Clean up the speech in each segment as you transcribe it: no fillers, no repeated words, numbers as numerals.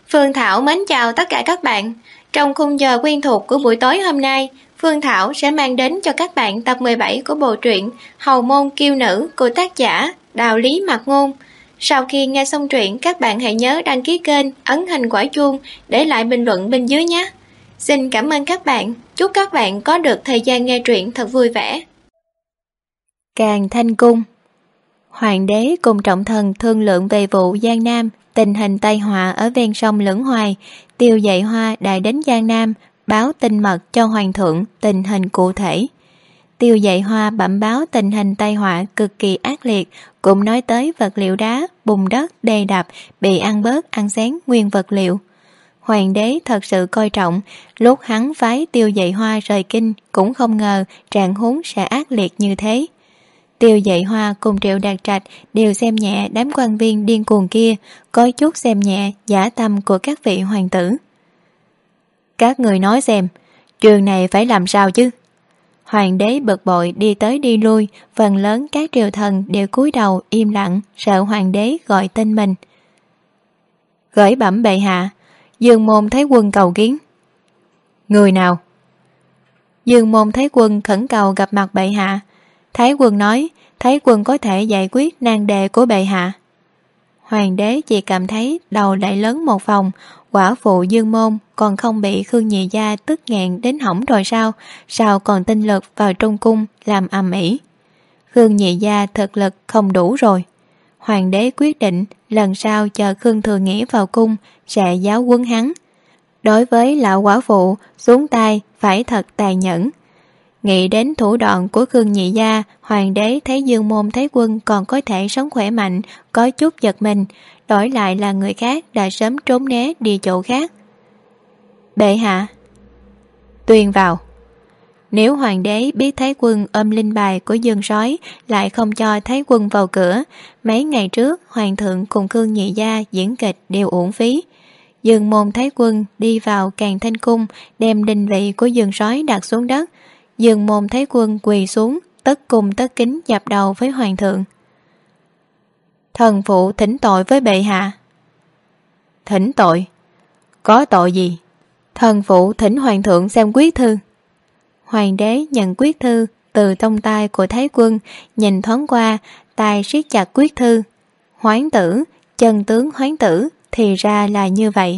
Phương Thảo mến chào tất cả các bạn. Trong khung giờ quen thuộc của buổi tối hôm nay, Phương Thảo sẽ mang đến cho các bạn tập 17 của bộ truyện Hầu Môn Kiêu Nữ của tác giả Đạo Lý Mạc Ngôn. Sau khi nghe xong truyện, các bạn hãy nhớ đăng ký kênh, ấn hình quả chuông, để lại bình luận bên dưới nhé. Xin cảm ơn các bạn. Chúc các bạn có được thời gian nghe truyện thật vui vẻ. Càn Thanh Cung. Hoàng đế cùng trọng thần thương lượng về vụ Giang Nam, tình hình tai họa ở ven sông Lưỡng Hoài. Tiêu Dạy Hoa đã đến Giang Nam báo tin mật cho hoàng thượng tình hình cụ thể. Tiêu Dạy Hoa bẩm báo tình hình tai họa cực kỳ ác liệt, cũng nói tới vật liệu đá, bùn đất, đê đập bị ăn bớt ăn xén nguyên vật liệu. Hoàng đế thật sự coi trọng, lúc hắn phái Tiêu Dạy Hoa rời kinh cũng không ngờ trạng huống sẽ ác liệt như thế. Tiêu Dạy Hoa cùng Triệu Đạt Trạch đều xem nhẹ đám quan viên điên cuồng kia, có chút xem nhẹ dã tâm của các vị hoàng tử. Các người nói xem, chuyện này phải làm sao chứ? Hoàng đế bực bội đi tới đi lui, phần lớn các triều thần đều cúi đầu im lặng, sợ hoàng đế gọi tên mình. Gửi bẩm bệ hạ, Dương Môn Thái Quân cầu kiến. Người nào? Dương Môn Thái Quân khẩn cầu gặp mặt bệ hạ. Thái Quân nói Thái Quân có thể giải quyết nan đề của bệ hạ. Hoàng đế chỉ cảm thấy đầu lại lớn một vòng. Quả phụ Dương Môn còn không bị Khương Nhị Gia tức nghẹn đến hỏng rồi sao? Sao còn tinh lực vào trong cung làm ầm ĩ? Khương Nhị Gia thực lực không đủ rồi. Hoàng đế quyết định lần sau chờ Khương Thừa Nghĩa vào cung sẽ giáo huấn hắn. Đối với lão quả phụ, xuống tay phải thật tài nhẫn. Nghĩ đến thủ đoạn của Khương Nhị Gia, hoàng đế thấy Dương Môn Thái Quân còn có thể sống khỏe mạnh, có chút giật mình, đổi lại là người khác đã sớm trốn né đi chỗ khác. Bệ hạ. Tuyên vào. Nếu hoàng đế biết Thái Quân ôm linh bài của Dương Sói lại không cho Thái Quân vào cửa, mấy ngày trước hoàng thượng cùng Khương Nhị Gia diễn kịch đều uổng phí. Dương Môn Thái Quân đi vào Càn Thanh Cung, đem linh vị của Dương Sói đặt xuống đất. Dương Môn Thái Quân quỳ xuống, tất cung tất kính dập đầu với hoàng thượng. Thần phụ thỉnh tội với bệ hạ. Thỉnh tội? Có tội gì? Thần phụ thỉnh hoàng thượng xem quyết thư. Hoàng đế nhận quyết thư từ trong tay của Thái Quân, nhìn thoáng qua, tay siết chặt quyết thư. Hoán tử, chân tướng hoán tử, thì ra là như vậy.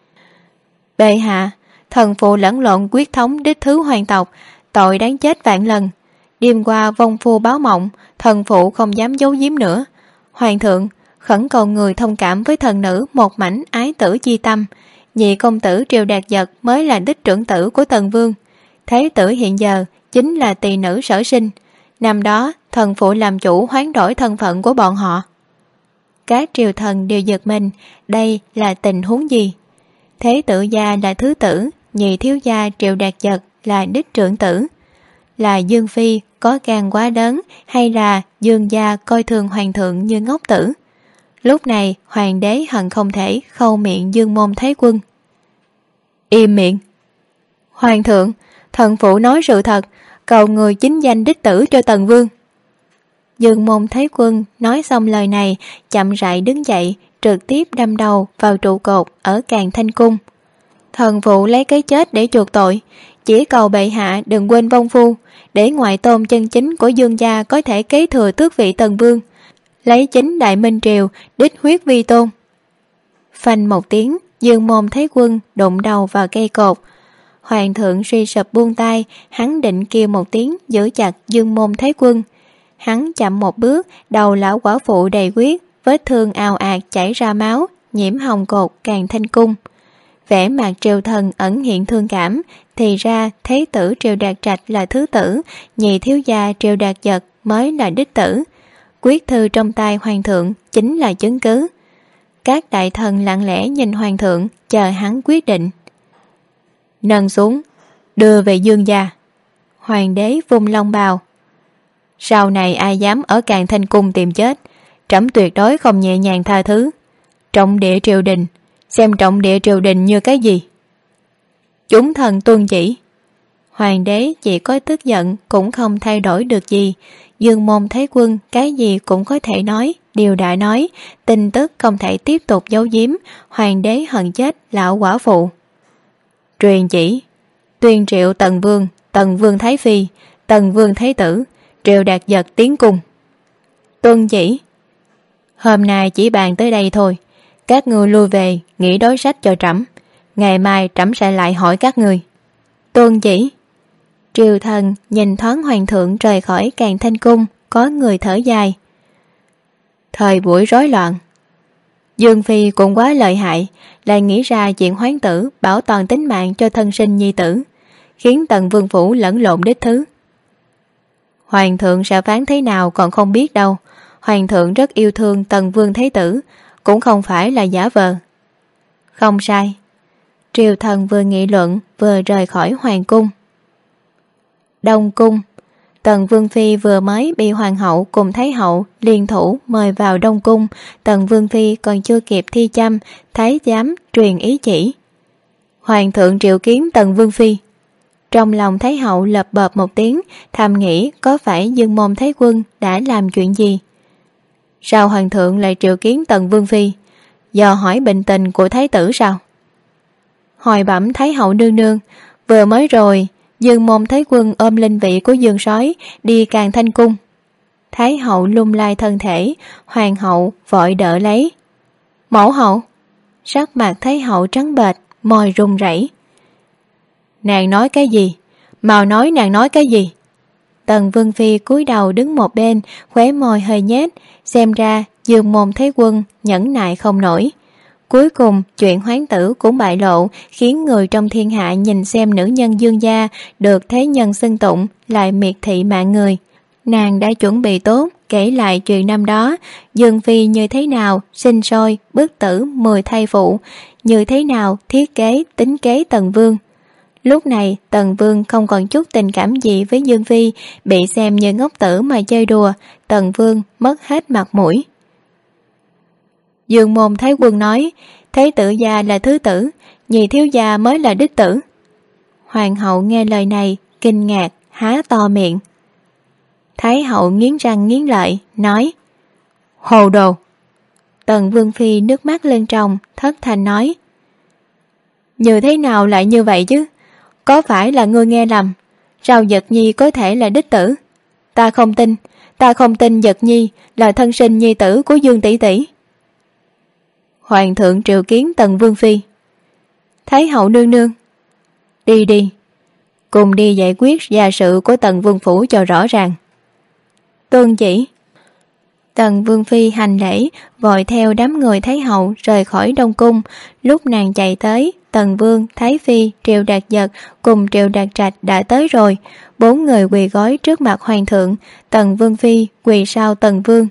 Bệ hạ, thần phụ lẫn lộn quyết thống đích thứ hoàng tộc, tội đáng chết vạn lần. Đêm qua vong phu báo mộng, thần phụ không dám giấu giếm nữa. Hoàng thượng, khẩn cầu người thông cảm với thần nữ một mảnh ái tử chi tâm. Nhị công tử Triều Đạt Giật mới là đích trưởng tử của Tần Vương. Thế tử hiện giờ chính là tỳ nữ sở sinh. Năm đó thần phụ làm chủ hoán đổi thân phận của bọn họ. Các triều thần đều giật mình, đây là tình huống gì? Thế tử gia là thứ tử, nhị thiếu gia Triệu Đạt Giật là đích trưởng tử. Là Dương Phi có gan quá lớn, hay là Dương gia coi thường hoàng thượng như ngốc tử? Lúc này hoàng đế hận không thể khâu miệng Dương Môn Thái Quân. Im miệng. Hoàng thượng, thần phụ nói sự thật, cầu người chính danh đích tử cho Tần Vương. Dương Môn Thái Quân nói xong lời này, chậm rãi đứng dậy, trực tiếp đâm đầu vào trụ cột ở Càn Thanh Cung. Thần phụ lấy cái chết để chuộc tội, chỉ cầu bệ hạ đừng quên vong phu, để ngoại tôn chân chính của Dương gia có thể kế thừa tước vị Tần Vương, lấy chính Đại Minh Triều đích huyết vi tôn. Phanh một tiếng, Dương Môn Thái Quân đụng đầu vào cây cột. Hoàng thượng suy sụp buông tay, hắn định kêu một tiếng giữ chặt Dương Môn Thái Quân. Hắn chậm một bước, đầu lão quả phụ đầy huyết, vết thương ào ạt chảy ra máu, nhiễm hồng cột Càn Thanh Cung. Vẻ mặt triều thần ẩn hiện thương cảm, thì ra thế tử Triều Đạt Trạch là thứ tử, nhị thiếu gia Triều Đạt Giật mới là đích tử. Quyết thư trong tay hoàng thượng chính là chứng cứ. Các đại thần lặng lẽ nhìn hoàng thượng, chờ hắn quyết định. Nâng xuống, đưa về Dương gia. Hoàng đế vung long bào. Sau này ai dám ở Càn Thanh Cung tìm chết, trẫm tuyệt đối không nhẹ nhàng tha thứ. Trọng địa triều đình, xem trọng địa triều đình như cái gì? Chúng thần tuân chỉ. Hoàng đế chỉ có tức giận cũng không thay đổi được gì. Dương Môn Thái Quân cái gì cũng có thể nói, đều đã nói, tin tức không thể tiếp tục giấu giếm, hoàng đế hận chết lão quả phụ. Truyền chỉ, tuyên triệu Tần vương thái phi, Tần vương thái tử, Triệu Đạt Giật tiến cung. Tuân chỉ. Hôm nay chỉ bàn tới đây thôi, các ngươi lui về nghỉ đối sách cho trẫm, ngày mai trẫm sẽ lại hỏi các ngươi. Tuân chỉ. Triều thần nhìn thoáng hoàng thượng rời khỏi Càn Thanh cung, có người thở dài. Thời buổi rối loạn, Dương phi cũng quá lợi hại, lại nghĩ ra chuyện hoán tử bảo toàn tính mạng cho thân sinh nhi tử, khiến Tần vương phủ lẫn lộn đích thứ. Hoàng thượng sẽ phán thế nào còn không biết đâu. Hoàng thượng rất yêu thương Tần vương thái tử, cũng không phải là giả vờ. Không sai. Triều thần vừa nghị luận vừa rời khỏi hoàng cung. Đông cung, Tần vương phi vừa mới bị hoàng hậu cùng thái hậu liên thủ mời vào đông cung. Tần vương phi còn chưa kịp thi châm, thái giám truyền ý chỉ. Hoàng thượng triệu kiến Tần vương phi. Trong lòng thái hậu lập bợp một tiếng, thầm nghĩ có phải Dương Môn Thái Quân đã làm chuyện gì. Sao hoàng thượng lại triệu kiến Tần vương phi? Dò hỏi bệnh tình của thái tử sao? Hồi bẩm thái hậu nương nương, vừa mới rồi Dương Môn Thái Quân ôm linh vị của Dương Sói đi Càn Thanh cung. Thái hậu lung lay thân thể, hoàng hậu vội đỡ lấy. Mẫu hậu. Sắc mặt thái hậu trắng bệch, môi run rẩy. Nàng nói cái gì? Mau nói nàng nói cái gì? Tần vương phi cúi đầu đứng một bên, khóe môi hơi nhếch, xem ra Dương Môn Thái Quân nhẫn nại không nổi. Cuối cùng chuyện hoán tử cũng bại lộ, khiến người trong thiên hạ nhìn xem nữ nhân Dương gia được thế nhân xưng tụng lại miệt thị mạng người. Nàng đã chuẩn bị tốt kể lại chuyện năm đó, Dương phi như thế nào sinh sôi bức tử 10 thai phụ, như thế nào thiết kế tính kế Tần vương. Lúc này Tần vương không còn chút tình cảm gì với Dương phi, bị xem như ngốc tử mà chơi đùa. Tần vương mất hết mặt mũi. Dương Môn Thái Quân nói, Thái tử gia là thứ tử, nhị thiếu gia mới là đích tử. Hoàng hậu nghe lời này kinh ngạc há to miệng. Thái hậu nghiến răng nghiến lợi nói, hồ đồ. Tần vương phi nước mắt lưng tròng, thất thanh nói, như thế nào lại như vậy chứ? Có phải là ngươi nghe lầm? Sao Dật Nhi có thể là đích tử? Ta không tin Dật Nhi là thân sinh nhi tử của Dương tỷ tỷ. Hoàng thượng triệu kiến Tần vương phi. Thái hậu nương nương, đi cùng đi giải quyết gia sự của Tần vương phủ cho rõ ràng. Tuân chỉ. Tần vương phi hành lễ, vội theo đám người thái hậu rời khỏi đông cung. Lúc nàng chạy tới, Tần vương, Thái phi, Triệu Đạt Giật cùng Triệu Đạt Trạch đã tới rồi. 4 người quỳ gối trước mặt hoàng thượng. Tần vương phi quỳ sau Tần vương.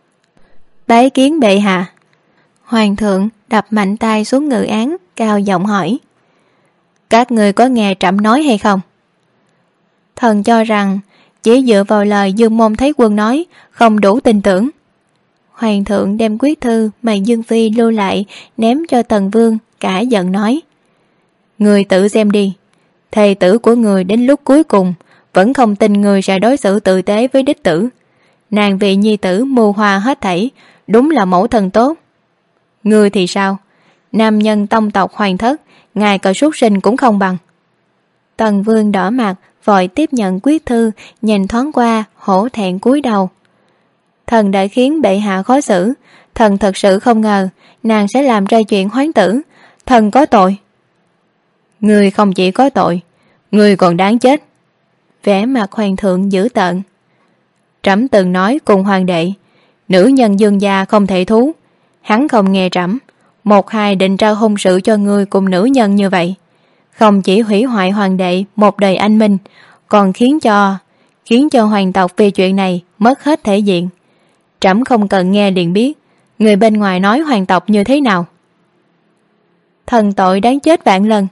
Bái kiến bệ hạ. Hoàng thượng đập mạnh tay xuống ngự án, cao giọng hỏi, các người có nghe trẫm nói hay không? Thần cho rằng chỉ dựa vào lời Dương Môn Thái Quân nói không đủ tin tưởng. Hoàng thượng đem quyết thư mà Dương phi lưu lại ném cho Tần vương, cả giận nói, người tự xem đi, thê tử của người đến lúc cuối cùng vẫn không tin người sẽ đối xử tử tế với đích tử. Nàng vì nhi tử mưu hoa hết thảy, đúng là mẫu thân tốt. Ngươi thì sao? Nam nhân tông tộc hoàng thất, ngài cậu súc sinh cũng không bằng. Tần vương đỏ mặt, vội tiếp nhận quyết thư, nhìn thoáng qua, hổ thẹn cúi đầu. Thần đã khiến bệ hạ khó xử, thần thật sự không ngờ nàng sẽ làm ra chuyện hoán tử. Thần có tội. Ngươi không chỉ có tội, ngươi còn đáng chết. Vẻ mặt hoàng thượng dữ tợn. Trẫm từng nói cùng hoàng đệ, nữ nhân Dương gia không thể thú. Hắn không nghe trẫm, 1-2 định trao hôn sự cho ngươi cùng nữ nhân như vậy, không chỉ hủy hoại hoàng đệ một đời anh minh, còn khiến cho hoàng tộc vì chuyện này mất hết thể diện. Trẫm không cần nghe liền biết người bên ngoài nói hoàng tộc như thế nào. Thần tội đáng chết vạn lần.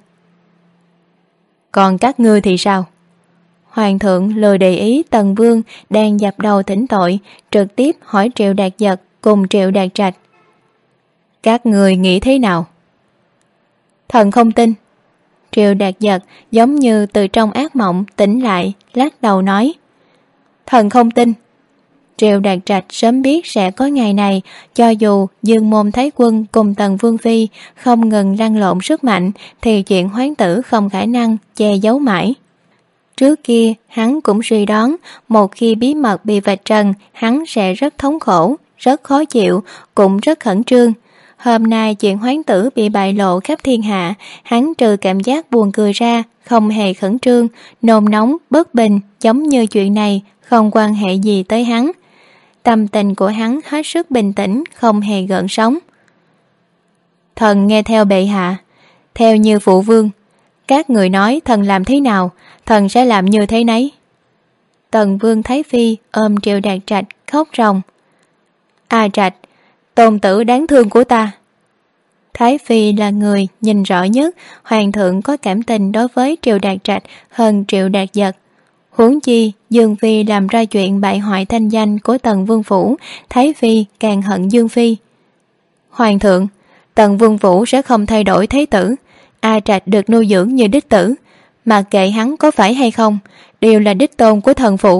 Còn các ngươi thì sao? Hoàng thượng lười để ý Tần vương đang dập đầu thỉnh tội, trực tiếp hỏi Triệu Đạt Giật cùng Triệu Đạt Trạch. Các người nghĩ thế nào? Thần không tin. Triệu Đạt Giật giống như từ trong ác mộng tỉnh lại, lắc đầu nói, thần không tin. Triệu Đạt Trạch sớm biết sẽ có ngày này, cho dù Dương Môn Thái Quân cùng Tần Vương Phi không ngừng lăn lộn sức mạnh thì chuyện hoán tử không khả năng che giấu mãi. Trước kia hắn cũng suy đoán một khi bí mật bị vạch trần, hắn sẽ rất thống khổ, rất khó chịu, cũng rất khẩn trương. Hôm nay chuyện hoán tử bị bại lộ khắp thiên hạ, hắn trừ cảm giác buồn cười ra, không hề khẩn trương, nôn nóng, bất bình, giống như chuyện này không quan hệ gì tới hắn. Tâm tình của hắn hết sức bình tĩnh, không hề gợn sóng. Thần nghe theo bệ hạ, theo như phụ vương, các người nói thần làm thế nào, thần sẽ làm như thế nấy. Tần Vương Thái Phi ôm Triệu Đạt Trạch khóc ròng. A Trạch, tôn tử đáng thương của ta. Thái Phi là người nhìn rõ nhất, hoàng thượng có cảm tình đối với Triệu Đạt Trạch hơn Triệu Đạt Giật. Huống chi Dương Phi làm ra chuyện bại hoại thanh danh của Tần Vương Phủ, Thái Phi càng hận Dương Phi. Hoàng thượng, Tần Vương Phủ sẽ không thay đổi thế tử, A Trạch được nuôi dưỡng như đích tử, mặc kệ hắn có phải hay không, đều là đích tôn của thần phụ.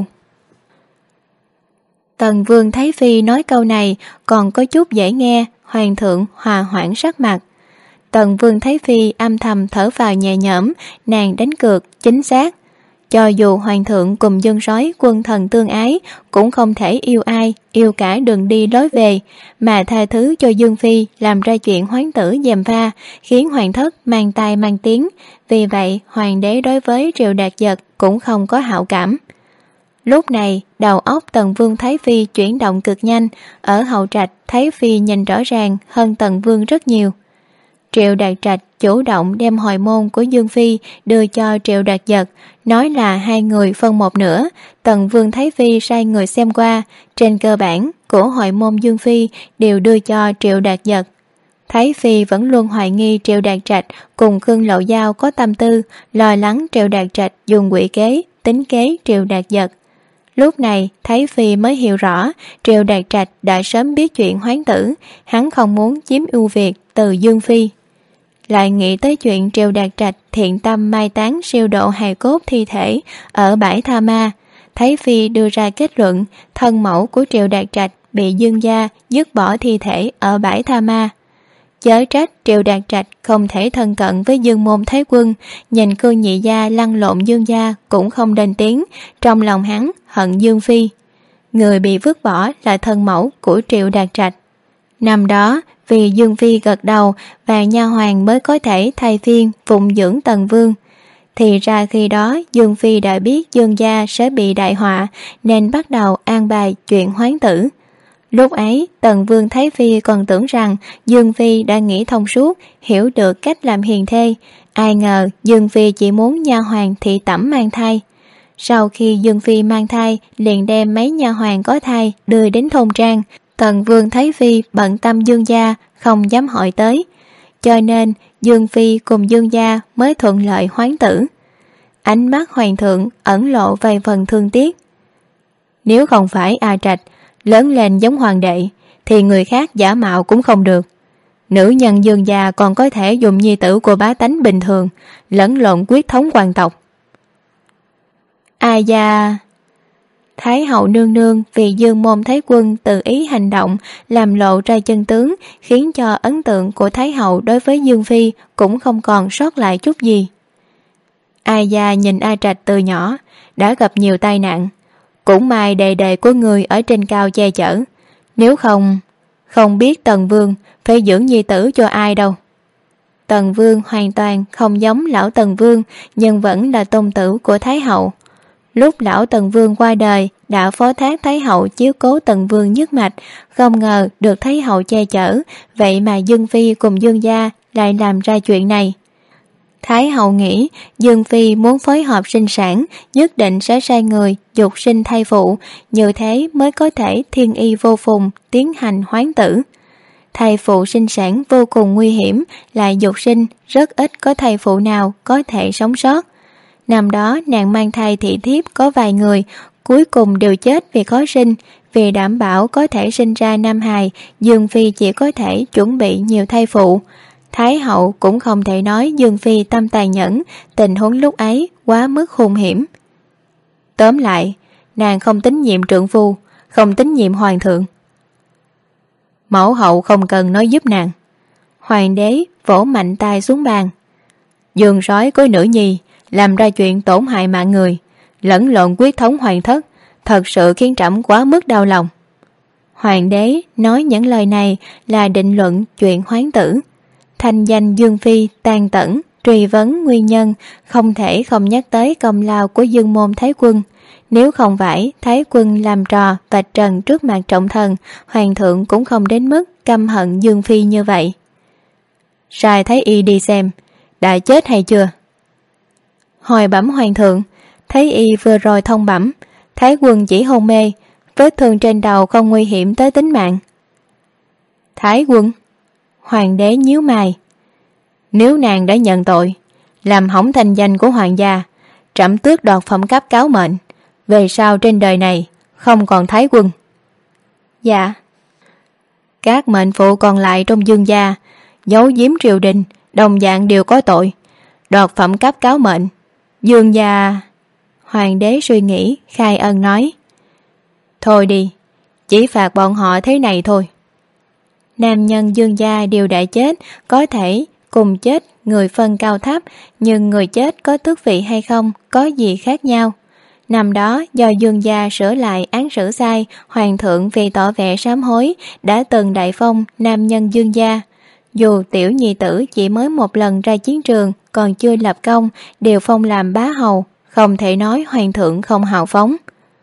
Tần Vương Thái Phi nói câu này còn có chút dễ nghe, hoàng thượng hòa hoãn sắc mặt. Tần Vương Thái Phi âm thầm thở vào nhẹ nhõm, nàng đánh cược chính xác. Cho dù hoàng thượng cùng dân sói quân thần tương ái, cũng không thể yêu ai, yêu cả đường đi lối về, mà tha thứ cho Dương Phi làm ra chuyện hoán tử gièm pha, khiến hoàng thất mang tai mang tiếng. Vì vậy hoàng đế đối với Triệu Đạt Giật cũng không có hảo cảm. Lúc này đầu óc Tần Vương Thái Phi chuyển động cực nhanh, ở hậu trạch Thái Phi nhìn rõ ràng hơn Tần Vương rất nhiều. Triệu Đạt Trạch chủ động đem hồi môn của Dương Phi đưa cho Triệu Đạt Giật, nói là hai người phân một nửa. Tần Vương Thái Phi sai người xem qua, trên cơ bản của hồi môn Dương Phi đều đưa cho Triệu Đạt Giật. Thái Phi vẫn luôn hoài nghi Triệu Đạt Trạch cùng Khương Lộ Giao có tâm tư, lo lắng Triệu Đạt Trạch dùng quỷ kế, tính kế Triệu Đạt Giật. Lúc này Thái Phi mới hiểu rõ Triệu Đạt Trạch đã sớm biết chuyện hoán tử, hắn không muốn chiếm ưu việt từ Dương Phi. Lại nghĩ tới chuyện Triệu Đạt Trạch thiện tâm mai táng siêu độ hài cốt thi thể ở bãi Tha Ma, Thái Phi đưa ra kết luận thân mẫu của Triệu Đạt Trạch bị Dương gia dứt bỏ thi thể ở bãi Tha Ma. Chớ trách Triệu Đạt Trạch không thể thân cận với Dương Môn Thái Quân, nhìn Cương nhị gia lăn lộn Dương gia cũng không lên tiếng, trong lòng hắn hận Dương Phi. Người bị vứt bỏ là thân mẫu của Triệu Đạt Trạch. Năm đó vì Dương Phi gật đầu và nha hoàn mới có thể thay phiên phụng dưỡng Tần Vương. Thì ra khi đó Dương Phi đã biết Dương gia sẽ bị đại họa nên bắt đầu an bài chuyện hoán tử. Lúc ấy Tần Vương Thái Phi còn tưởng rằng Dương Phi đã nghĩ thông suốt, hiểu được cách làm hiền thê. Ai ngờ Dương Phi chỉ muốn nha hoàn thị tẩm mang thai. Sau khi Dương Phi mang thai liền đem mấy nha hoàn có thai đưa đến thôn trang. Tần Vương Thái Phi bận tâm Dương gia không dám hỏi tới, cho nên Dương Phi cùng Dương gia mới thuận lợi hoán tử. Ánh mắt hoàng thượng ẩn lộ vài phần thương tiếc. Nếu không phải A Trạch lớn lên giống hoàng đệ thì người khác giả mạo cũng không được. Nữ nhân Dương gia còn có thể dùng nhi tử của bá tánh bình thường lẫn lộn quyết thống hoàng tộc. Ai da, Thái hậu nương nương vì Dương Môn Thái Quân tự ý hành động làm lộ ra chân tướng, khiến cho ấn tượng của Thái hậu đối với Dương Phi cũng không còn sót lại chút gì. Ai gia nhìn A Trạch từ nhỏ đã gặp nhiều tai nạn, cũng may đệ đệ của người ở trên cao che chở, nếu không biết Tần Vương phải dưỡng nhi tử cho ai đâu. Tần Vương hoàn toàn không giống lão Tần Vương, nhưng vẫn là tôn tử của Thái hậu. Lúc lão Tần Vương qua đời đã phó thác Thái hậu chiếu cố Tần Vương nhất mạch, không ngờ được Thái hậu che chở, vậy mà Dương Phi cùng Dương gia lại làm ra chuyện này. Thái hậu nghĩ Dương Phi muốn phối hợp sinh sản, nhất định sẽ sai người dục sinh thay phụ, như thế mới có thể thiên y vô phùng tiến hành hoán tử. Thai phụ sinh sản vô cùng nguy hiểm, lại dục sinh, rất ít có thai phụ nào có thể sống sót. Năm đó nàng mang thai thị thiếp có vài người, cuối cùng đều chết vì khó sinh. Vì đảm bảo có thể sinh ra nam hài, Dương Phi chỉ có thể chuẩn bị nhiều thai phụ. Thái hậu cũng không thể nói Dương Phi tâm tàn nhẫn, tình huống lúc ấy quá mức hung hiểm. Tóm lại, nàng không tín nhiệm trượng phu, không tín nhiệm hoàng thượng. Mẫu hậu không cần nói giúp nàng. Hoàng đế vỗ mạnh tay xuống bàn. Dương sói có nữ nhi, làm ra chuyện tổn hại mạng người, lẫn lộn quyết thống hoàng thất, thật sự khiến trẫm quá mức đau lòng. Hoàng đế nói những lời này là định luận chuyện hoán tử. Thanh danh Dương Phi tàn tẫn, truy vấn nguyên nhân, không thể không nhắc tới công lao của Dương môn Thái Quân. Nếu không phải Thái Quân làm trò vạch trần trước mặt trọng thần, hoàng thượng cũng không đến mức căm hận Dương Phi như vậy. Sai Thái Y đi xem, đã chết hay chưa? Hồi bẩm hoàng thượng, Thái Y vừa rồi thông bẩm, Thái Quân chỉ hôn mê, vết thương trên đầu không nguy hiểm tới tính mạng. Thái Quân? Hoàng đế nhíu mày. Nếu nàng đã nhận tội, làm hỏng thanh danh của hoàng gia, trẫm tước đoạt phẩm cấp cáo mệnh, về sau trên đời này không còn Thái Quân. Dạ. Các mệnh phụ còn lại trong Dương gia, giấu giếm triều đình, đồng dạng đều có tội, đoạt phẩm cấp cáo mệnh. Dương gia... Hoàng đế suy nghĩ, khai ân nói. Thôi đi, chỉ phạt bọn họ thế này thôi. Nam nhân Dương gia đều đã chết, có thể cùng chết người phân cao thấp, nhưng người chết có tước vị hay không có gì khác nhau. Năm đó do Dương gia sửa lại án xử sai, hoàng thượng vì tỏ vẻ sám hối đã từng đại phong nam nhân Dương gia. Dù tiểu nhi tử chỉ mới một lần ra chiến trường, còn chưa lập công, đều phong làm bá hầu, không thể nói hoàng thượng không hào phóng.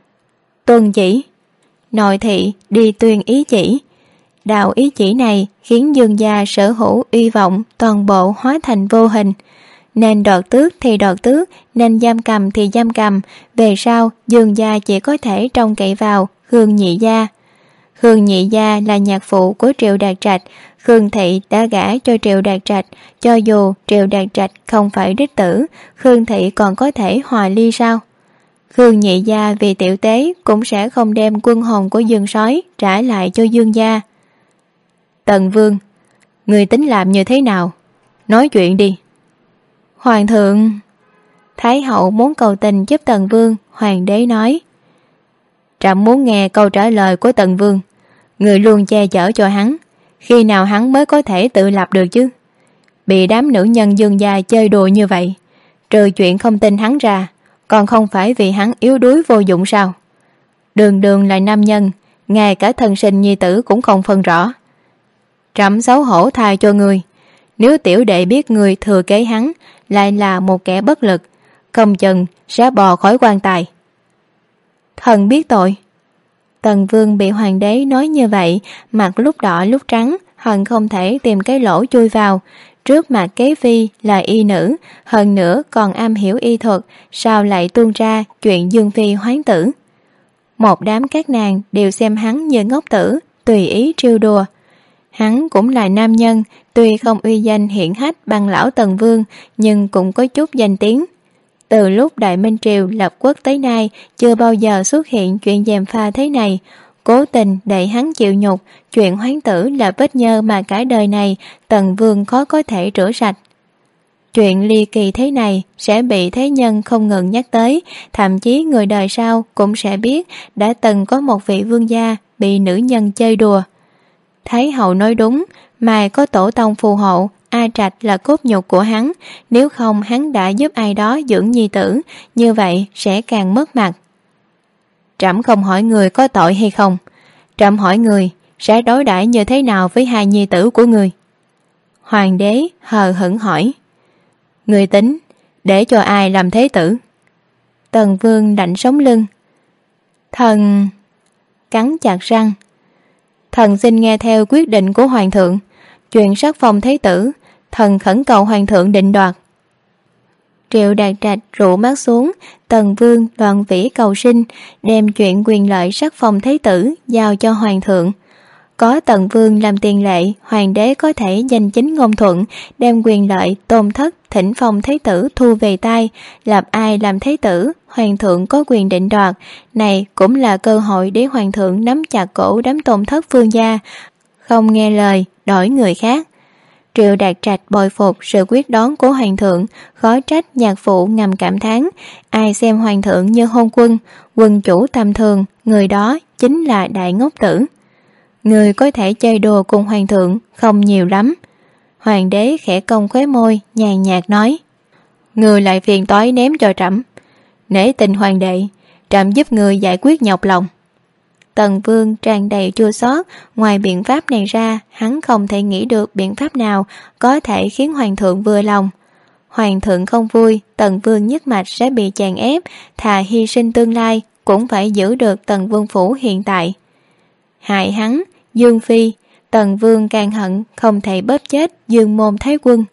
Tuân chỉ. Nội thị đi tuyên ý chỉ. Đạo ý chỉ này khiến Dương gia sở hữu uy vọng toàn bộ hóa thành vô hình. Nên đoạt tước thì đoạt tước, nên giam cầm thì giam cầm. Về sau Dương gia chỉ có thể trông cậy vào Khương nhị gia. Khương nhị gia là nhạc phụ của Triệu Đạt Trạch. Khương thị đã gả cho Triệu Đạt Trạch, cho dù Triệu Đạt Trạch không phải đích tử, Khương thị còn có thể hòa ly sao? Khương nhị gia vì tiểu tế cũng sẽ không đem quân hồn của Dương sói trả lại cho Dương gia. Tần Vương, người tính làm như thế nào? Nói chuyện đi. Hoàng thượng... Thái hậu muốn cầu tình giúp Tần Vương. Hoàng đế nói, trẫm muốn nghe câu trả lời của Tần Vương. Người luôn che chở cho hắn, khi nào hắn mới có thể tự lập được chứ? Bị đám nữ nhân Dương gia chơi đùa như vậy, trừ chuyện không tin hắn ra, còn không phải vì hắn yếu đuối vô dụng sao? Đường đường là nam nhân, ngay cả thân sinh nhi tử cũng không phân rõ. Trẫm xấu hổ tha cho người. Nếu tiểu đệ biết người thừa kế hắn lại là một kẻ bất lực, không chừng sẽ bò khỏi quan tài. Thần biết tội. Tần Vương bị hoàng đế nói như vậy, mặt lúc đỏ lúc trắng, hận không thể tìm cái lỗ chui vào. Trước mặt kế phi là y nữ, hơn nữa còn am hiểu y thuật, sao lại tuôn ra chuyện Dương Phi hoán tử? Một đám các nàng đều xem hắn như ngốc tử, tùy ý trêu đùa. Hắn cũng là nam nhân, tuy không uy danh hiển hách bằng lão Tần Vương, nhưng cũng có chút danh tiếng. Từ lúc Đại Minh Triều lập quốc tới nay, chưa bao giờ xuất hiện chuyện gièm pha thế này. Cố tình đẩy hắn chịu nhục, chuyện hoán tử là vết nhơ mà cả đời này Tần Vương khó có thể rửa sạch. Chuyện ly kỳ thế này sẽ bị thế nhân không ngừng nhắc tới, thậm chí người đời sau cũng sẽ biết đã từng có một vị vương gia bị nữ nhân chơi đùa. Thái hậu nói đúng, Mai có tổ tông phù hộ, A Trạch là cốt nhục của hắn, nếu không hắn đã giúp ai đó dưỡng nhi tử, như vậy sẽ càng mất mặt. Trẫm không hỏi người có tội hay không, trẫm hỏi người sẽ đối đãi như thế nào với hai nhi tử của người. Hoàng đế hờ hững hỏi, người tính để cho ai làm thế tử? Tần Vương lạnh sống lưng. Thần... Cắn chặt răng. Thần xin nghe theo quyết định của hoàng thượng. Chuyện sắc phong thế tử, thần khẩn cầu hoàng thượng định đoạt. Triệu Đạt Trạch rũ mắt xuống. Tần Vương loạn vĩ cầu sinh, đem chuyện quyền lợi sắc phong thế tử giao cho hoàng thượng. Có Tần Vương làm tiền lệ, hoàng đế có thể danh chính ngôn thuận, đem quyền lợi tôn thất thỉnh phong thế tử thu về tay, lập ai làm thế tử, hoàng thượng có quyền định đoạt. Này cũng là cơ hội để hoàng thượng nắm chặt cổ đám tôn thất vương gia, không nghe lời đổi người khác. Triệu Đạt Trạch bội phục sự quyết đoán của hoàng thượng, khó trách nhạc phụ ngầm cảm thán, ai xem hoàng thượng như hôn quân, quân chủ tầm thường, người đó chính là đại ngốc tử. Người có thể chơi đùa cùng hoàng thượng không nhiều lắm. Hoàng đế khẽ cong khóe môi, nhàn nhạt nói: Người lại phiền toái ném cho trẫm. Nể tình hoàng đệ, trẫm giúp người giải quyết nhọc lòng. Tần Vương tràn đầy chua xót. Ngoài biện pháp này ra, hắn không thể nghĩ được biện pháp nào có thể khiến hoàng thượng vừa lòng. Hoàng thượng không vui, Tần Vương nhất mạch sẽ bị chèn ép, thà hy sinh tương lai cũng phải giữ được Tần Vương phủ hiện tại. Hại hắn, Dương Phi, Tần Vương càng hận không thể bóp chết Dương Môn Thái Quân.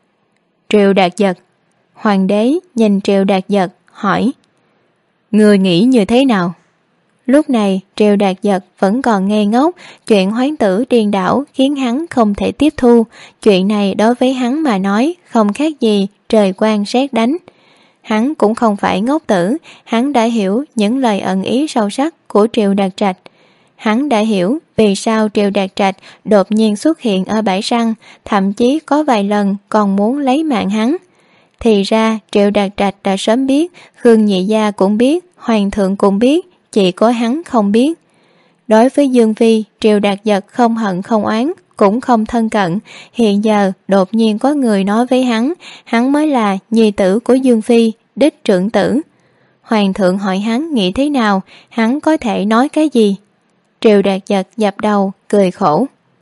Triệu Đạt Giật. Hoàng đế nhìn Triệu Đạt Giật hỏi: Người nghĩ như thế nào? Lúc này Triệu Đạt Giật vẫn còn ngây ngốc. Chuyện hoán tử điên đảo khiến hắn không thể tiếp thu. Chuyện này đối với hắn mà nói không khác gì trời quang sét đánh. Hắn cũng không phải ngốc tử. Hắn đã hiểu những lời ẩn ý sâu sắc của Triệu Đạt Trạch. Hắn đã hiểu vì sao Triệu Đạt Trạch đột nhiên xuất hiện ở bãi săn, thậm chí có vài lần còn muốn lấy mạng hắn. Thì ra Triệu Đạt Trạch đã sớm biết, Khương Nhị Gia cũng biết, Hoàng thượng cũng biết, chỉ có hắn không biết. Đối với Dương Phi, Triệu Đạt Giật không hận không oán, cũng không thân cận. Hiện giờ đột nhiên có người nói với hắn mới là nhi tử của Dương Phi, đích trưởng tử. Hoàng thượng hỏi hắn nghĩ thế nào, hắn có thể nói cái gì? Triệu Đạt Giật dập đầu, cười khổ.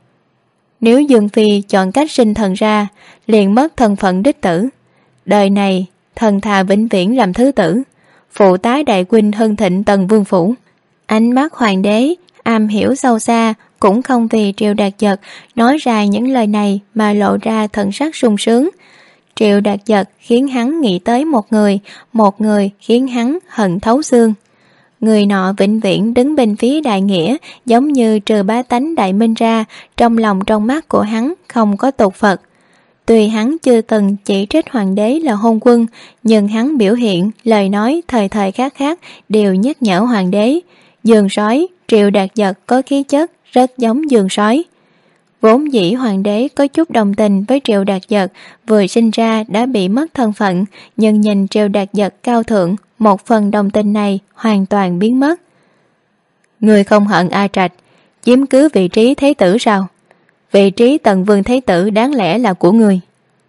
Nếu Dương Phi chọn cách sinh thần ra, liền mất thân phận đích tử. Đời này, thần thà vĩnh viễn làm thứ tử, phụ tá đại huynh hưng thịnh Tần Vương phủ. Ánh mắt hoàng đế am hiểu sâu xa, cũng không vì Triệu Đạt Giật nói ra những lời này mà lộ ra thần sắc sung sướng. Triệu Đạt Giật khiến hắn nghĩ tới một người khiến hắn hận thấu xương. Người nọ vĩnh viễn đứng bên phía đại nghĩa, giống như trừ bá tánh đại minh ra, trong lòng trong mắt của hắn không có tục Phật. Tuy hắn chưa từng chỉ trích hoàng đế là hôn quân, nhưng hắn biểu hiện, lời nói thời thời khắc khắc đều nhắc nhở hoàng đế. Giường sói, Triệu Đạt Giật có khí chất rất giống giường sói. Vốn dĩ hoàng đế có chút đồng tình với Triệu Đạt Giật, vừa sinh ra đã bị mất thân phận, nhưng nhìn Triệu Đạt Giật cao thượng, một phần đồng tình này hoàn toàn biến mất. Người không hận A Trạch, chiếm cứ vị trí thế tử sao? Vị trí Tần Vương thế tử đáng lẽ là của người.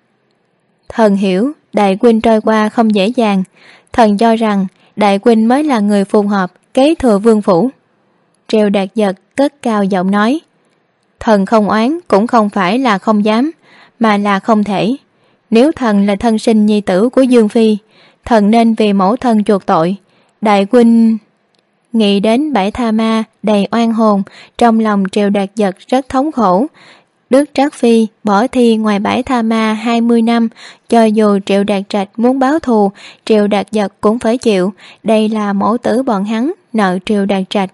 Thần hiểu đại huynh trôi qua không dễ dàng, thần cho rằng đại huynh mới là người phù hợp kế thừa vương phủ. Triệu Đạt Giật cất cao giọng nói. Thần không oán cũng không phải là không dám, mà là không thể. Nếu thần là thân sinh nhi tử của Dương Phi, thần nên vì mẫu thân chuộc tội. Đại huynh... Nghĩ đến bãi tha ma đầy oan hồn, trong lòng Triệu Đạt Giật rất thống khổ. Đức Trác Phi bỏ thi ngoài bãi tha ma 20 năm, cho dù Triệu Đạt Trạch muốn báo thù, Triệu Đạt Giật cũng phải chịu. Đây là mẫu tử bọn hắn nợ Triệu Đạt Trạch.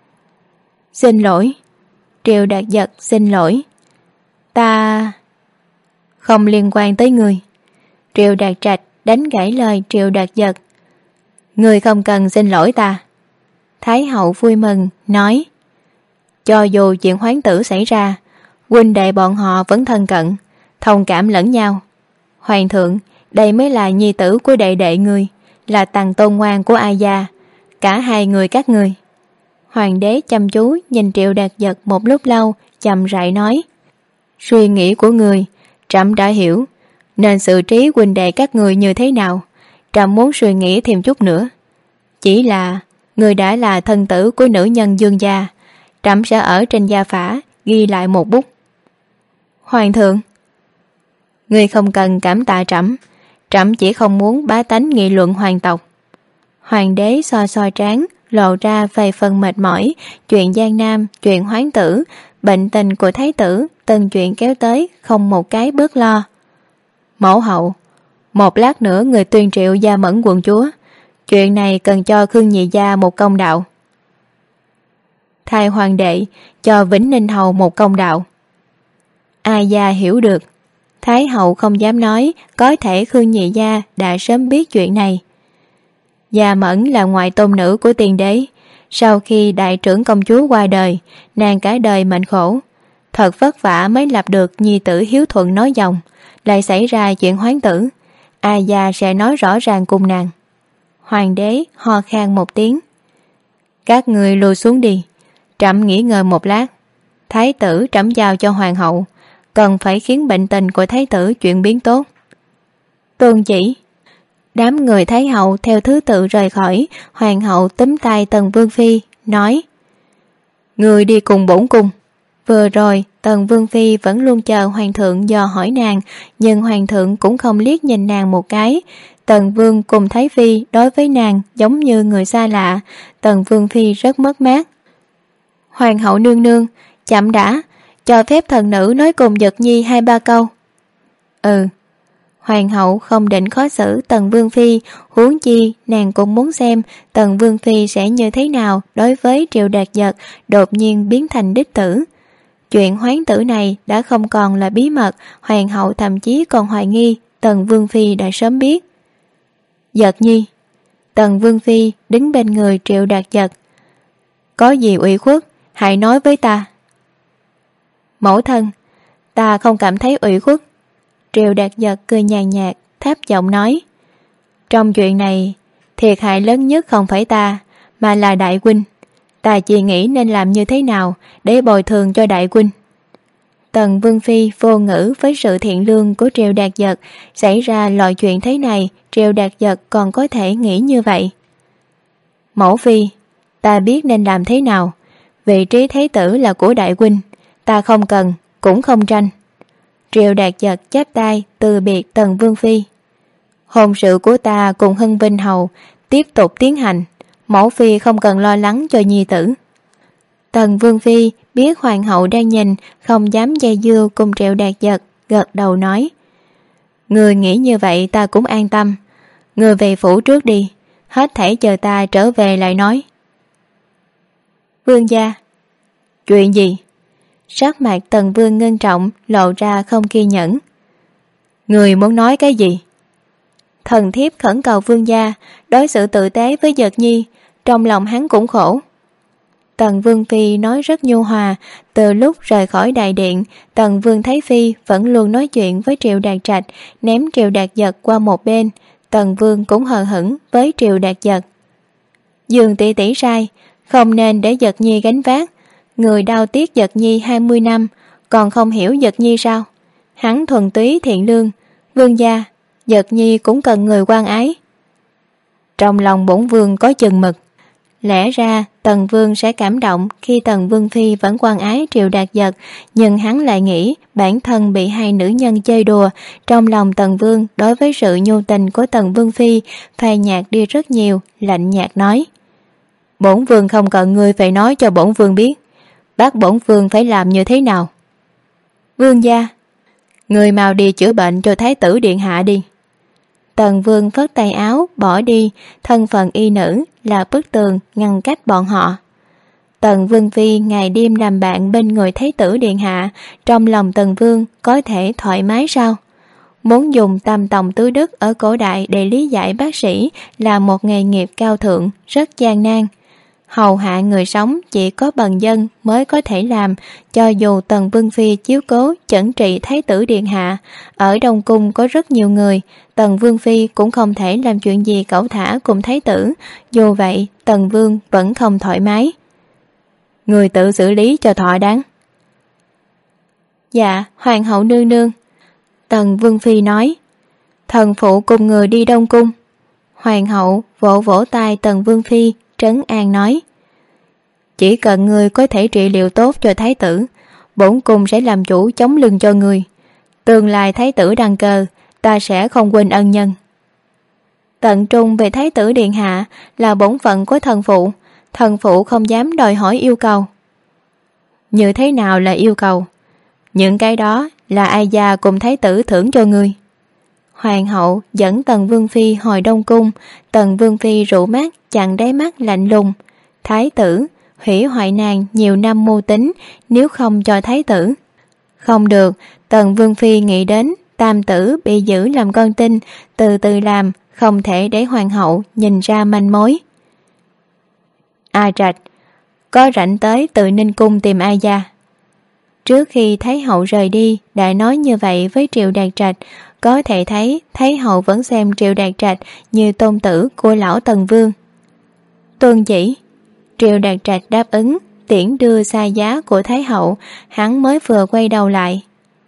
Xin lỗi. Triệu Đạt Giật xin lỗi. Ta... Không liên quan tới người. Triệu Đạt Trạch đánh gãy lời Triệu Đạt Giật. Người không cần xin lỗi ta. Thái hậu vui mừng nói. Cho dù chuyện hoán tử xảy ra, huynh đệ bọn họ vẫn thân cận, thông cảm lẫn nhau. Hoàng thượng, đây mới là nhi tử của đệ đệ người, là tằng tôn ngoan của A gia, cả hai người các người. Hoàng đế chăm chú nhìn Triệu Đạt Giật một lúc lâu, chậm rãi nói. Suy nghĩ của người trẫm đã hiểu, nên xử trí huynh đệ các người như thế nào, trẫm muốn suy nghĩ thêm chút nữa. Chỉ là người đã là thân tử của nữ nhân Dương gia, trẫm sẽ ở trên gia phả ghi lại một bút. Hoàng thượng, người không cần cảm tạ trẫm, trẫm chỉ không muốn bá tánh nghị luận hoàng tộc. Hoàng đế xoa xoa trán, lộ ra vài phần mệt mỏi. Chuyện Giang Nam, chuyện hoán tử, bệnh tình của thái tử, từng chuyện kéo tới, không một cái bớt lo. Mẫu hậu, một lát nữa người tuyên triệu Gia Mẫn quận chúa, chuyện này cần cho Khương Nhị Gia một công đạo. Thay hoàng đệ cho Vĩnh Ninh hầu một công đạo. A gia hiểu được. Thái hậu không dám nói, có thể Khương Nhị Gia đã sớm biết chuyện này. Gia Mẫn là ngoại tôn nữ của tiền đế, sau khi đại trưởng công chúa qua đời, nàng cả đời mệnh khổ, thật vất vả mới lập được nhi tử hiếu thuận nói dòng, lại xảy ra chuyện hoán tử. A gia sẽ nói rõ ràng cùng nàng. Hoàng đế ho khan một tiếng. Các người lùi xuống đi, Trẫm nghỉ ngơi một lát. Thái tử trẫm giao cho hoàng hậu, cần phải khiến bệnh tình của thái tử chuyển biến tốt. Tuân chỉ. Đám người thái hậu theo thứ tự rời khỏi. Hoàng hậu túm tay Tần Vương Phi nói: Người đi cùng bổn cung. Vừa rồi Tần Vương Phi vẫn luôn chờ hoàng thượng dò hỏi nàng, nhưng hoàng thượng cũng không liếc nhìn nàng một cái. Tần Vương cùng Thái Phi đối với nàng giống như người xa lạ. Tần Vương Phi rất mất mát. Hoàng hậu nương nương, chậm đã, cho phép thần nữ nói cùng Dật Nhi 2-3 câu. Ừ. Hoàng hậu không định khó xử Tần Vương Phi, huống chi nàng cũng muốn xem Tần Vương Phi sẽ như thế nào đối với Triệu Đạt Dật đột nhiên biến thành đích tử. Chuyện hoán tử này đã không còn là bí mật, hoàng hậu thậm chí còn hoài nghi Tần Vương Phi đã sớm biết. Dật Nhi. Tần Vương Phi đứng bên người Triệu Đạt Dật. Có gì ủy khuất, hãy nói với ta. Mẫu thân, ta không cảm thấy ủy khuất. Triệu Đạt Dật cười nhàn nhạt, thấp giọng nói: Trong chuyện này, thiệt hại lớn nhất không phải ta, mà là đại huynh. Ta chỉ nghĩ nên làm như thế nào để bồi thường cho đại huynh. Tần Vương Phi vô ngữ với sự thiện lương của Triệu Đạt Dật. Xảy ra loại chuyện thế này, Triệu Đạt Dật còn có thể nghĩ như vậy. Mẫu Phi, ta biết nên làm thế nào. Vị trí thái tử là của đại huynh, ta không cần, cũng không tranh. Triệu Đạt Dật chắp tay từ biệt Tần Vương Phi. Hôn sự của ta cùng Hân Vinh Hầu tiếp tục tiến hành, mẫu Phi không cần lo lắng cho nhi tử. Tần Vương Phi biết hoàng hậu đang nhìn, không dám dây dưa cùng Triệu Đạt Dật, gật đầu nói: Người nghĩ như vậy ta cũng an tâm. Người về phủ trước đi, hết thảy chờ ta trở về lại nói. Vương gia. Chuyện gì? Sắc mặt Tần Vương ngưng trọng, lộ ra không kiên nhẫn. Người muốn nói cái gì? Thần thiếp khẩn cầu vương gia đối xử tử tế với Dật Nhi, trong lòng hắn cũng khổ. Tần Vương Phi nói rất nhu hòa. Từ lúc rời khỏi đại điện, Tần Vương Thái Phi vẫn luôn nói chuyện với Triệu Đạt Trạch, ném Triệu Đạt Dật qua một bên. Tần Vương cũng hờ hững với Triệu Đạt Dật. Dương tỷ tỷ sai, không nên để Dật Nhi gánh vác. Người đau tiếc Dật Nhi 20 năm, còn không hiểu Dật Nhi sao? Hắn thuần túy thiện lương. Vương gia, Dật Nhi cũng cần người quan ái. Trong lòng bổn vương có chừng mực. Lẽ ra Tần Vương sẽ cảm động khi Tần Vương Phi vẫn quan ái Triệu Đạt Dật, nhưng hắn lại nghĩ bản thân bị hai nữ nhân chơi đùa. Trong lòng Tần Vương đối với sự nhu tình của Tần Vương Phi phai nhạt đi rất nhiều, lạnh nhạt nói: Bổn vương không cần ngươi phải nói cho bổn vương biết, bắt bổn vương phải làm như thế nào. Vương gia, người mau đi chữa bệnh cho thái tử điện hạ đi. Tần Vương phất tay áo bỏ đi, thân phận y nữ là bức tường ngăn cách bọn họ. Tần Vương Phi ngày đêm làm bạn bên người thái tử điện hạ, trong lòng Tần Vương có thể thoải mái sao? Muốn dùng tam tòng tứ đức ở cổ đại để lý giải bác sĩ là một nghề nghiệp cao thượng, rất gian nan. Hầu hạ người sống chỉ có bần dân mới có thể làm. Cho dù Tần Vương Phi chiếu cố chẩn trị thái tử điện hạ, ở Đông Cung có rất nhiều người, Tần Vương Phi cũng không thể làm chuyện gì cẩu thả cùng thái tử. Dù vậy Tần Vương vẫn không thoải mái. Người tự xử lý cho thỏa đáng. Dạ, hoàng hậu nương nương. Tần Vương Phi nói. Thần phụ cùng người đi Đông Cung. Hoàng hậu vỗ vỗ tay Tần Vương Phi, trấn an nói: Chỉ cần ngươi có thể trị liệu tốt cho thái tử, bổn cung sẽ làm chủ chống lưng cho ngươi. Tương lai thái tử đăng cơ, ta sẽ không quên ân nhân. Tận trung về thái tử điện hạ là bổn phận của thần phụ không dám đòi hỏi yêu cầu. Như thế nào là yêu cầu? Những cái đó là ai gia cùng thái tử thưởng cho ngươi. Hoàng hậu dẫn Tần Vương Phi hồi Đông Cung. Tần Vương Phi rũ mắt, chặn đáy mắt lạnh lùng. Thái tử hủy hoại nàng nhiều năm mưu tính, nếu không cho thái tử. Không được. Tần Vương Phi nghĩ đến tam tử bị giữ làm con tin, từ từ làm, không thể để hoàng hậu nhìn ra manh mối. A Trạch có rảnh tới từ Ninh Cung tìm ai gia. Trước khi Thái hậu rời đi đã nói như vậy với Triệu Đạt Trạch. Có thể thấy Thái hậu vẫn xem Triệu Đạt Trạch như tôn tử của lão Tần Vương. Tuân chỉ. Triệu Đạt Trạch đáp ứng, tiễn đưa xa giá của Thái hậu, hắn mới vừa quay đầu lại.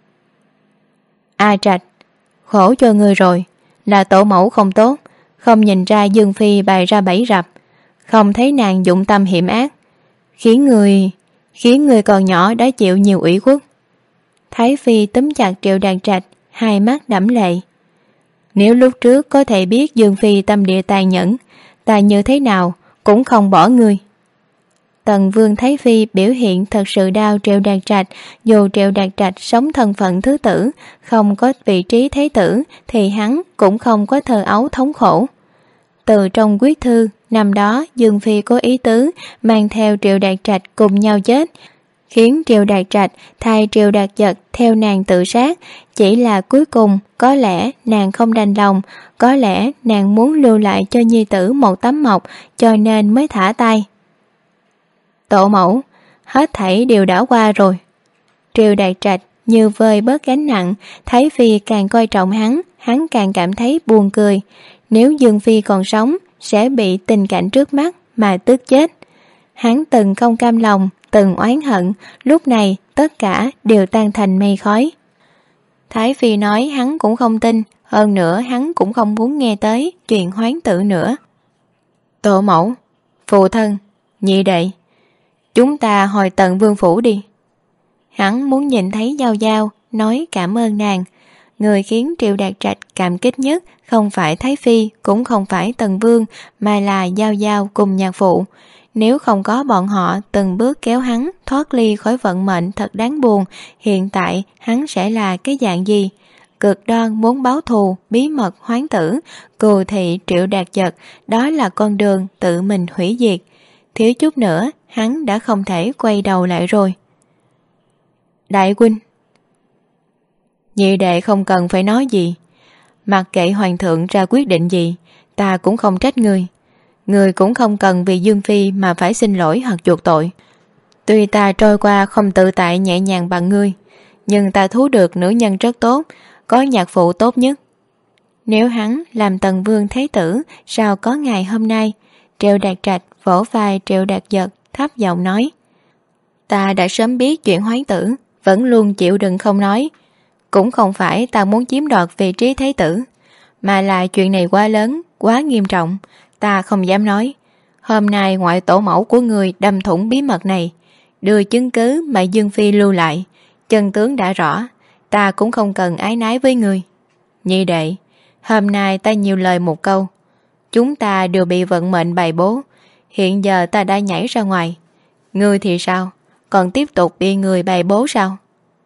A Trạch, khổ cho người rồi, là tổ mẫu không tốt, không nhìn ra Dương Phi bày ra bẫy rập, không thấy nàng dụng tâm hiểm ác, khiến người còn nhỏ đã chịu nhiều ủy khuất. Thái Phi túm chặt Triệu Đạt Trạch, hai mắt đẫm lệ. Nếu lúc trước có thể biết Dương Phi tâm địa tàn nhẫn, ta như thế nào cũng không bỏ ngươi. Tần Vương Thái Phi biểu hiện thật sự đau Triệu Đạt Trạch, dù Triệu Đạt Trạch sống thân phận thứ tử, không có vị trí thế tử, thì hắn cũng không có thơ ấu thống khổ. Từ trong quyết thư, năm đó Dương Phi có ý tứ mang theo Triệu Đạt Trạch cùng nhau chết, khiến Triệu Đạt Trạch thay Triệu Đạt Giật theo nàng tự sát. Chỉ là cuối cùng có lẽ nàng không đành lòng, có lẽ nàng muốn lưu lại cho nhi tử một tấm mộc, cho nên mới thả tay. Tổ mẫu, hết thảy đều đã qua rồi. Triệu Đạt Trạch như vơi bớt gánh nặng. Thái Phi càng coi trọng hắn càng cảm thấy buồn cười. Nếu Dương Phi còn sống, sẽ bị tình cảnh trước mắt mà tức chết. Hắn từng không cam lòng, từng oán hận, lúc này tất cả đều tan thành mây khói. Thái Phi nói hắn cũng không tin, hơn nữa hắn cũng không muốn nghe tới chuyện hoán tử nữa. Tổ mẫu, phụ thân, nhị đệ, chúng ta hồi Tần Vương phủ đi. Hắn muốn nhìn thấy Giao Giao, nói cảm ơn nàng. Người khiến Triệu Đạt Trạch cảm kích nhất không phải Thái Phi, cũng không phải Tần Vương, mà là Giao Giao cùng nhạc phụ. Nếu không có bọn họ từng bước kéo hắn thoát ly khỏi vận mệnh thật đáng buồn, hiện tại hắn sẽ là cái dạng gì? Cực đoan muốn báo thù, bí mật hoán tử, cừu thị Triệu Đạt Giật, đó là con đường tự mình hủy diệt. Thiếu chút nữa, hắn đã không thể quay đầu lại rồi. Đại huynh, nhị đệ không cần phải nói gì. Mặc kệ hoàng thượng ra quyết định gì, ta cũng không trách ngươi. Ngươi cũng không cần vì Dương Phi mà phải xin lỗi hoặc chuộc tội. Tuy ta trôi qua không tự tại nhẹ nhàng bằng ngươi, nhưng ta thú được nữ nhân rất tốt, có nhạc phụ tốt nhất. Nếu hắn làm Tần Vương Thế Tử, sao có ngày hôm nay? Triệu Đạt Trạch vỗ vai Triệu Đạt Giật, thấp giọng nói. Ta đã sớm biết chuyện hoán tử, vẫn luôn chịu đựng không nói. Cũng không phải ta muốn chiếm đoạt vị trí thế tử, mà là chuyện này quá lớn, quá nghiêm trọng, ta không dám nói. Hôm nay ngoại tổ mẫu của người đâm thủng bí mật này, đưa chứng cứ mà Dương Phi lưu lại, chân tướng đã rõ, ta cũng không cần ái nái với người. Nhị đệ, hôm nay ta nhiều lời một câu, chúng ta đều bị vận mệnh bày bố, hiện giờ ta đã nhảy ra ngoài, ngươi thì sao, còn tiếp tục bị người bày bố sao?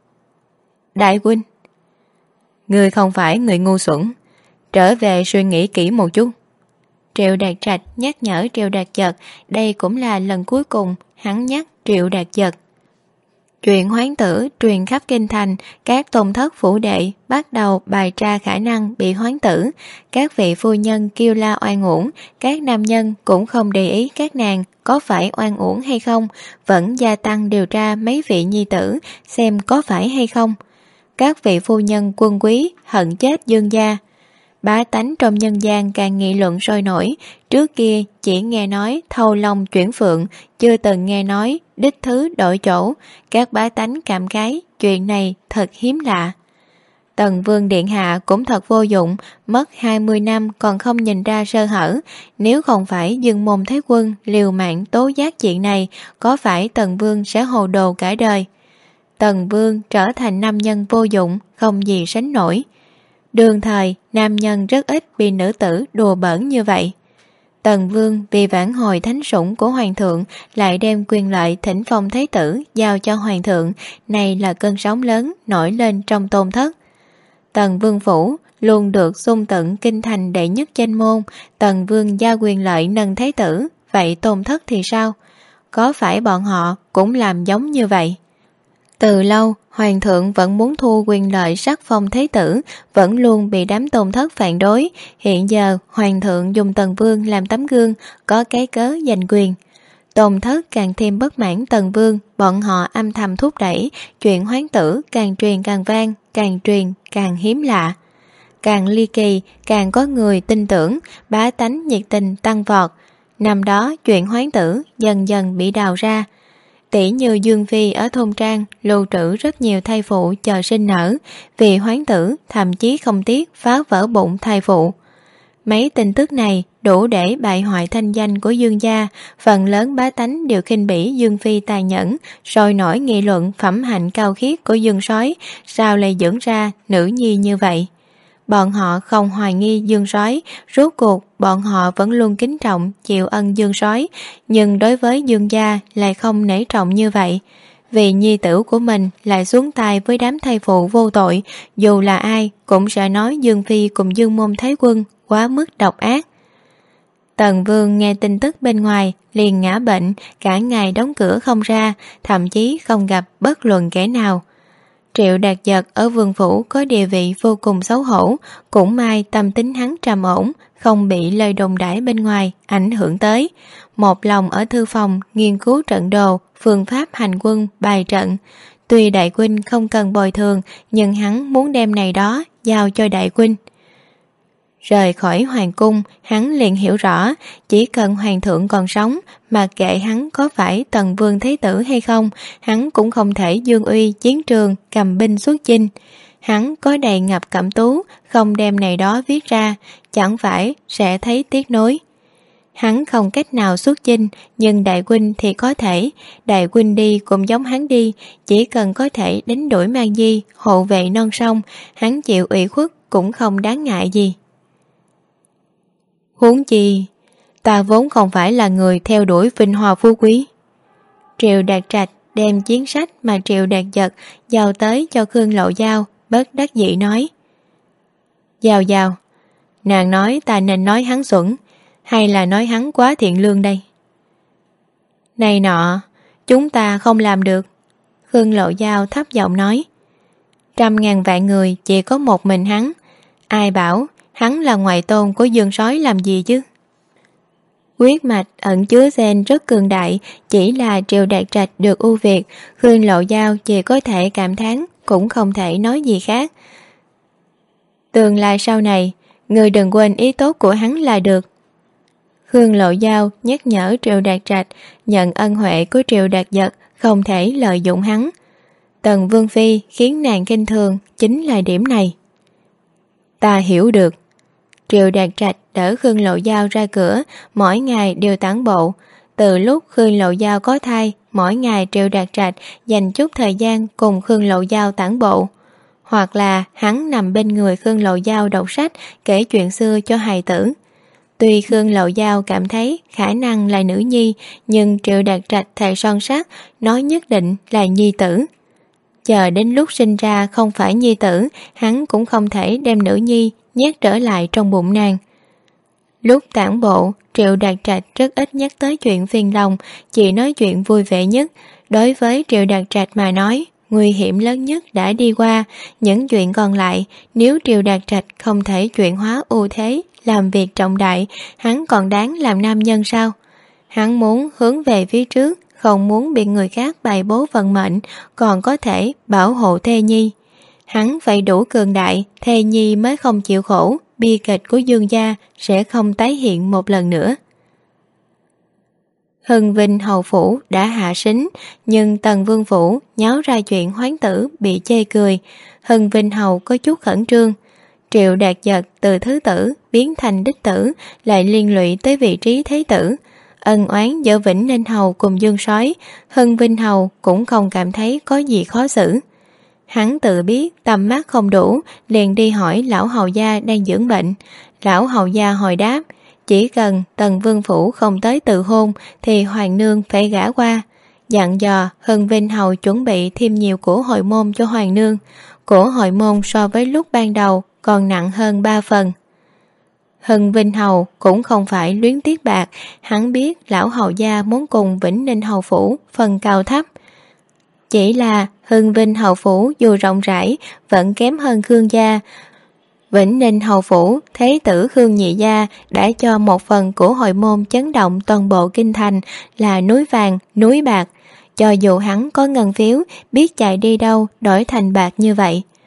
Đại huynh, ngươi không phải người ngu xuẩn, trở về suy nghĩ kỹ một chút. Triệu Đạt Trạch nhắc nhở Triệu Đạt Giật, đây cũng là lần cuối cùng hắn nhắc Triệu Đạt Giật. Chuyện hoán tử truyền khắp kinh thành, các tôn thất phủ đệ bắt đầu bài tra khả năng bị hoán tử. Các vị phu nhân kêu la oan uổng, các nam nhân cũng không để ý các nàng có phải oan uổng hay không, vẫn gia tăng điều tra mấy vị nhi tử xem có phải hay không. Các vị phu nhân quân quý hận chết Dương gia. Bá tánh trong nhân gian càng nghị luận sôi nổi. Trước kia chỉ nghe nói thâu long chuyển phượng, chưa từng nghe nói đích thứ đổi chỗ. Các bá tánh cảm khái chuyện này thật hiếm lạ. Tần Vương Điện Hạ cũng thật vô dụng, mất 20 năm còn không nhìn ra sơ hở. Nếu không phải Dương Môn Thế Quân liều mạng tố giác chuyện này, có phải Tần Vương sẽ hồ đồ cả đời? Tần Vương trở thành nam nhân vô dụng, không gì sánh nổi. Đương thời, nam nhân rất ít bị nữ tử đùa bỡn như vậy. Tần Vương vì vãn hồi thánh sủng của hoàng thượng lại đem quyền lợi thỉnh phong thế tử giao cho hoàng thượng, này là cơn sóng lớn nổi lên trong tôn thất. Tần Vương phủ luôn được xung tận kinh thành đệ nhất danh môn, Tần Vương giao quyền lợi nâng thế tử, vậy tôn thất thì sao? Có phải bọn họ cũng làm giống như vậy? Từ lâu, hoàng thượng vẫn muốn thu quyền lợi sắc phong thế tử, vẫn luôn bị đám tôn thất phản đối. Hiện giờ, hoàng thượng dùng Tần Vương làm tấm gương, có cái cớ giành quyền. Tôn thất càng thêm bất mãn Tần Vương, bọn họ âm thầm thúc đẩy, chuyện hoán tử càng truyền càng vang, càng truyền càng hiếm lạ. Càng ly kỳ, càng có người tin tưởng, bá tánh nhiệt tình tăng vọt. Năm đó, chuyện hoán tử dần dần bị đào ra. Tỷ như Dương Phi ở thôn trang lưu trữ rất nhiều thai phụ chờ sinh nở, vì hoán tử thậm chí không tiếc phá vỡ bụng thai phụ. Mấy tin tức này đủ để bại hoại thanh danh của Dương gia, phần lớn bá tánh đều khinh bỉ Dương Phi tàn nhẫn, sôi nổi nghị luận phẩm hạnh cao khiết của Dương Soái, sao lại dưỡng ra nữ nhi như vậy. Bọn họ không hoài nghi Dương Soái, rốt cuộc bọn họ vẫn luôn kính trọng chịu ân Dương Soái, nhưng đối với Dương gia lại không nể trọng như vậy. Vì nhi tử của mình lại xuống tay với đám thai phụ vô tội, dù là ai cũng sẽ nói Dương Phi cùng Dương Môn Thái Quân quá mức độc ác. Tần Vương nghe tin tức bên ngoài liền ngã bệnh, cả ngày đóng cửa không ra, thậm chí không gặp bất luận kẻ nào. Triệu Đạt Giật ở vương phủ có địa vị vô cùng xấu hổ, cũng may tâm tính hắn trầm ổn, không bị lời đồn đãi bên ngoài ảnh hưởng tới. Một lòng ở thư phòng nghiên cứu trận đồ, phương pháp hành quân, bài trận. Tuy đại huynh không cần bồi thường, nhưng hắn muốn đem này đó giao cho đại huynh. Rời khỏi hoàng cung, hắn liền hiểu rõ, chỉ cần hoàng thượng còn sống, mà kệ hắn có phải Tần Vương Thế Tử hay không, hắn cũng không thể dương uy chiến trường cầm binh xuất chinh. Hắn có đầy ngập cẩm tú, không đem này đó viết ra, chẳng phải sẽ thấy tiếc nối. Hắn không cách nào xuất chinh, nhưng đại huynh thì có thể. Đại huynh đi cũng giống hắn đi, chỉ cần có thể đánh đuổi Mang Di, hộ vệ non sông, hắn chịu ủy khuất cũng không đáng ngại gì. Huống chi, ta vốn không phải là người theo đuổi vinh hoa phú quý. Triệu Đạt Trạch đem chiến sách mà Triệu Đạt Giật giao tới cho Khương Lộ Giao, bất đắc dĩ nói. Giao Giao, nàng nói ta nên nói hắn xuẩn, hay là nói hắn quá thiện lương đây? Này nọ, chúng ta không làm được. Khương Lộ Giao thấp giọng nói. 100.000 vạn người chỉ có một mình hắn, ai bảo hắn là ngoại tôn của Dương Soái làm gì chứ? Huyết mạch ẩn chứa gen rất cường đại, chỉ là Triệu Đạt Trạch được ưu việt, Khương Lộ Giao chỉ có thể cảm thán, cũng không thể nói gì khác. Tương lai sau này, người đừng quên ý tốt của hắn là được. Khương Lộ Giao nhắc nhở Triệu Đạt Trạch nhận ân huệ của Triệu Đạt Giật, không thể lợi dụng hắn. Tần Vương Phi khiến nàng khinh thường chính là điểm này. Ta hiểu được. Triệu Đạt Trạch đỡ Khương Lộ Giao ra cửa, mỗi ngày đều tản bộ. Từ lúc Khương Lộ Giao có thai, mỗi ngày Triệu Đạt Trạch dành chút thời gian cùng Khương Lộ Giao tản bộ. Hoặc là hắn nằm bên người Khương Lộ Giao đọc sách, kể chuyện xưa cho hài tử. Tuy Khương Lộ Giao cảm thấy khả năng là nữ nhi, nhưng Triệu Đạt Trạch thề son sắt, nói nhất định là nhi tử. Chờ đến lúc sinh ra không phải nhi tử, hắn cũng không thể đem nữ nhi nhét trở lại trong bụng nàng. Lúc tản bộ, Triệu Đạt Trạch rất ít nhắc tới chuyện phiền lòng, chỉ nói chuyện vui vẻ nhất. Đối với Triệu Đạt Trạch mà nói, nguy hiểm lớn nhất đã đi qua, những chuyện còn lại, nếu Triệu Đạt Trạch không thể chuyển hóa ưu thế, làm việc trọng đại, hắn còn đáng làm nam nhân sao? Hắn muốn hướng về phía trước, không muốn bị người khác bày bố vận mệnh, còn có thể bảo hộ thê nhi. Hắn phải đủ cường đại, thê nhi mới không chịu khổ, bi kịch của Dương gia sẽ không tái hiện một lần nữa. Hưng Vinh hầu phủ đã hạ sính, nhưng Tần Vương phủ nháo ra chuyện hoán tử bị chê cười. Hưng Vinh hầu có chút khẩn trương. Triệu Đạt Giật từ thứ tử biến thành đích tử, lại liên lụy tới vị trí thế tử. Ân oán giữa Vĩnh Ninh hầu cùng Dương Soái, Hưng Vinh hầu cũng không cảm thấy có gì khó xử. Hắn tự biết tầm mắt không đủ, liền đi hỏi lão hầu gia đang dưỡng bệnh. Lão hầu gia hồi đáp, chỉ cần Tần Vương phủ không tới từ hôn thì hoàng nương phải gả qua. Dặn dò Hưng Vinh hầu chuẩn bị thêm nhiều của hồi môn cho hoàng nương. Của hồi môn so với lúc ban đầu còn nặng hơn 3 phần. Hưng Vinh hầu cũng không phải luyến tiếc bạc, hắn biết lão hầu gia muốn cùng Vĩnh Ninh hầu phủ phần cao thấp. Chỉ là Hưng Vinh hầu phủ dù rộng rãi vẫn kém hơn Khương gia. Vĩnh Ninh hầu phủ thế tử Khương nhị gia đã cho một phần của hồi môn chấn động toàn bộ kinh thành, là núi vàng, núi bạc. Cho dù hắn có ngân phiếu, biết chạy đi đâu đổi thành bạc như vậy.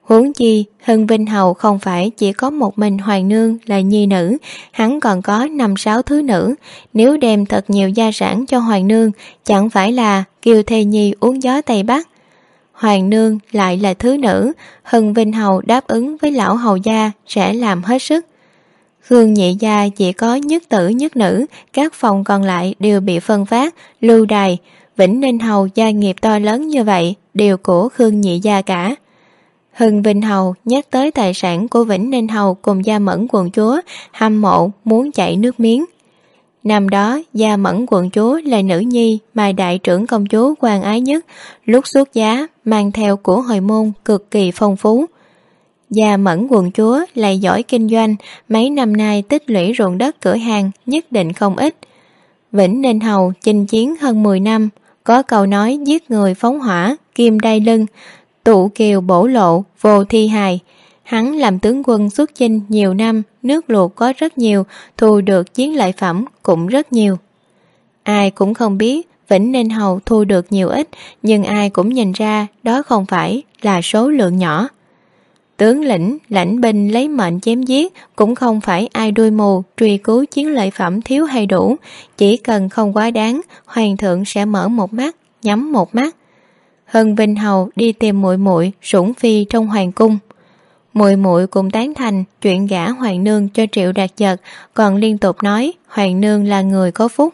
Huống chi Hưng Vinh Hầu không phải chỉ có một mình Hoàng nương là nhi nữ, hắn còn có 5-6 thứ nữ. Nếu đem thật nhiều gia sản cho Hoàng nương, chẳng phải là kêu thê nhi uống gió Tây Bắc. Hoàng nương lại là thứ nữ, Hưng Vinh Hầu đáp ứng với lão hầu gia sẽ làm hết sức. Khương Nhị gia chỉ có nhất tử nhất nữ, các phòng còn lại đều bị phân phát, lưu đày. Vĩnh Ninh Hầu gia nghiệp to lớn như vậy đều của Khương Nhị gia cả. Hưng Vinh Hầu nhắc tới tài sản của Vĩnh Ninh Hầu cùng Gia Mẫn quận chúa, hâm mộ muốn chảy nước miếng. Năm đó Gia Mẫn quận chúa là nữ nhi mà đại trưởng công chúa quan ái nhất, lúc xuất giá mang theo của hồi môn cực kỳ phong phú. Gia Mẫn quận chúa lại giỏi kinh doanh, mấy năm nay tích lũy ruộng đất cửa hàng nhất định không ít. Vĩnh Ninh Hầu chinh chiến hơn 10 năm, có câu nói giết người phóng hỏa, kim đai lưng, tụ kiều bổ lộ, vô thi hài. Hắn làm tướng quân xuất chinh nhiều năm, nước luộc có rất nhiều, thu được chiến lợi phẩm cũng rất nhiều. Ai cũng không biết Vĩnh Ninh Hầu thu được nhiều ít, nhưng ai cũng nhìn ra đó không phải là số lượng nhỏ. Tướng lĩnh, lãnh binh lấy mệnh chém giết cũng không phải ai đuôi mù truy cứu chiến lợi phẩm thiếu hay đủ, chỉ cần không quá đáng, hoàng thượng sẽ mở một mắt, nhắm một mắt. Hưng Vinh Hầu đi tìm muội muội Sủng Phi trong hoàng cung. Muội muội cũng tán thành chuyện gả Hoàng nương cho Triệu Đạt Dật, còn liên tục nói Hoàng nương là người có phúc.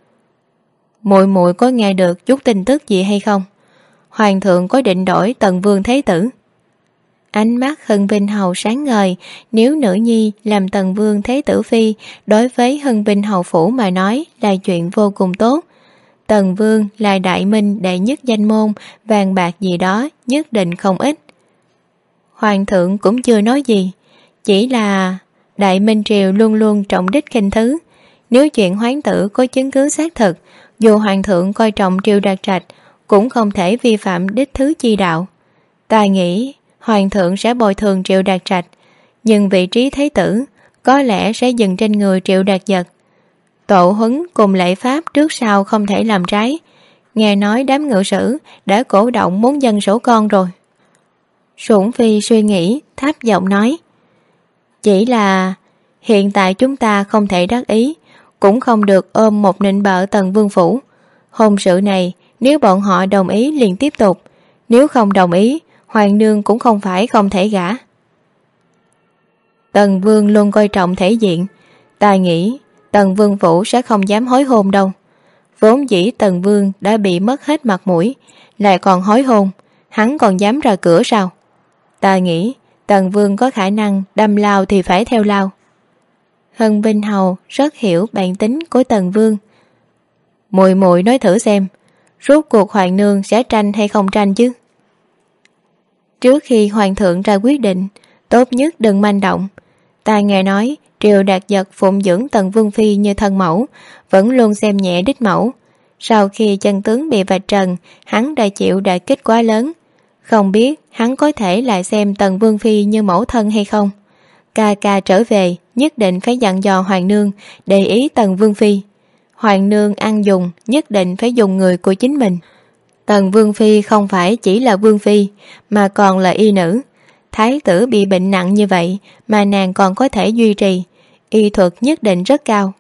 Muội muội có nghe được chút tin tức gì hay không? Hoàng thượng có định đổi Tần Vương Thế Tử? Ánh mắt Hưng Vinh Hầu sáng ngời, nếu nữ nhi làm Tần Vương Thế Tử Phi, đối với Hưng Vinh Hầu phủ mà nói là chuyện vô cùng tốt. Tần Vương là đại minh đệ nhất danh môn, vàng bạc gì đó nhất định không ít. Hoàng thượng cũng chưa nói gì, chỉ là đại minh triều luôn luôn trọng đích khinh thứ. Nếu chuyện hoán tử có chứng cứ xác thực, dù hoàng thượng coi trọng Triệu Đạt Trạch cũng không thể vi phạm đích thứ chi đạo. Ta nghĩ hoàng thượng sẽ bồi thường Triệu Đạt Trạch, nhưng vị trí thế tử có lẽ sẽ dừng trên người Triệu Đạt Dật. Tổ huấn cùng lễ pháp trước sau không thể làm trái. Nghe nói đám ngự sử đã cổ động muốn dâng sổ con rồi. Sủng Phi suy nghĩ, thấp giọng nói, chỉ là hiện tại chúng ta không thể đắc ý, cũng không được ôm một nịnh bợ Tần Vương phủ. Hôn sự này nếu bọn họ đồng ý liền tiếp tục, nếu không đồng ý, Hoàng nương cũng không phải không thể gả. Tần Vương luôn coi trọng thể diện, ta nghĩ Tần Vương phủ sẽ không dám hối hôn đâu. Vốn dĩ Tần Vương đã bị mất hết mặt mũi, lại còn hối hôn, hắn còn dám ra cửa sao? Ta nghĩ Tần Vương có khả năng đâm lao thì phải theo lao. Hưng Vinh Hầu rất hiểu bản tính của Tần Vương. Muội muội nói thử xem, rốt cuộc Hoàng nương sẽ tranh hay không tranh chứ? Trước khi Hoàng thượng ra quyết định, tốt nhất đừng manh động. Ta nghe nói Triệu Đạt Dật phụng dưỡng Tần Vương Phi như thân mẫu, vẫn luôn xem nhẹ đích mẫu. Sau khi chân tướng bị vạch trần, hắn đã chịu đả kích quá lớn. Không biết hắn có thể lại xem Tần Vương Phi như mẫu thân hay không. Ca ca trở về nhất định phải dặn dò Hoàng nương để ý Tần Vương Phi. Hoàng nương ăn dùng nhất định phải dùng người của chính mình. Tần Vương Phi không phải chỉ là Vương Phi mà còn là y nữ. Thái tử bị bệnh nặng như vậy mà nàng còn có thể duy trì, y thuật nhất định rất cao.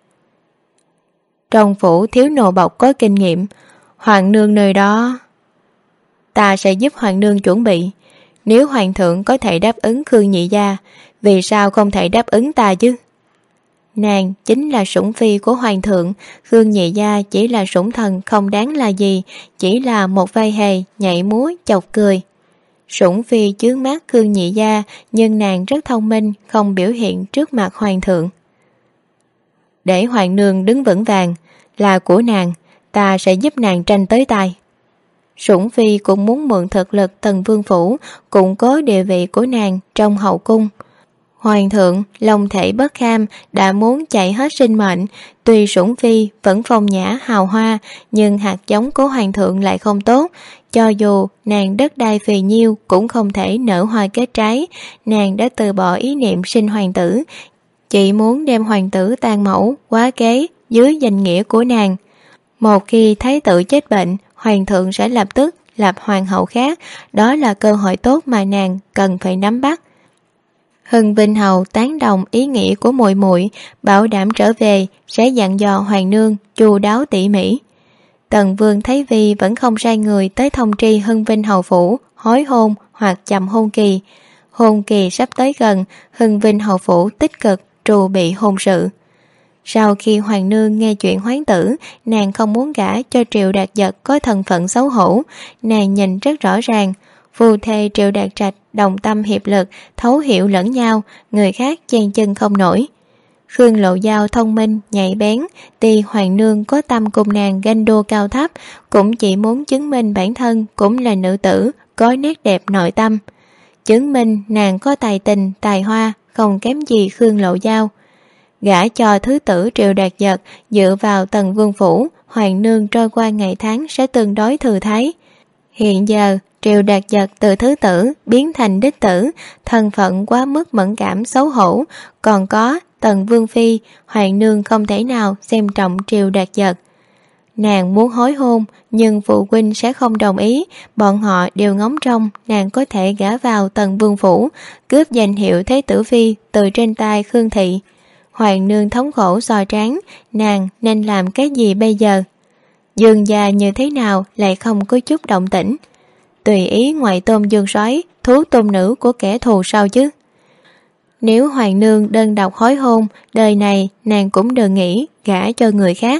Trong phủ thiếu nô bộc có kinh nghiệm, Hoàng nương nơi đó ta sẽ giúp Hoàng nương chuẩn bị. Nếu Hoàng thượng có thể đáp ứng Khương Nhị gia, vì sao không thể đáp ứng ta chứ? Nàng chính là sủng phi của Hoàng thượng, Khương Nhị gia chỉ là sủng thần không đáng là gì, chỉ là một vai hề nhảy múa chọc cười. Sủng phi chướng mắt Khương Nhị gia, nhưng nàng rất thông minh, không biểu hiện trước mặt Hoàng thượng. Để Hoàng nương đứng vững vàng, là của nàng, ta sẽ giúp nàng tranh tới tay. Sủng phi cũng muốn mượn thực lực Tần Vương phủ, củng cố địa vị của nàng trong hậu cung. Hoàng thượng lòng thể bất kham, đã muốn chạy hết sinh mệnh. Tuy Sủng phi vẫn phong nhã hào hoa, nhưng hạt giống của Hoàng thượng lại không tốt. Cho dù nàng đất đai phì nhiêu cũng không thể nở hoa kết trái. Nàng đã từ bỏ ý niệm sinh hoàng tử, chỉ muốn đem hoàng tử tàn mẫu quá kế dưới danh nghĩa của nàng. Một khi thái tử chết bệnh, Hoàng thượng sẽ lập tức lập hoàng hậu khác, đó là cơ hội tốt mà nàng cần phải nắm bắt. Hưng Vinh Hầu tán đồng ý nghĩ của muội muội, bảo đảm trở về sẽ dặn dò hoàng nương chu đáo tỉ mỉ. Tần Vương thấy Vi vẫn không sai người tới thông tri Hưng Vinh Hầu phủ hối hôn hoặc chậm hôn kỳ. Hôn kỳ sắp tới gần, Hưng Vinh Hầu phủ tích cực trù bị hôn sự. Sau khi hoàng nương nghe chuyện hoán tử, nàng không muốn gả cho Triệu Đạt Giật có thân phận xấu hổ. Nàng nhìn rất rõ ràng, phu thê Triệu Đạt Trạch đồng tâm hiệp lực, thấu hiểu lẫn nhau, người khác chen chân không nổi. Khương Lộ Giao thông minh, nhạy bén, tuy hoàng nương có tâm cùng nàng ganh đua cao thấp, cũng chỉ muốn chứng minh bản thân cũng là nữ tử, có nét đẹp nội tâm. Chứng minh nàng có tài tình, tài hoa, không kém gì Khương Lộ Giao. Gả cho thứ tử Triệu Đạt Giật, dựa vào Tần Vương phủ, hoàng nương trôi qua ngày tháng sẽ tương đối thư thái. Hiện giờ Triệu Đạt Giật từ thứ tử biến thành đích tử, thân phận quá mức mẫn cảm xấu hổ, còn có Tần Vương phi, hoàng nương không thể nào xem trọng Triệu Đạt Giật. Nàng muốn hối hôn, nhưng phụ huynh sẽ không đồng ý, bọn họ đều ngóng trông nàng có thể gả vào Tần Vương phủ, cướp danh hiệu Thế tử phi từ trên tay Khương thị. Hoàng nương thống khổ soi trán, nàng nên làm cái gì bây giờ? Dương gia như thế nào lại không có chút động tĩnh? Tùy ý ngoại tôn Dương Soái, thú tôn nữ của kẻ thù sao chứ? Nếu hoàng nương đơn độc hối hôn, đời này nàng cũng đừng nghĩ gả cho người khác.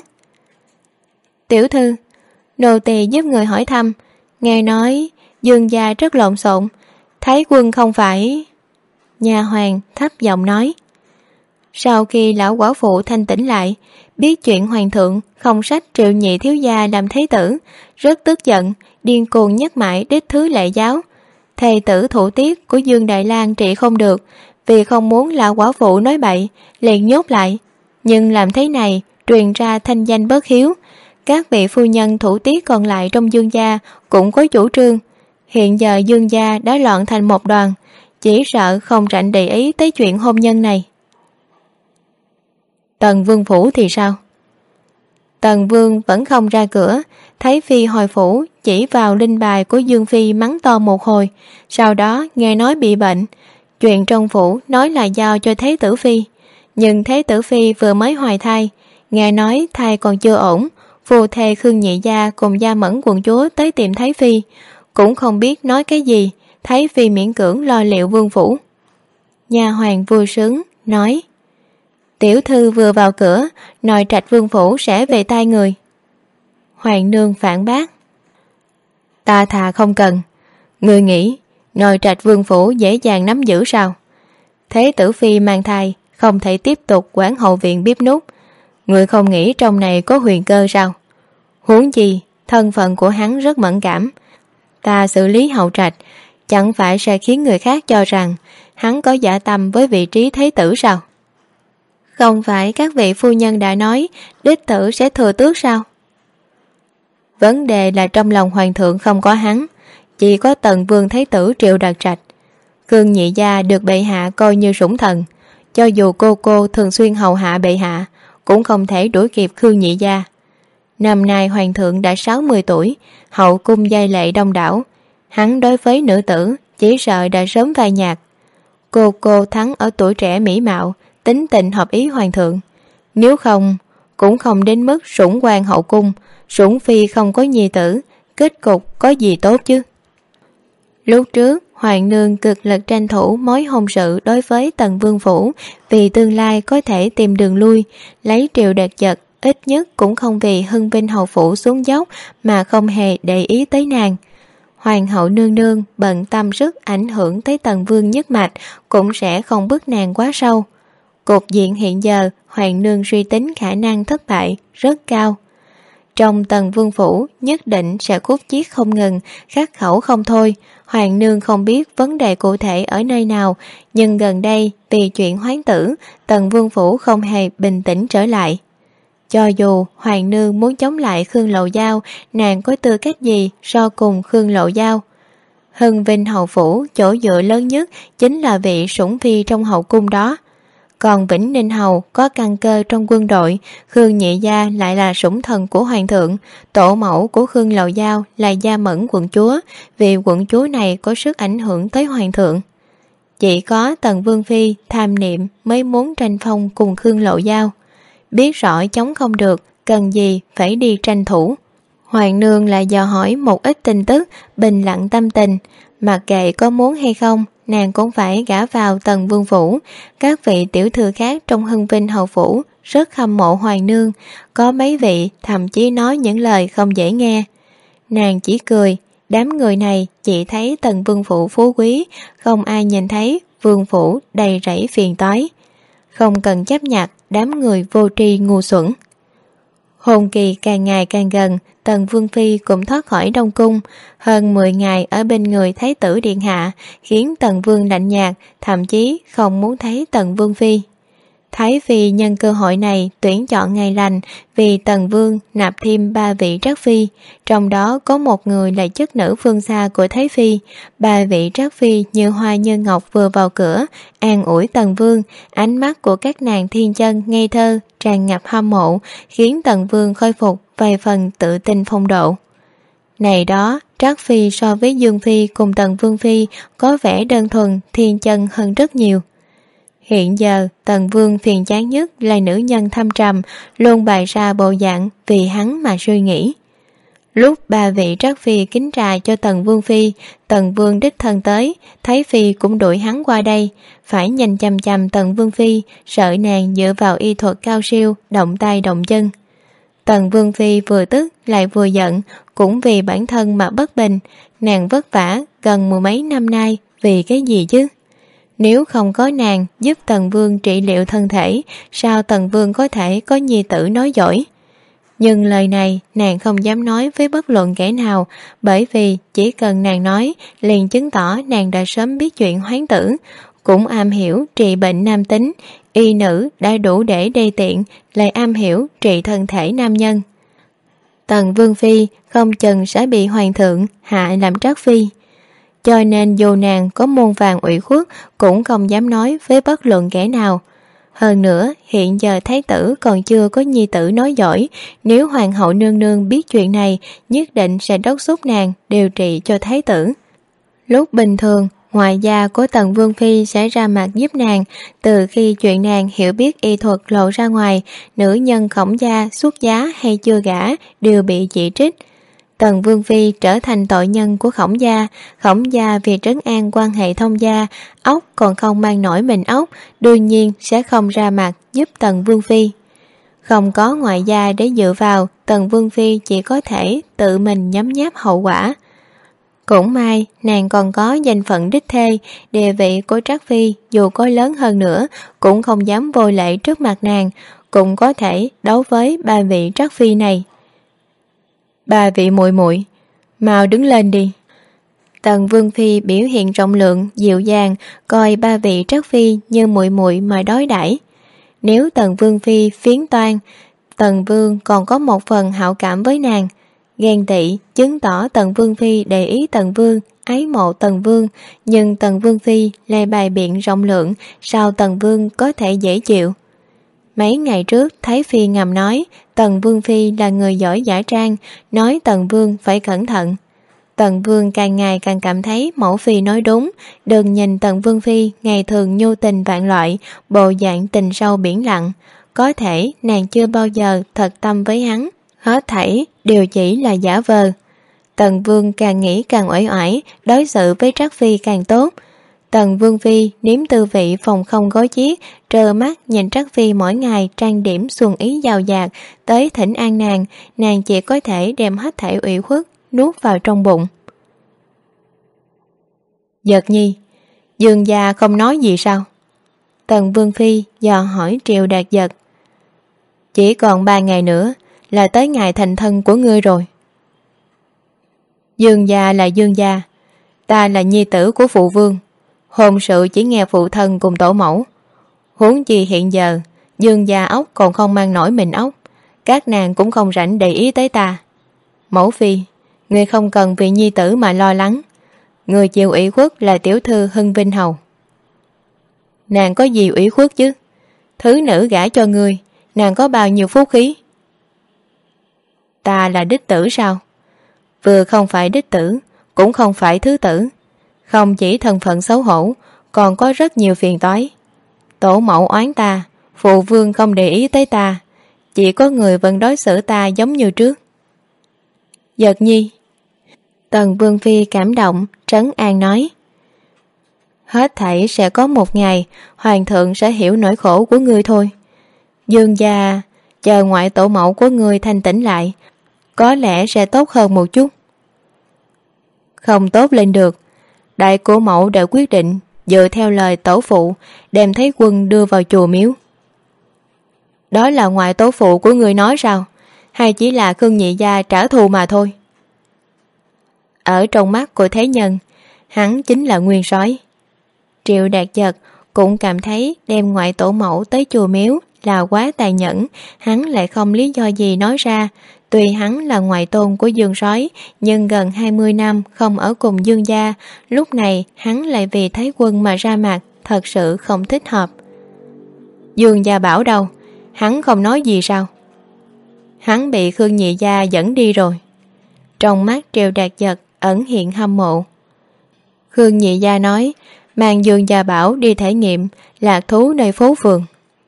Tiểu thư, nô tỳ giúp người hỏi thăm, nghe nói Dương gia rất lộn xộn, Thái quân không phải... Nha hoàn thấp giọng nói. Sau khi lão quả phụ thanh tỉnh lại, biết chuyện hoàng thượng không sách Triệu nhị thiếu gia làm thế tử, rất tức giận, điên cuồng nhắc mãi đích thứ lệ giáo. Thầy tử thủ tiết của Dương Đại Lang trị không được, vì không muốn lão quả phụ nói bậy, liền nhốt lại. Nhưng làm thế này truyền ra thanh danh bất hiếu. Các vị phu nhân thủ tiết còn lại trong Dương gia cũng có chủ trương. Hiện giờ Dương gia đã loạn thành một đoàn, chỉ sợ không rảnh để ý tới chuyện hôn nhân này. Tần Vương phủ thì sao? Tần Vương vẫn không ra cửa, thấy phi hồi phủ chỉ vào linh bài của Dương phi mắng to một hồi, sau đó nghe nói bị bệnh. Chuyện trong phủ nói là giao cho Thế tử phi, nhưng Thế tử phi vừa mới hoài thai, nghe nói thai còn chưa ổn. Phu thê Khương nhị gia cùng Gia Mẫn quận chúa tới tìm Thái phi, cũng không biết nói cái gì. Thái phi miễn cưỡng lo liệu vương phủ. Nha hoàn vui sướng nói, tiểu thư vừa vào cửa, nội trạch vương phủ sẽ về tay người. Hoàng nương phản bác, ta thà không cần. Người nghĩ nội trạch vương phủ dễ dàng nắm giữ sao? Thế tử phi mang thai, không thể tiếp tục quản hậu viện bếp núc. Người không nghĩ trong này có huyền cơ sao? Huống chi thân phận của hắn rất mẫn cảm, ta xử lý hậu trạch chẳng phải sẽ khiến người khác cho rằng hắn có dã tâm với vị trí thế tử sao? Không phải các vị phu nhân đã nói đích tử sẽ thừa tước sao? Vấn đề là trong lòng hoàng thượng không có hắn, chỉ có Tần Vương Thái tử Triệu Đạt Trạch. Khương nhị gia được bệ hạ coi như sủng thần, cho dù cô thường xuyên hầu hạ bệ hạ cũng không thể đuổi kịp Khương nhị gia. Năm nay hoàng thượng đã 60 tuổi, hậu cung giai lệ đông đảo, hắn đối với nữ tử chỉ sợ đã sớm phai nhạt. Cô thắng ở tuổi trẻ mỹ mạo, tính tình hợp ý hoàng thượng, nếu không cũng không đến mức sủng quan hậu cung, sủng phi không có nhi tử, kết cục có gì tốt chứ? Lúc trước hoàng nương cực lực tranh thủ mối hôn sự đối với Tần Vương phủ, vì tương lai có thể tìm đường lui, lấy Triệu Đạt Giật ít nhất cũng không vì Hưng Vinh hầu phủ xuống dốc mà không hề để ý tới nàng. Hoàng hậu nương nương bận tâm sức ảnh hưởng tới Tần Vương nhất mạch, cũng sẽ không bức nàng quá sâu. Cục diện hiện giờ hoàng nương suy tính khả năng thất bại rất cao. Trong Tần Vương phủ nhất định sẽ khúc chiết không ngừng, khắc khẩu không thôi. Hoàng nương không biết vấn đề cụ thể ở nơi nào, nhưng gần đây vì chuyện hoán tử, Tần Vương phủ không hề bình tĩnh trở lại. Cho dù hoàng nương muốn chống lại Khương Lộ Giao, nàng có tư cách gì so cùng Khương Lộ Giao? Hưng Vinh hầu phủ chỗ dựa lớn nhất chính là vị sủng phi trong hậu cung đó. Còn Vĩnh Ninh Hầu có căn cơ trong quân đội, Khương Nhị Gia lại là sủng thần của hoàng thượng, tổ mẫu của Khương Lầu Giao là Gia Mẫn quận chúa, vì quận chúa này có sức ảnh hưởng tới hoàng thượng. Chỉ có Tần Vương Phi tham niệm mới muốn tranh phong cùng Khương Lầu Giao, biết rõ chống không được, cần gì phải đi tranh thủ. Hoàng nương lại dò hỏi một ít tin tức, bình lặng tâm tình, mặc kệ có muốn hay không, nàng cũng phải gả vào Tần Vương phủ. Các vị tiểu thư khác trong Hưng Vinh hầu phủ rất hâm mộ hoàng nương, có mấy vị thậm chí nói những lời không dễ nghe. Nàng chỉ cười, đám người này chỉ thấy Tần Vương phủ phú quý, không ai nhìn thấy vương phủ đầy rẫy phiền toái. Không cần chấp nhặt đám người vô tri ngu xuẩn. Hôn kỳ càng ngày càng gần, Tần Vương Phi cũng thoát khỏi Đông Cung. Hơn 10 ngày ở bên người Thái tử Điện Hạ khiến Tần Vương lạnh nhạt, thậm chí không muốn thấy Tần Vương Phi. Thái Phi nhân cơ hội này tuyển chọn ngày lành, vì Tần Vương nạp thêm 3 vị trắc phi, trong đó có một người là chất nữ phương xa của Thái Phi. 3 vị trắc phi như hoa như ngọc vừa vào cửa, an ủi Tần Vương, ánh mắt của các nàng thiên chân ngây thơ tràn ngập hâm mộ, khiến Tần Vương khôi phục vài phần tự tin phong độ. Này đó, Trác Phi so với Dương Phi cùng Tần Vương Phi có vẻ đơn thuần thiên chân hơn rất nhiều. Hiện giờ Tần Vương phiền chán nhất là nữ nhân thâm trầm, luôn bày ra bộ dạng vì hắn mà suy nghĩ. Lúc 3 vị Trác Phi kính trà cho Tần Vương Phi, Tần Vương đích thân tới, Thái Phi cũng đuổi hắn qua đây, phải nhìn chằm chằm Tần Vương Phi, sợ nàng dựa vào y thuật cao siêu, động tay động chân. Tần Vương Phi vừa tức lại vừa giận, cũng vì bản thân mà bất bình. Nàng vất vả gần 10 mấy năm nay vì cái gì chứ? Nếu không có nàng giúp Tần Vương trị liệu thân thể, sao Tần Vương có thể có nhi tử nói giỏi? Nhưng lời này nàng không dám nói với bất luận kẻ nào, bởi vì chỉ cần nàng nói liền chứng tỏ nàng đã sớm biết chuyện hoán tử, cũng am hiểu trị bệnh nam tính. Y nữ đã đủ để đê tiện, lại am hiểu trị thân thể nam nhân. Tần Vương Phi không chừng sẽ bị hoàng thượng hạ làm trác phi, cho nên dù nàng có muôn vàng ủy khuất cũng không dám nói với bất luận kẻ nào. Hơn nữa hiện giờ thái tử còn chưa có nhi tử nói giỏi, nếu hoàng hậu nương nương biết chuyện này nhất định sẽ đốc thúc nàng điều trị cho thái tử. Lúc bình thường ngoại gia của Tần Vương Phi sẽ ra mặt giúp nàng, từ khi chuyện nàng hiểu biết y thuật lộ ra ngoài, nữ nhân Khổng gia xuất giá hay chưa gả đều bị chỉ trích. Tần Vương Phi trở thành tội nhân của Khổng gia vì trấn an quan hệ thông gia, ốc còn không mang nổi mình ốc, đương nhiên sẽ không ra mặt giúp Tần Vương Phi. Không có ngoại gia để dựa vào, Tần Vương Phi chỉ có thể tự mình nhấm nháp hậu quả. Cũng may nàng còn có danh phận đích thê, địa vị của Trác Phi dù có lớn hơn nữa cũng không dám vô lễ trước mặt nàng, cũng có thể đấu với 3 vị Trác Phi này. 3 vị muội muội, mau đứng lên đi. Tần Vương Phi biểu hiện rộng lượng, dịu dàng, coi 3 vị Trác Phi như muội muội mà đối đãi. Nếu Tần Vương Phi phiến toan, Tần Vương còn có một phần hảo cảm với nàng. Ghen tị chứng tỏ Tần Vương Phi để ý Tần Vương, ái mộ Tần Vương, nhưng Tần Vương Phi lại bày biện rộng lượng, sao Tần Vương có thể dễ chịu? Mấy ngày trước Thái Phi ngầm nói Tần Vương Phi là người giỏi giả trang, nói Tần Vương phải cẩn thận. Tần Vương càng ngày càng cảm thấy mẫu phi nói đúng, đừng nhìn Tần Vương Phi ngày thường nhu tình vạn loại, bộ dạng tình sâu biển lặng, có thể nàng chưa bao giờ thật tâm với hắn, hết thảy đều chỉ là giả vờ. Tần Vương càng nghĩ càng uể oải, đối xử với Trác Phi càng tốt. Tần Vương Phi nếm tư vị phòng không gói chiếc, trơ mắt nhìn Trác Phi mỗi ngày trang điểm xuân ý giàu dạt tới thỉnh an nàng chỉ có thể đem hết thảy ủy khuất nuốt vào trong bụng. Giật Nhi, Dương gia không nói gì sao? Tần Vương Phi dò hỏi Triệu Đạt Giật. Chỉ còn 3 ngày nữa là tới ngày thành thân của ngươi rồi. Dương gia là Dương gia, ta là nhi tử của phụ vương, hôn sự chỉ nghe phụ thân cùng tổ mẫu. Huống chi hiện giờ Dương gia ốc còn không mang nổi mình ốc, các nàng cũng không rảnh để ý tới ta. Mẫu phi, ngươi không cần vì nhi tử mà lo lắng, người chịu ủy khuất là tiểu thư Hưng Vinh Hầu. Nàng có gì ủy khuất chứ? Thứ nữ gả cho ngươi, nàng có bao nhiêu phúc khí? Ta là đích tử sao? Vừa không phải đích tử, cũng không phải thứ tử. Không chỉ thân phận xấu hổ, còn có rất nhiều phiền toái. Tổ mẫu oán ta, phụ vương không để ý tới ta, chỉ có người vẫn đối xử ta giống như trước. Giật nhi. Tần vương phi cảm động trấn an nói, hết thảy sẽ có một ngày hoàng thượng sẽ hiểu nỗi khổ của ngươi thôi. Dương gia, chờ ngoại tổ mẫu của ngươi thanh tĩnh lại, có lẽ sẽ tốt hơn một chút. Không tốt lên được. Đại cổ mẫu đã quyết định dựa theo lời tổ phụ đem Thế Quân đưa vào chùa miếu. Đó là ngoại tổ phụ của người nói sao? Hay chỉ là Khương nhị gia trả thù mà thôi? Ở trong mắt của thế nhân, hắn chính là nguyên soái. Triệu Đạt Giật cũng cảm thấy đem ngoại tổ mẫu tới chùa miếu là quá tàn nhẫn, hắn lại không lý do gì nói ra. Tuy hắn là ngoại tôn của Dương soái, nhưng gần 20 năm không ở cùng Dương gia, lúc này hắn lại vì Thái Quân mà ra mặt, thật sự không thích hợp. Dương gia bảo đâu? Hắn không nói gì sao? Hắn bị Khương nhị gia dẫn đi rồi. Trong mắt Triệu Đạt Giật ẩn hiện hâm mộ. Khương nhị gia nói mang Dương gia bảo đi thể nghiệm lạc thú nơi phố phường.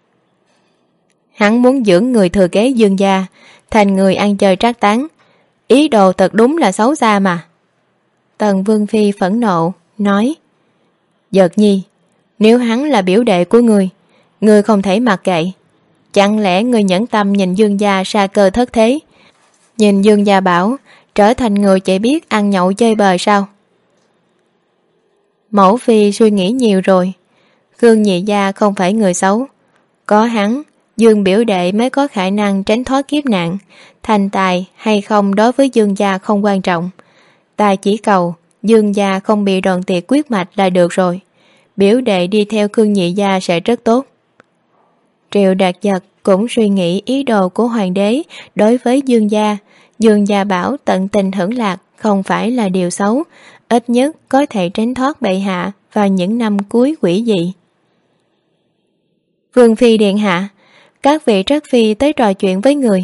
Hắn muốn dưỡng người thừa kế Dương gia thành người ăn chơi trác tán, ý đồ thật đúng là xấu xa mà. Tần vương phi phẫn nộ nói, Giật nhi, nếu hắn là biểu đệ của ngươi không thể mặc kệ. Chẳng lẽ ngươi nhẫn tâm nhìn Dương gia sa cơ thất thế, nhìn Dương gia bảo trở thành người chỉ biết ăn nhậu chơi bời sao? Mẫu phi suy nghĩ nhiều rồi. Khương nhị gia không phải người xấu, có hắn, Dương biểu đệ mới có khả năng tránh thoát kiếp nạn. Thành tài hay không đối với Dương gia không quan trọng, ta chỉ cầu Dương gia không bị đoạn tiệt quyết mạch là được rồi. Biểu đệ đi theo Khương nhị gia sẽ rất tốt. Triệu Đạt Giật cũng suy nghĩ ý đồ của hoàng đế đối với Dương gia. Dương gia bảo tận tình hưởng lạc không phải là điều xấu, ít nhất có thể tránh thoát bệ hạ vào những năm cuối quỷ dị. Vương phi điện hạ, các vị trắc phi tới trò chuyện với người.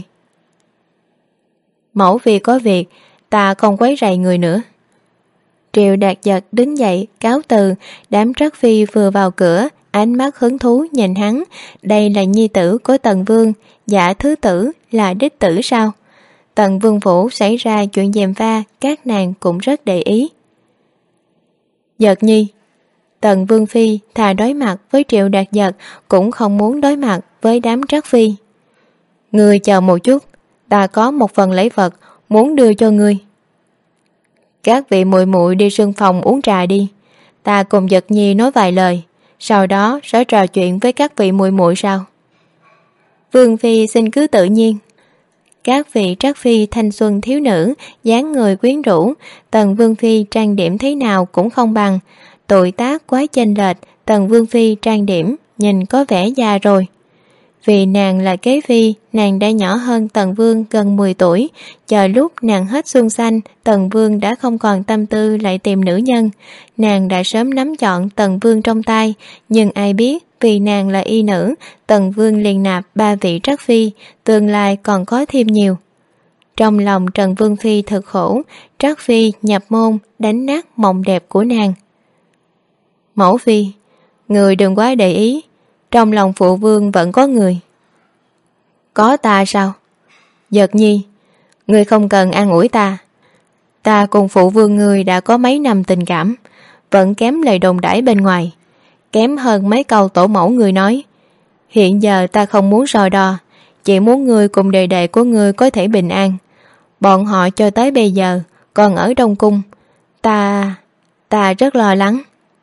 Mẫu phi có việc, ta không quấy rầy người nữa. Triệu Đạt Giật đứng dậy cáo từ. Đám trắc phi vừa vào cửa, ánh mắt hứng thú nhìn hắn. Đây là nhi tử của Tần Vương, giả thứ tử là đích tử sao? Tần Vương phủ xảy ra chuyện gièm pha, các nàng cũng rất để ý. Giật nhi. Tần Vương phi thà đối mặt với Triệu Đạt Giật cũng không muốn đối mặt với đám trắc phi. Ngươi chờ một chút, ta có một phần lễ vật muốn đưa cho ngươi. Các vị muội muội đi sương phòng uống trà đi, ta cùng Giật nhi nói vài lời, sau đó sẽ trò chuyện với các vị muội muội sao? Vương phi xin cứ tự nhiên. Các vị trắc phi thanh xuân thiếu nữ, dáng người quyến rũ, Tần Vương phi trang điểm thế nào cũng không bằng. Tuổi tác quá chênh lệch, Tần Vương phi trang điểm nhìn có vẻ già rồi. Vì nàng là kế phi, nàng đã nhỏ hơn Tần Vương gần 10 tuổi. Chờ lúc nàng hết xuân xanh, Tần Vương đã không còn tâm tư lại tìm nữ nhân. Nàng đã sớm nắm chọn Tần Vương trong tay, nhưng ai biết vì nàng là y nữ, Tần Vương liền nạp 3 vị trắc phi, tương lai còn có thêm nhiều. Trong lòng Trần Vương phi thật khổ, trắc phi nhập môn đánh nát mộng đẹp của nàng. Mẫu phi, người đừng quá để ý, trong lòng phụ vương vẫn có người. Có ta sao? Giật nhi, người không cần an ủi ta. Ta cùng phụ vương người đã có mấy năm tình cảm, vẫn kém lời đồn đãi bên ngoài, kém hơn mấy câu tổ mẫu người nói. Hiện giờ ta không muốn so đo, chỉ muốn người cùng đệ đệ của người có thể bình an. Bọn họ cho tới bây giờ còn ở Đông Cung, ta rất lo lắng.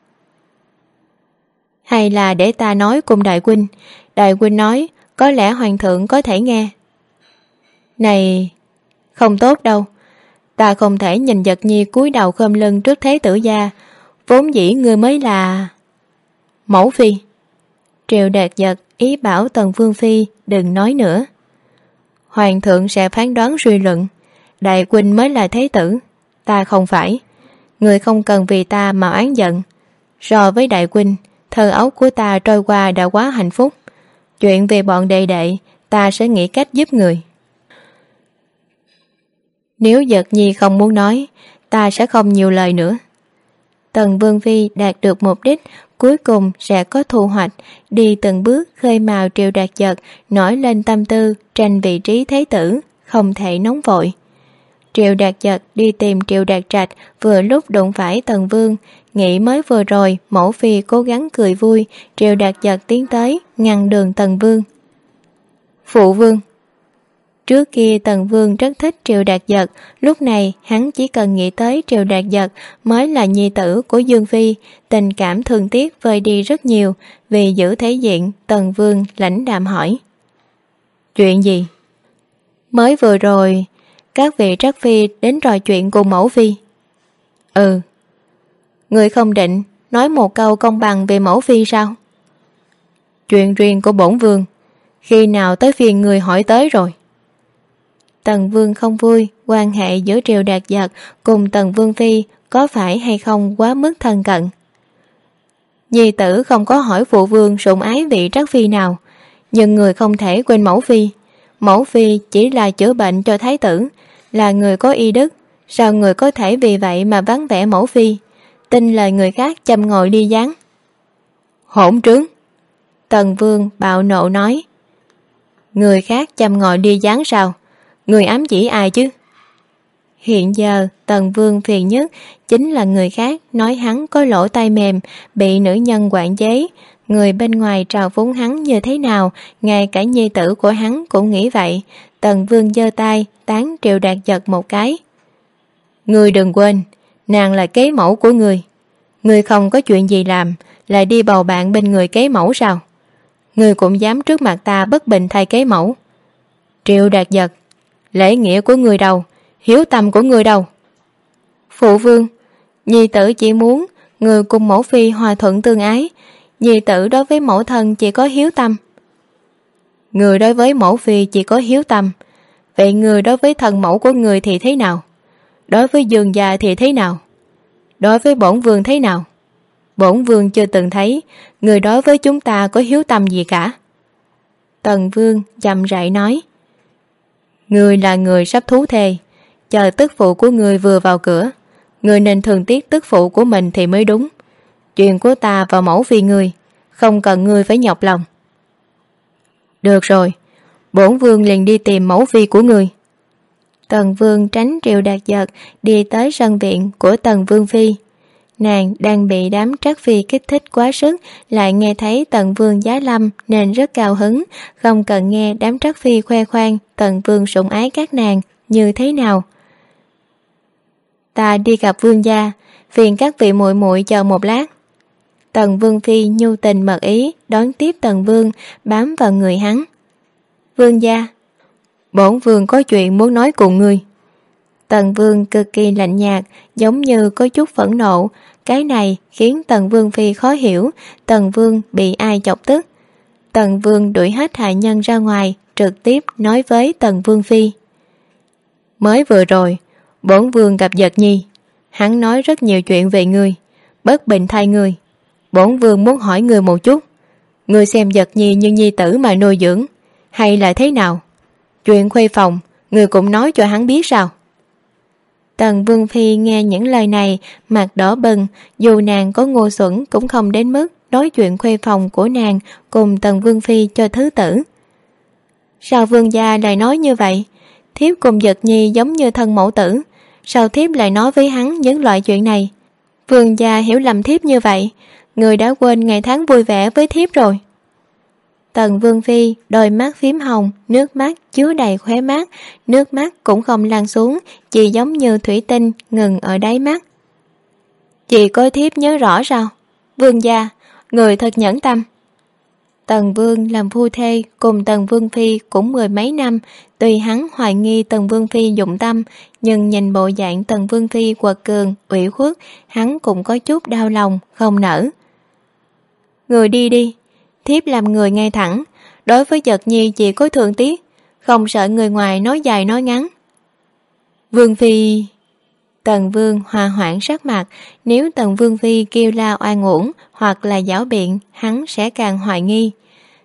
Hay là để ta nói cùng đại huynh nói có lẽ hoàng thượng có thể nghe. Này, không tốt đâu, ta không thể nhìn Giật nhi cúi đầu khom lưng trước thế tử gia, vốn dĩ ngươi mới là mẫu phi. Triệu Đạt Giật ý bảo Tần Vương phi đừng nói nữa. Hoàng thượng sẽ phán đoán suy luận, đại huynh mới là thế tử, ta không phải. Người không cần vì ta mà oán giận. So với đại huynh, thơ ấu của ta trôi qua đã quá hạnh phúc. Chuyện về bọn đệ đệ ta sẽ nghĩ cách giúp người. Nếu Giật Nhi không muốn nói, ta sẽ không nhiều lời nữa. Tần Vương Phi đạt được mục đích, cuối cùng sẽ có thu hoạch, đi từng bước khơi mào Triệu Đạt Giật nổi lên tâm tư tranh vị trí thế tử, không thể nóng vội. Triệu Đạt Giật đi tìm Triệu Đạt Trạch, vừa lúc đụng phải Tần Vương, nghĩ mới vừa rồi mẫu phi cố gắng cười vui, Triệu Đạt Giật tiến tới ngăn đường Tần Vương. Phụ vương. Trước kia Tần Vương rất thích Triệu Đạt Giật, lúc này hắn chỉ cần nghĩ tới Triệu Đạt Giật mới là nhi tử của Dương Phi, tình cảm thương tiếc vơi đi rất nhiều. Vì giữ thể diện, Tần Vương lãnh đạm hỏi: Chuyện gì? Mới vừa rồi các vị trắc phi đến trò chuyện cùng mẫu phi. Ừ. Người không định nói một câu công bằng về mẫu phi sao? Chuyện riêng của bổn vương, khi nào tới phiên người hỏi tới rồi? Tần Vương không vui, quan hệ giữa Triệu Đạt Giật cùng Tần Vương Phi có phải hay không quá mức thân cận. Nhi tử không có hỏi phụ vương sủng ái vị trắc phi nào, nhưng người không thể quên mẫu phi. Mẫu phi chỉ là chữa bệnh cho thái tử, là người có y đức, sao người có thể vì vậy mà vắng vẻ mẫu phi, tin lời người khác châm ngòi ly gián? Hỗn trướng! Tần Vương bạo nộ nói. Người khác châm ngòi ly gián sao? Người ám chỉ ai chứ? Hiện giờ Tần Vương phiền nhất chính là người khác nói hắn có lỗ tai mềm, bị nữ nhân quản chế. Người bên ngoài trào phúng hắn như thế nào, ngay cả nhi tử của hắn cũng nghĩ vậy. Tần Vương giơ tay tán Triệu Đạt Giật một cái. Người đừng quên, nàng là kế mẫu của người. Người không có chuyện gì làm, lại đi bầu bạn bên người kế mẫu sao? Người cũng dám trước mặt ta bất bình thay kế mẫu. Triệu Đạt Giật, lễ nghĩa của người đâu, hiếu tâm của người đâu? Phụ vương, nhi tử chỉ muốn người cùng mẫu phi hòa thuận tương ái. Nhi tử đối với mẫu thân chỉ có hiếu tâm. Người đối với mẫu phi chỉ có hiếu tâm, vậy người đối với thần mẫu của người thì thế nào? Đối với Dương gia thì thế nào? Đối với bổn vương thế nào? Bổn vương chưa từng thấy người đối với chúng ta có hiếu tâm gì cả. Tần Vương chậm rãi nói. Người là người sắp thú thề, chờ tức phụ của người vừa vào cửa, người nên thường tiếc tức phụ của mình thì mới đúng. Chuyện của ta và mẫu phi người, không cần người phải nhọc lòng. Được rồi, bổn vương liền đi tìm mẫu phi của người. Tần Vương tránh Triệu Đạt Giật đi tới sân viện của Tần Vương Phi. Nàng đang bị đám trắc phi kích thích quá sức, lại nghe thấy Tần Vương giá lâm nên rất cao hứng, không cần nghe đám trắc phi khoe khoang Tần Vương sủng ái các nàng như thế nào. Ta đi gặp vương gia, phiền các vị muội muội chờ một lát. Tần Vương Phi nhu tình mật ý đón tiếp Tần Vương, bám vào người hắn. Vương gia, bổn vương có chuyện muốn nói cùng ngươi. Tần Vương cực kỳ lạnh nhạt, giống như có chút phẫn nộ. Cái này khiến Tần Vương Phi khó hiểu, Tần Vương bị ai chọc tức. Tần Vương đuổi hết hạ nhân ra ngoài, trực tiếp nói với Tần Vương Phi. Mới vừa rồi, bổn vương gặp Giật Nhi, hắn nói rất nhiều chuyện về ngươi, bất bình thay ngươi. Bổn vương muốn hỏi ngươi một chút, ngươi xem Giật Nhi như nhi tử mà nuôi dưỡng, hay là thế nào? Chuyện khuê phòng, ngươi cũng nói cho hắn biết sao? Tần Vương Phi nghe những lời này, mặt đỏ bừng, dù nàng có ngu xuẩn cũng không đến mức nói chuyện khuê phòng của nàng cùng Tần Vương Phi cho thứ tử. Sao vương gia lại nói như vậy? Thiếp cùng Giật Nhi giống như thân mẫu tử, sao thiếp lại nói với hắn những loại chuyện này? Vương gia hiểu lầm thiếp như vậy, người đã quên ngày tháng vui vẻ với thiếp rồi. Tần Vương Phi đôi mắt phím hồng, nước mắt chứa đầy khóe mắt, nước mắt cũng không lan xuống, chỉ giống như thủy tinh ngừng ở đáy mắt. Chị coi thiếp nhớ rõ sao? Vương gia, người thật nhẫn tâm. Tần Vương làm phu thê cùng Tần Vương Phi cũng mười mấy năm, tuy hắn hoài nghi Tần Vương Phi dụng tâm, nhưng nhìn bộ dạng Tần Vương Phi quật cường, ủy khuất, hắn cũng có chút đau lòng, không nỡ. Người đi đi, thiếp làm người ngay thẳng, đối với Giật Nhi chỉ có thương tiếc, không sợ người ngoài nói dài nói ngắn. Vương Phi... Tần Vương hòa hoãn sắc mặt, nếu Tần Vương Phi kêu la oan uổng hoặc là giảo biện, hắn sẽ càng hoài nghi.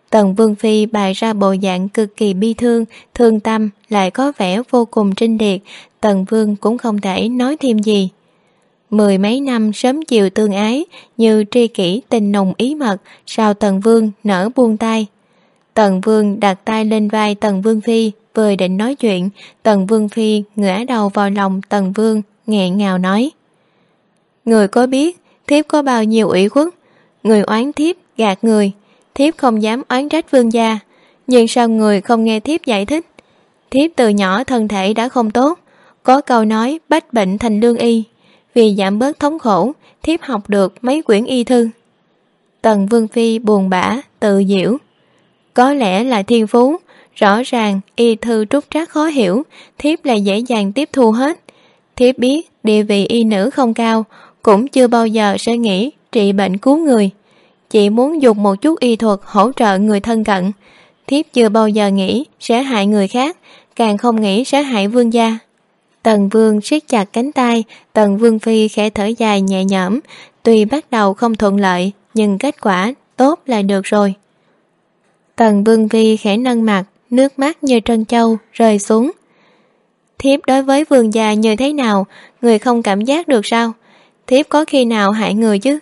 Tần Vương Phi bày ra bộ dạng cực kỳ bi thương, thương tâm, lại có vẻ vô cùng trinh điệt. Tần Vương cũng không thể nói thêm gì. Mười mấy năm sớm chiều tương ái, như tri kỷ tình nồng ý mật, sao Tần Vương nỡ buông tay. Tần Vương đặt tay lên vai Tần Vương Phi, vừa định nói chuyện, Tần Vương Phi ngửa đầu vào lòng Tần Vương, nghẹn ngào nói: người có biết thiếp có bao nhiêu ủy khuất, người oán thiếp gạt người, thiếp không dám oán trách vương gia, nhưng sao người không nghe thiếp giải thích? Thiếp từ nhỏ thân thể đã không tốt, có câu nói bách bệnh thành lương y, vì giảm bớt thống khổ, thiếp học được mấy quyển y thư. Tần Vương Phi buồn bã tự giễu: có lẽ là thiên phú, rõ ràng y thư trúc trác khó hiểu, thiếp lại dễ dàng tiếp thu hết. Thiếp biết địa vị y nữ không cao, cũng chưa bao giờ sẽ nghĩ trị bệnh cứu người, chỉ muốn dùng một chút y thuật hỗ trợ người thân cận. Thiếp chưa bao giờ nghĩ sẽ hại người khác, càng không nghĩ sẽ hại vương gia. Tần Vương siết chặt cánh tay, Tần Vương Phi khẽ thở dài nhẹ nhõm, tuy bắt đầu không thuận lợi, nhưng kết quả tốt là được rồi. Tần Vương Phi khẽ nâng mặt, nước mắt như trân châu rơi xuống. Thiếp đối với vương gia như thế nào, người không cảm giác được sao? Thiếp có khi nào hại người chứ?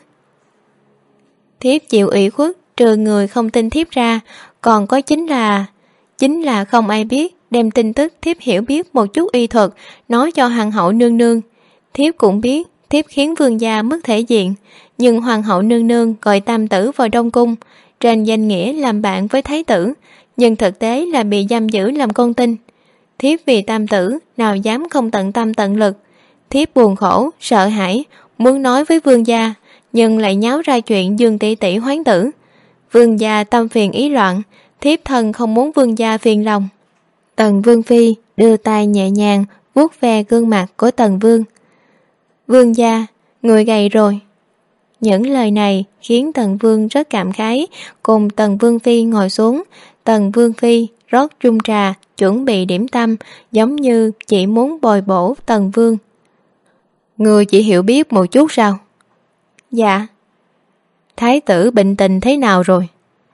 Thiếp chịu ủy khuất, trừ người không tin thiếp ra, còn có chính là không ai biết đem tin tức thiếp hiểu biết một chút y thuật nói cho hoàng hậu nương nương. Thiếp cũng biết thiếp khiến vương gia mất thể diện, nhưng hoàng hậu nương nương gọi tam tử vào đông cung, trên danh nghĩa làm bạn với thái tử, nhưng thực tế là bị giam giữ làm con tin. Thiếp vì tam tử nào dám không tận tâm tận lực. Thiếp buồn khổ, sợ hãi, muốn nói với vương gia, nhưng lại nháo ra chuyện Dương tỷ tỷ hoán tử. Vương gia tâm phiền ý loạn, thiếp thân không muốn vương gia phiền lòng. Tần Vương Phi đưa tay nhẹ nhàng vuốt ve gương mặt của Tần Vương. Vương gia, người gầy rồi. Những lời này khiến Tần Vương rất cảm khái, cùng Tần Vương Phi ngồi xuống. Tần Vương Phi rót chung trà, chuẩn bị điểm tâm, giống như chỉ muốn bồi bổ Tần Vương. Người chỉ hiểu biết một chút sao? Dạ. Thái tử bệnh tình thế nào rồi?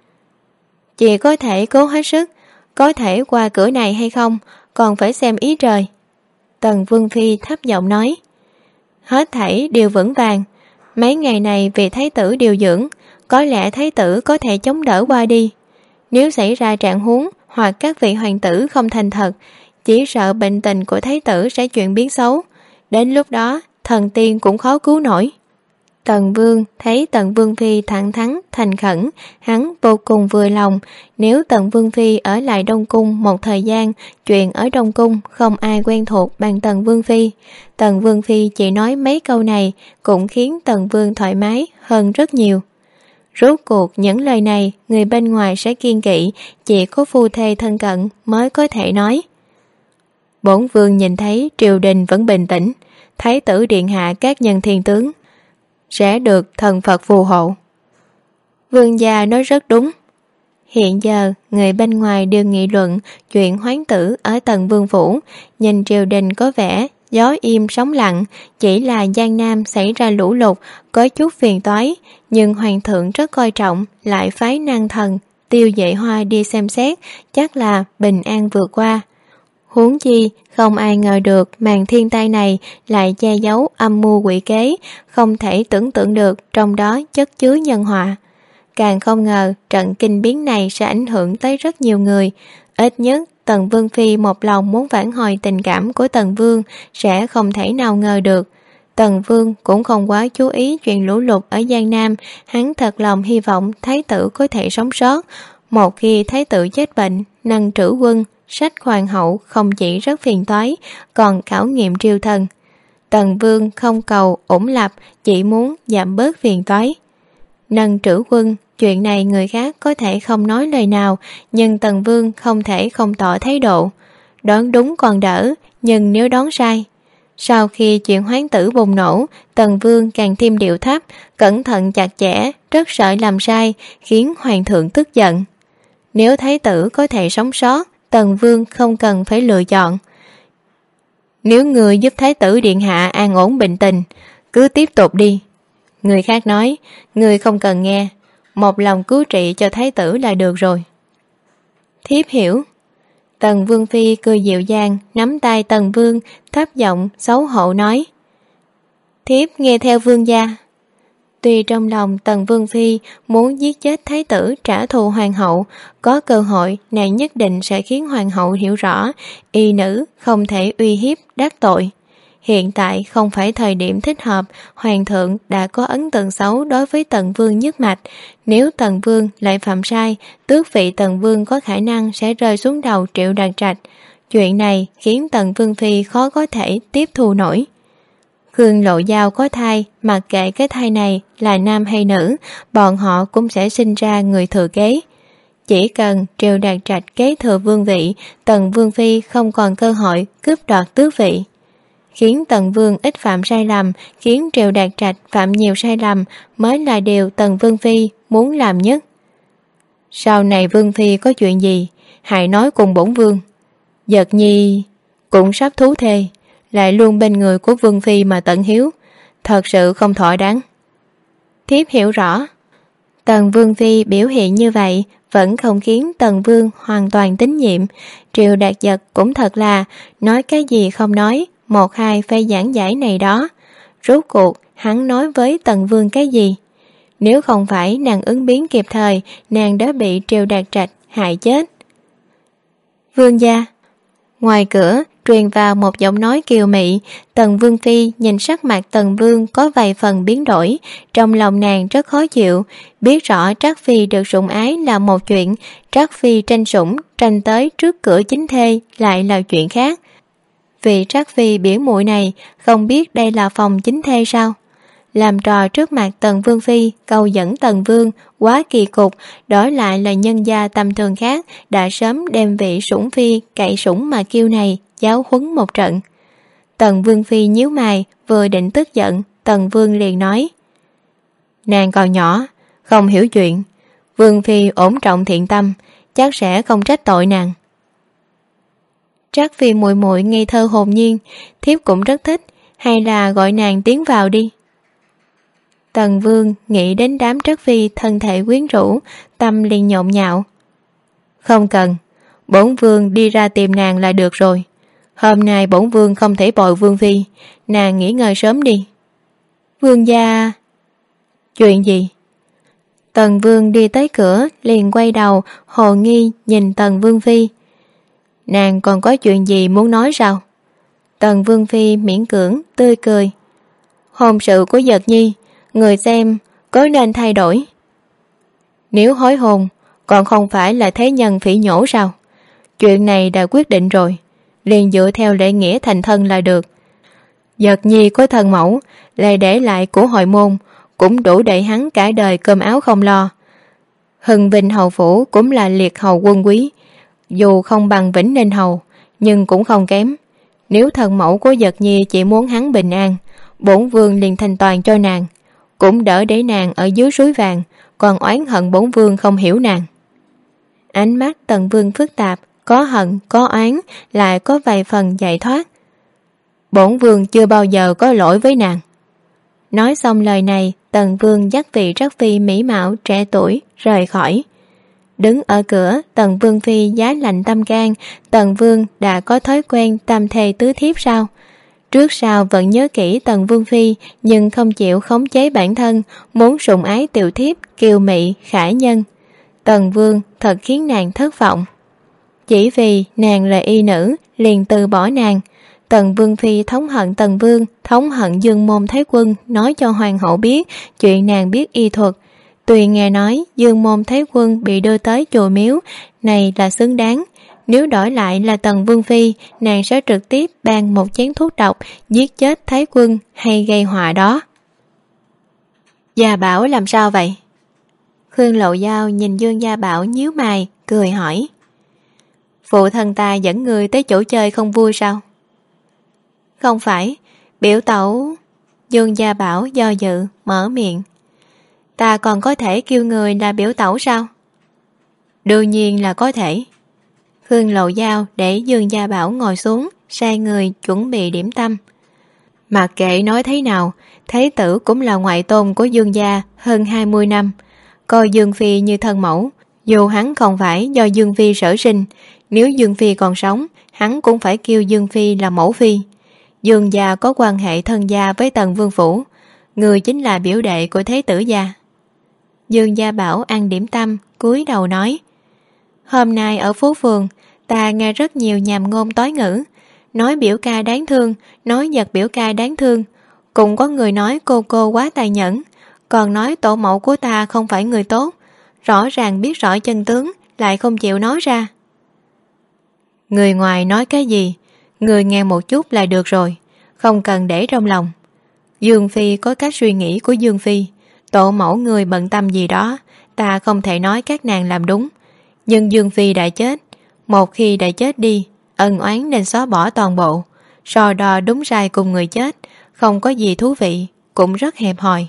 Chị có thể cố hết sức, có thể qua cửa này hay không, còn phải xem ý trời. Tần Vương Phi thấp giọng nói. Hết thảy đều vững vàng, mấy ngày này vì thái tử điều dưỡng, có lẽ thái tử có thể chống đỡ qua đi. Nếu xảy ra trạng huống hoặc các vị hoàng tử không thành thật, chỉ sợ bệnh tình của thái tử sẽ chuyển biến xấu, đến lúc đó thần tiên cũng khó cứu nổi. Tần Vương thấy Tần Vương Phi thẳng thắn thành khẩn, hắn vô cùng vừa lòng. Nếu Tần Vương Phi ở lại Đông Cung một thời gian, chuyện ở Đông Cung không ai quen thuộc bằng Tần Vương Phi. Tần Vương Phi chỉ nói mấy câu này cũng khiến Tần Vương thoải mái hơn rất nhiều. Rốt cuộc những lời này người bên ngoài sẽ kiêng kỵ, chỉ có phu thê thân cận mới có thể nói. Bổn vương nhìn thấy triều đình vẫn bình tĩnh, thái tử điện hạ các nhân thiên tướng sẽ được thần Phật phù hộ. Vương gia nói rất đúng. Hiện giờ người bên ngoài đều nghị luận chuyện hoán tử ở Tần Vương phủ, nhìn triều đình có vẻ gió im sóng lặng, chỉ là Giang Nam xảy ra lũ lụt có chút phiền toái, nhưng hoàng thượng rất coi trọng, lại phái năng thần Tiêu Dệ Hoa đi xem xét, chắc là bình an vượt qua. Huống chi không ai ngờ được màn thiên tai này lại che giấu âm mưu quỷ kế, không thể tưởng tượng được trong đó chất chứa nhân họa. Càng không ngờ trận kinh biến này sẽ ảnh hưởng tới rất nhiều người. Ít nhất Tần Vương Phi một lòng muốn vãn hồi tình cảm của Tần Vương sẽ không thể nào ngờ được. Tần Vương cũng không quá chú ý chuyện lũ lụt ở Giang Nam, hắn thật lòng hy vọng thái tử có thể sống sót. Một khi thái tử chết bệnh, năng trữ quân, sách hoàng hậu không chỉ rất phiền toái, còn khảo nghiệm triều thần. Tần Vương không cầu ổn lập, chỉ muốn giảm bớt phiền toái. Nâng trữ quân, chuyện này người khác có thể không nói lời nào, nhưng Tần Vương không thể không tỏ thái độ. Đoán đúng còn đỡ, nhưng nếu đoán sai. Sau khi chuyện hoán tử bùng nổ, Tần Vương càng thêm điệu thấp, cẩn thận chặt chẽ, rất sợ làm sai, khiến hoàng thượng tức giận. Nếu thái tử có thể sống sót, Tần Vương không cần phải lựa chọn. Nếu người giúp thái tử điện hạ an ổn bệnh tình, cứ tiếp tục đi. Người khác nói, người không cần nghe. một lòng cứu trị cho thái tử là được rồi. Thiếp hiểu. Tần Vương Phi cười dịu dàng, nắm tay Tần Vương, thấp giọng xấu hổ nói: Thiếp nghe theo vương gia. Tuy trong lòng Tần Vương Phi muốn giết chết thái tử trả thù hoàng hậu, có cơ hội nàng nhất định sẽ khiến hoàng hậu hiểu rõ y nữ không thể uy hiếp đắc tội. Hiện tại không phải thời điểm thích hợp, hoàng thượng đã có ấn tượng xấu đối với Tần Vương nhất mạch. Nếu Tần Vương lại phạm sai, tước vị Tần Vương có khả năng sẽ rơi xuống đầu Triệu Đạt Trạch. Chuyện này khiến Tần Vương Phi khó có thể tiếp thu nổi. Khương Lộ Giao có thai, mặc kệ cái thai này là nam hay nữ, bọn họ cũng sẽ sinh ra người thừa kế. Chỉ cần Triệu Đạt Trạch kế thừa vương vị, Tần Vương Phi không còn cơ hội cướp đoạt tước vị. Khiến Tần Vương ít phạm sai lầm, khiến Triệu Đạt Trạch phạm nhiều sai lầm mới là điều Tần Vương Phi muốn làm nhất. Sau này Vương Phi có chuyện gì, hãy nói cùng bổn vương. Giật Nhi cũng sắp thú thê, lại luôn bên người của Vương Phi mà tận hiếu, thật sự không thỏa đáng. Thiếp hiểu rõ. Tần Vương Phi biểu hiện như vậy vẫn không khiến Tần Vương hoàn toàn tín nhiệm. Triệu Đạt Giật cũng thật là nói cái gì không nói, một hai phải giảng giải này đó. Rốt cuộc hắn nói với Tần Vương cái gì? Nếu không phải nàng ứng biến kịp thời, nàng đã bị Triệu Đạt Trạch hại chết. Vương gia. Ngoài cửa truyền vào một giọng nói kiều mị. Tần Vương Phi nhìn sắc mặt Tần Vương có vài phần biến đổi, trong lòng nàng rất khó chịu. Biết rõ Trác Phi được sủng ái là một chuyện, Trác Phi tranh sủng tranh tới trước cửa chính thê lại là chuyện khác. Vì Trác Phi biểu muội này không biết đây là phòng chính thê sao? Làm trò trước mặt Tần Vương Phi, câu dẫn Tần Vương quá kỳ cục, đổi lại là nhân gia tầm thường khác đã sớm đem vị sủng phi cậy sủng mà kêu này giáo huấn một trận. Tần Vương Phi nhíu mày, vừa định tức giận, Tần Vương liền nói: Nàng còn nhỏ, không hiểu chuyện, Vương Phi ổn trọng thiện tâm, chắc sẽ không trách tội nàng. Trác Phi muội muội ngây thơ hồn nhiên, thiếp cũng rất thích, hay là gọi nàng tiến vào đi. Tần Vương nghĩ đến đám Trác Phi thân thể quyến rũ, tâm liền nhộn nhạo. Không cần, bổn vương đi ra tìm nàng là được rồi. Hôm nay bổn vương không thể bồi Vương Phi, nàng nghỉ ngơi sớm đi. Vương gia. Chuyện gì? Tần Vương đi tới cửa liền quay đầu hồ nghi nhìn Tần Vương Phi. Nàng còn có chuyện gì muốn nói sao? Tần Vương Phi miễn cưỡng tươi cười. Hôn sự của Giật Nhi, người xem có nên thay đổi? Nếu hối hôn còn không phải là thế nhân phỉ nhổ sao? Chuyện này đã quyết định rồi, liền dựa theo lễ nghĩa thành thân là được. Giật Nhi có thân mẫu, lại để lại của hội môn, cũng đủ để hắn cả đời cơm áo không lo. Hưng Vinh hầu phủ cũng là liệt hầu quân quý, dù không bằng Vĩnh Ninh hầu, nhưng cũng không kém. Nếu thân mẫu của Giật Nhi chỉ muốn hắn bình an, bổn vương liền thành toàn cho nàng, cũng đỡ để nàng ở dưới suối vàng, còn oán hận bổn vương không hiểu nàng. Ánh mắt Tần Vương phức tạp, có hận, có oán, lại có vài phần giải thoát. Bổn vương chưa bao giờ có lỗi với nàng. Nói xong lời này, Tần Vương dắt vị Trác Phi mỹ mạo trẻ tuổi rời khỏi. Đứng ở cửa, Tần Vương Phi giá lạnh tâm can. Tần Vương đã có thói quen tam thê tứ thiếp sao? Trước sau vẫn nhớ kỹ Tần Vương Phi, nhưng không chịu khống chế bản thân, muốn sủng ái tiểu thiếp kiều mị khả nhân. Tần Vương thật khiến nàng thất vọng. Chỉ vì nàng là y nữ liền từ bỏ nàng. Tần Vương Phi thống hận Tần Vương, thống hận Dương Môn Thái Quân, nói cho hoàng hậu biết chuyện nàng biết y thuật. Tuy nghe nói Dương Môn Thái Quân bị đưa tới chùa miếu, này là xứng đáng. Nếu đổi lại là Tần Vương Phi, nàng sẽ trực tiếp ban một chén thuốc độc giết chết Thái Quân hay gây họa đó. Gia Bảo làm sao vậy? Khương Lộ Giao nhìn Dương Gia Bảo nhíu mày, cười hỏi. Phụ thân ta dẫn người tới chỗ chơi không vui sao? Không phải, biểu tẩu. Dương Gia Bảo do dự, mở miệng. Ta còn có thể kêu người là biểu tẩu sao? Đương nhiên là có thể. Khương Lộ Giao để Dương Gia Bảo ngồi xuống, sai người chuẩn bị điểm tâm. Mặc kệ nói thế nào, Thái tử cũng là ngoại tôn của Dương gia hơn 20 năm. coi Dương Phi như thân mẫu. Dù hắn không phải do Dương Phi sở sinh, nếu Dương Phi còn sống, hắn cũng phải kêu Dương Phi là mẫu phi. Dương gia có quan hệ thân gia với Tần Vương Phủ, người chính là biểu đệ của Thế tử gia. Dương Gia Bảo ăn điểm tâm, cúi đầu nói: Hôm nay ở phố phường, ta nghe rất nhiều nhàm ngôn tối ngữ, nói biểu ca đáng thương, nói giật biểu ca đáng thương. Cũng có người nói cô quá tài nhẫn, còn nói tổ mẫu của ta không phải người tốt. Rõ ràng biết rõ chân tướng, lại không chịu nói ra. Người ngoài nói cái gì, người nghe một chút là được rồi, không cần để trong lòng. Dương Phi có cách suy nghĩ của Dương Phi, tổ mẫu người bận tâm gì đó, ta không thể nói các nàng làm đúng. Nhưng Dương Phi đã chết, một khi đã chết đi, ân oán nên xóa bỏ toàn bộ. So đo đúng sai cùng người chết, không có gì thú vị, cũng rất hẹp hòi.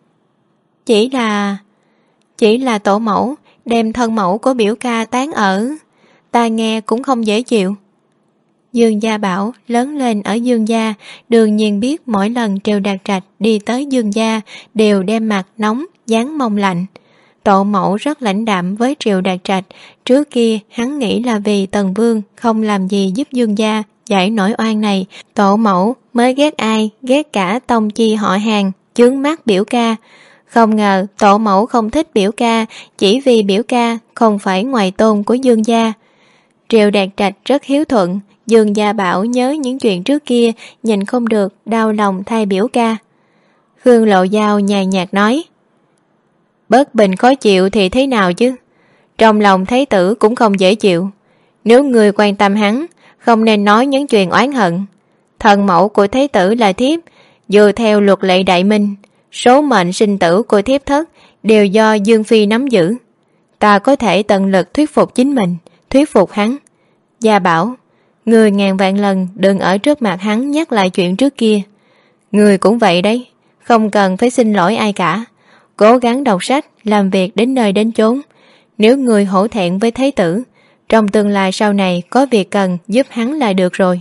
Chỉ là tổ mẫu đem thân mẫu của biểu ca tán ở, ta nghe cũng không dễ chịu. Dương Gia Bảo lớn lên ở Dương Gia, đương nhiên biết mỗi lần Triều Đạt Trạch đi tới Dương Gia đều đem mặt nóng, dáng mông lạnh. Tổ mẫu rất lãnh đạm với Triều Đạt Trạch, trước kia hắn nghĩ là vì Tần Vương không làm gì giúp Dương Gia giải nỗi oan này, tổ mẫu mới ghét ai, ghét cả tông chi họ hàng, chướng mắt biểu ca. Không ngờ tổ mẫu không thích biểu ca, chỉ vì biểu ca không phải ngoại tôn của Dương Gia. Triều Đạt Trạch rất hiếu thuận, Dương Gia Bảo nhớ những chuyện trước kia, nhìn không được, đau lòng thay biểu ca. Khương Lộ Giao nhàn nhạt nói: Bất bình khó chịu thì thế nào chứ, trong lòng Thái tử cũng không dễ chịu. Nếu người quan tâm hắn, không nên nói những chuyện oán hận. Thần mẫu của Thái tử là thiếp, dựa theo luật lệ Đại Minh, số mệnh sinh tử của thiếp thất đều do Dương Phi nắm giữ. Ta có thể tận lực thuyết phục chính mình, thuyết phục hắn. Gia Bảo, người ngàn vạn lần đừng ở trước mặt hắn nhắc lại chuyện trước kia. Người cũng vậy đấy, không cần phải xin lỗi ai cả. Cố gắng đọc sách, làm việc đến nơi đến chốn. Nếu người hổ thẹn với Thái tử, trong tương lai sau này có việc cần giúp hắn là được rồi.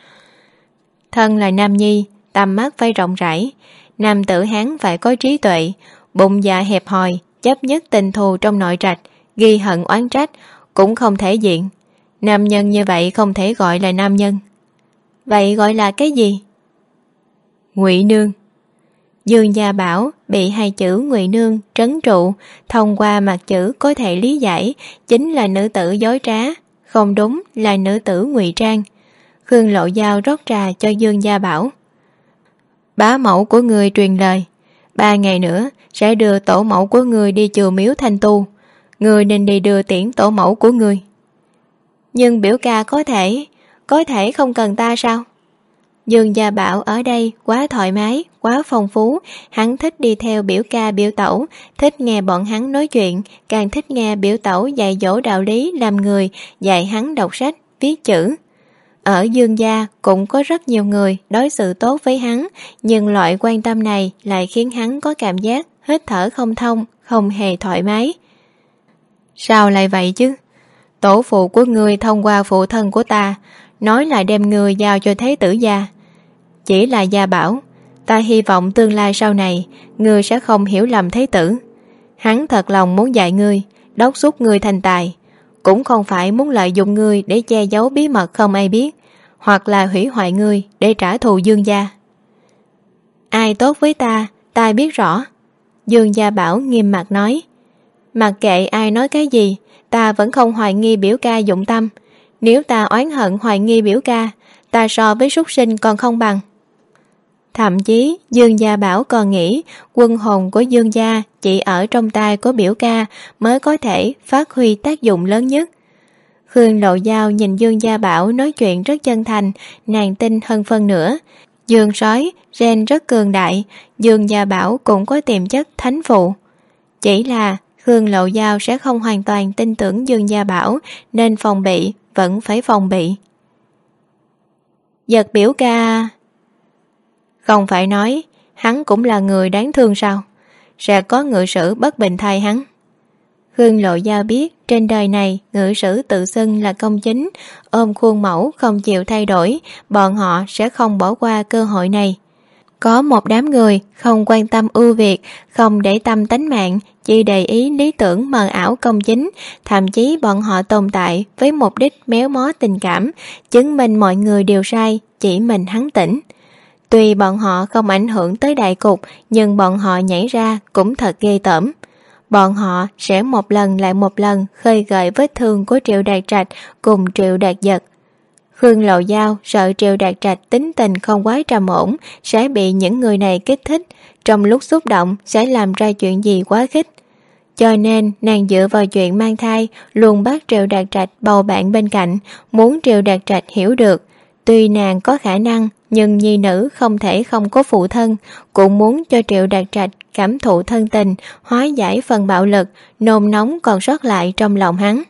Thân là nam nhi, tầm mắt phải rộng rãi. Nam tử Hán phải có trí tuệ, bụng dạ hẹp hòi, chấp nhất tình thù trong nội trạch, ghi hận oán trách, cũng không thể diện. Nam nhân như vậy không thể gọi là nam nhân. Vậy gọi là cái gì? Ngụy nương. Dương Gia Bảo bị hai chữ Ngụy nương trấn trụ, thông qua mặt chữ có thể lý giải chính là nữ tử dối trá, không đúng là nữ tử ngụy trang. Khương Lộ Giao rót trà cho Dương Gia Bảo. Bá mẫu của người truyền lời, 3 ngày nữa sẽ đưa tổ mẫu của người đi chùa miếu thanh tu, người nên đi đưa tiễn tổ mẫu của người. Nhưng biểu ca có thể không cần ta sao? Dương Gia Bảo ở đây quá thoải mái, quá phong phú, hắn thích đi theo biểu ca biểu tẩu, thích nghe bọn hắn nói chuyện, càng thích nghe biểu tẩu dạy dỗ đạo lý làm người, dạy hắn đọc sách, viết chữ. Ở Dương Gia cũng có rất nhiều người đối xử tốt với hắn, nhưng loại quan tâm này lại khiến hắn có cảm giác hít thở không thông, không hề thoải mái. Sao lại vậy chứ? Tổ phụ của ngươi thông qua phụ thân của ta, nói là đem ngươi giao cho Thế tử gia. Chỉ là Gia Bảo, ta hy vọng tương lai sau này ngươi sẽ không hiểu lầm Thế tử. Hắn thật lòng muốn dạy ngươi, đốc thúc ngươi thành tài, cũng không phải muốn lợi dụng ngươi để che giấu bí mật không ai biết, hoặc là hủy hoại ngươi để trả thù Dương Gia. Ai tốt với ta biết rõ. Dương Gia Bảo nghiêm mặt nói. Mặc kệ ai nói cái gì, ta vẫn không hoài nghi biểu ca dụng tâm. Nếu ta oán hận hoài nghi biểu ca, ta so với súc sinh còn không bằng. Thậm chí Dương Gia Bảo còn nghĩ quân hồn của Dương Gia chỉ ở trong tay của biểu ca mới có thể phát huy tác dụng lớn nhất. Khương Lộ Giao nhìn Dương Gia Bảo nói chuyện rất chân thành, nàng tin hơn phân nữa. Dương sói gen rất cường đại, Dương Gia Bảo cũng có tiềm chất thánh phụ. Chỉ là Khương Lộ Giao sẽ không hoàn toàn tin tưởng Dương Gia Bảo, nên phòng bị vẫn phải phòng bị. Giật biểu ca... Không phải nói hắn cũng là người đáng thương sao? Sẽ có ngự sử bất bình thay hắn. Khương Lộ Giao biết trên đời này ngự sử tự xưng là công chính, ôm khuôn mẫu không chịu thay đổi, bọn họ sẽ không bỏ qua cơ hội này. Có một đám người không quan tâm ưu việt, không để tâm tánh mạng, chỉ để ý lý tưởng mờ ảo công chính, thậm chí bọn họ tồn tại với mục đích méo mó tình cảm, chứng minh mọi người đều sai, chỉ mình hắn tỉnh. Tuy bọn họ không ảnh hưởng tới đại cục, nhưng bọn họ nhảy ra cũng thật ghê tởm. Bọn họ sẽ một lần lại một lần khơi gợi vết thương của Triệu Đạt Trạch cùng Triệu Đạt Giật. Khương Lộ Giao sợ Triệu Đạt Trạch tính tình không quá trầm ổn sẽ bị những người này kích thích, trong lúc xúc động sẽ làm ra chuyện gì quá khích. Cho nên nàng dựa vào chuyện mang thai luôn bắt Triệu Đạt Trạch bầu bạn bên cạnh, muốn Triệu Đạt Trạch hiểu được. Tuy nàng có khả năng, nhưng nhi nữ không thể không có phụ thân, cũng muốn cho Triệu Đạt Trạch cảm thụ thân tình, hóa giải phần bạo lực, nôn nóng còn sót lại trong lòng hắn.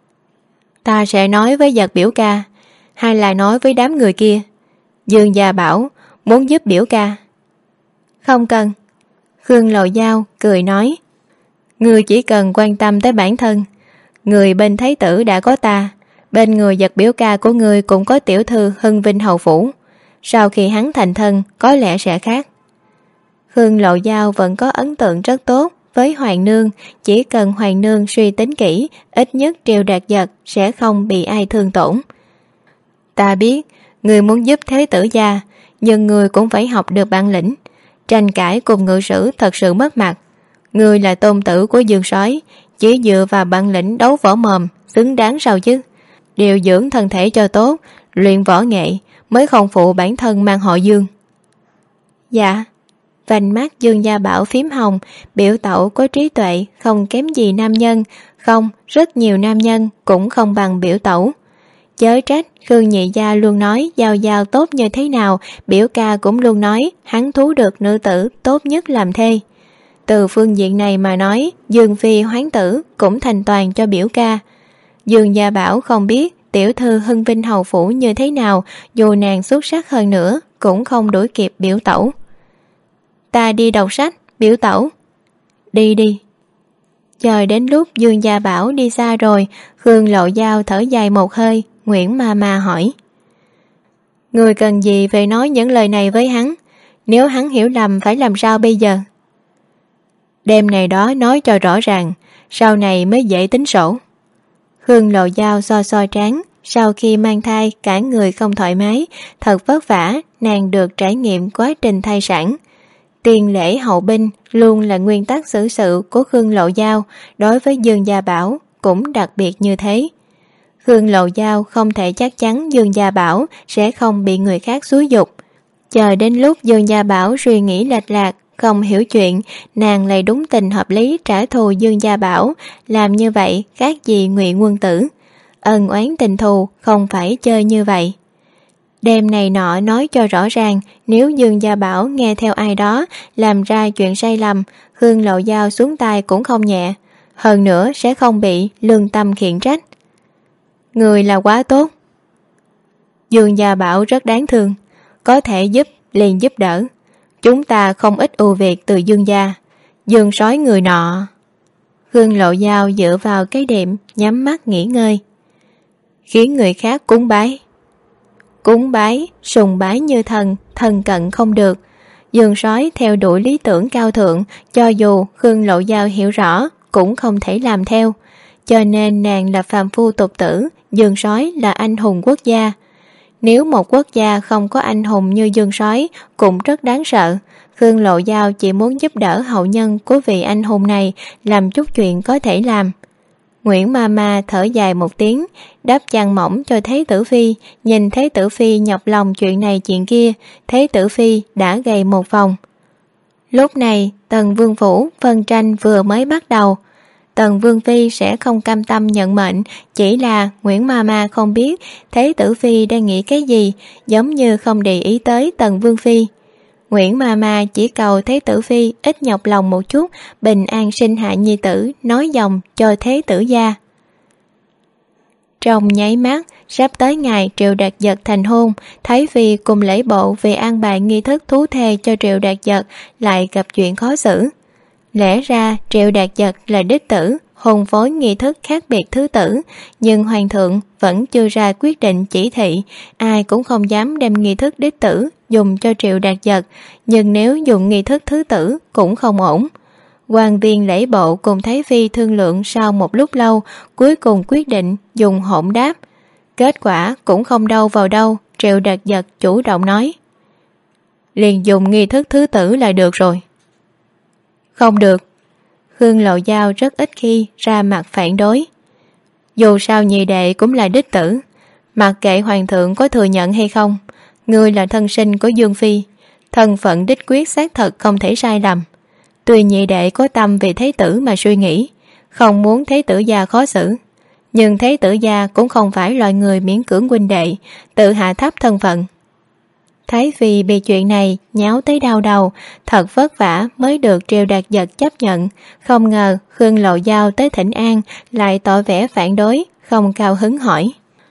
Ta sẽ nói với Giật biểu ca, hay là nói với đám người kia? Dương gia bảo muốn giúp biểu ca. Không cần. Khương Lộ Giao cười nói, ngươi chỉ cần quan tâm tới bản thân. Người bên thái tử đã có ta, bên người Giật biểu ca của ngươi cũng có tiểu thư Hưng Vinh hầu phủ. Sau khi hắn thành thân có lẽ sẽ khác. Khương Lộ Giao vẫn có ấn tượng rất tốt với Hoàng nương, chỉ cần Hoàng nương suy tính kỹ, ít nhất Triệu Đạt Giật sẽ không bị ai thương tổn. Ta biết người muốn giúp thế tử gia, nhưng người cũng phải học được bản lĩnh. Tranh cãi cùng ngự sử thật sự mất mặt. Người là tôn tử của Dương Soái, chỉ dựa vào bản lĩnh đấu võ mồm xứng đáng sao chứ? Điều dưỡng thân thể cho tốt, luyện võ nghệ mới không phụ bản thân mang họ Dương. Dạ. Vành mắt Dương Gia Bảo phím hồng, biểu tẩu có trí tuệ không kém gì nam nhân, không, rất nhiều nam nhân cũng không bằng biểu tẩu. Chớ trách Khương nhị gia luôn nói Giao Giao tốt như thế nào, biểu ca cũng luôn nói hắn thú được nữ tử tốt nhất làm thê. Từ phương diện này mà nói, Dương phi hoán tử cũng thành toàn cho biểu ca. Dương Gia Bảo không biết tiểu thư Hưng Vinh hầu phủ như thế nào, dù nàng xuất sắc hơn nữa cũng không đuổi kịp biểu tẩu. Ta đi đọc sách, biểu tẩu. Đi đi. Chờ đến lúc Dương Gia Bảo đi xa rồi, Khương Lộ Giao thở dài một hơi. Nguyễn Mama hỏi, người cần gì phải nói những lời này với hắn? Nếu hắn hiểu lầm phải làm sao bây giờ? Đêm này đó nói cho rõ ràng, sau này mới dễ tính sổ. Khương Lộ Giao so so trán, sau khi mang thai cả người không thoải mái, thật vất vả nàng được trải nghiệm quá trình thai sản. Tiền lễ hậu binh luôn là nguyên tắc xử sự của Khương Lộ Giao, đối với Dương Gia Bảo cũng đặc biệt như thế. Khương Lộ Giao không thể chắc chắn Dương Gia Bảo sẽ không bị người khác xúi giục. Chờ đến lúc Dương Gia Bảo suy nghĩ lệch lạc, không hiểu chuyện, nàng lại đúng tình hợp lý trả thù Dương Gia Bảo. Làm như vậy khác gì ngụy quân tử. Ân oán tình thù không phải chơi như vậy. Đêm này nọ nói cho rõ ràng, nếu Dương Gia Bảo nghe theo ai đó làm ra chuyện sai lầm, Khương Lộ Giao xuống tay cũng không nhẹ. Hơn nữa sẽ không bị lương tâm khiển trách. Người là quá tốt. Dương Gia Bảo rất đáng thương, có thể giúp liền giúp đỡ. Chúng ta không ít ưu việt từ Dương gia. Dương Soái người nọ. Khương Lộ Giao dựa vào cái đệm, nhắm mắt nghỉ ngơi. Khiến người khác cúng bái. Cúng bái, sùng bái như thần, thần cận không được. Dương Soái theo đuổi lý tưởng cao thượng, cho dù Khương Lộ Giao hiểu rõ cũng không thể làm theo. Cho nên nàng là phàm phu tục tử, Dương Soái là anh hùng quốc gia. Nếu một quốc gia không có anh hùng như Dương Soái cũng rất đáng sợ. Khương Lộ Giao chỉ muốn giúp đỡ hậu nhân của vị anh hùng này làm chút chuyện có thể làm. Nguyễn Mama thở dài một tiếng, đắp chăn mỏng cho Thế Tử Phi. Nhìn Thế Tử Phi nhọc lòng chuyện này chuyện kia, Thế Tử Phi đã gầy một vòng. Lúc này Tần Vương phủ phân tranh vừa mới bắt đầu. Tần Vương Phi sẽ không cam tâm nhận mệnh, chỉ là Nguyễn Mama không biết Thế Tử Phi đang nghĩ cái gì, giống như không để ý tới Tần Vương Phi. Nguyễn Mama chỉ cầu Thế Tử Phi ít nhọc lòng một chút, bình an sinh hạ nhi tử, nói dòng cho Thế Tử gia. Trong nháy mắt, sắp tới ngày Triệu Đạt Giật thành hôn, Thái Phi cùng lễ bộ về an bài nghi thức thú thề cho Triệu Đạt Giật lại gặp chuyện khó xử. Lẽ ra Triệu Đạt Giật là đích tử, hôn phối nghi thức khác biệt thứ tử, nhưng hoàng thượng vẫn chưa ra quyết định chỉ thị, ai cũng không dám đem nghi thức đích tử dùng cho Triệu Đạt Giật, nhưng nếu dùng nghi thức thứ tử cũng không ổn. Quan viên lễ bộ cùng Thái Phi thương lượng sau một lúc lâu, cuối cùng quyết định dùng hỗn đáp. Kết quả cũng không đâu vào đâu, Triệu Đạt Giật chủ động nói: liền dùng nghi thức thứ tử là được rồi. Không được. Khương Lộ Giao rất ít khi ra mặt phản đối. Dù sao nhị đệ cũng là đích tử, mặc kệ hoàng thượng có thừa nhận hay không, ngươi là thân sinh của Dương Phi, thân phận đích quyết xác thật không thể sai lầm. Tuy nhị đệ có tâm vì thế tử mà suy nghĩ, không muốn thế tử gia khó xử, nhưng thế tử gia cũng không phải loại người miễn cưỡng huynh đệ, tự hạ thấp thân phận. Thái Phi bị chuyện này nháo tới đau đầu, thật vất vả mới được Triệu Đạt Giật chấp nhận, không ngờ Khương Lộ Giao tới thỉnh an lại tỏ vẻ phản đối, không cao hứng hỏi: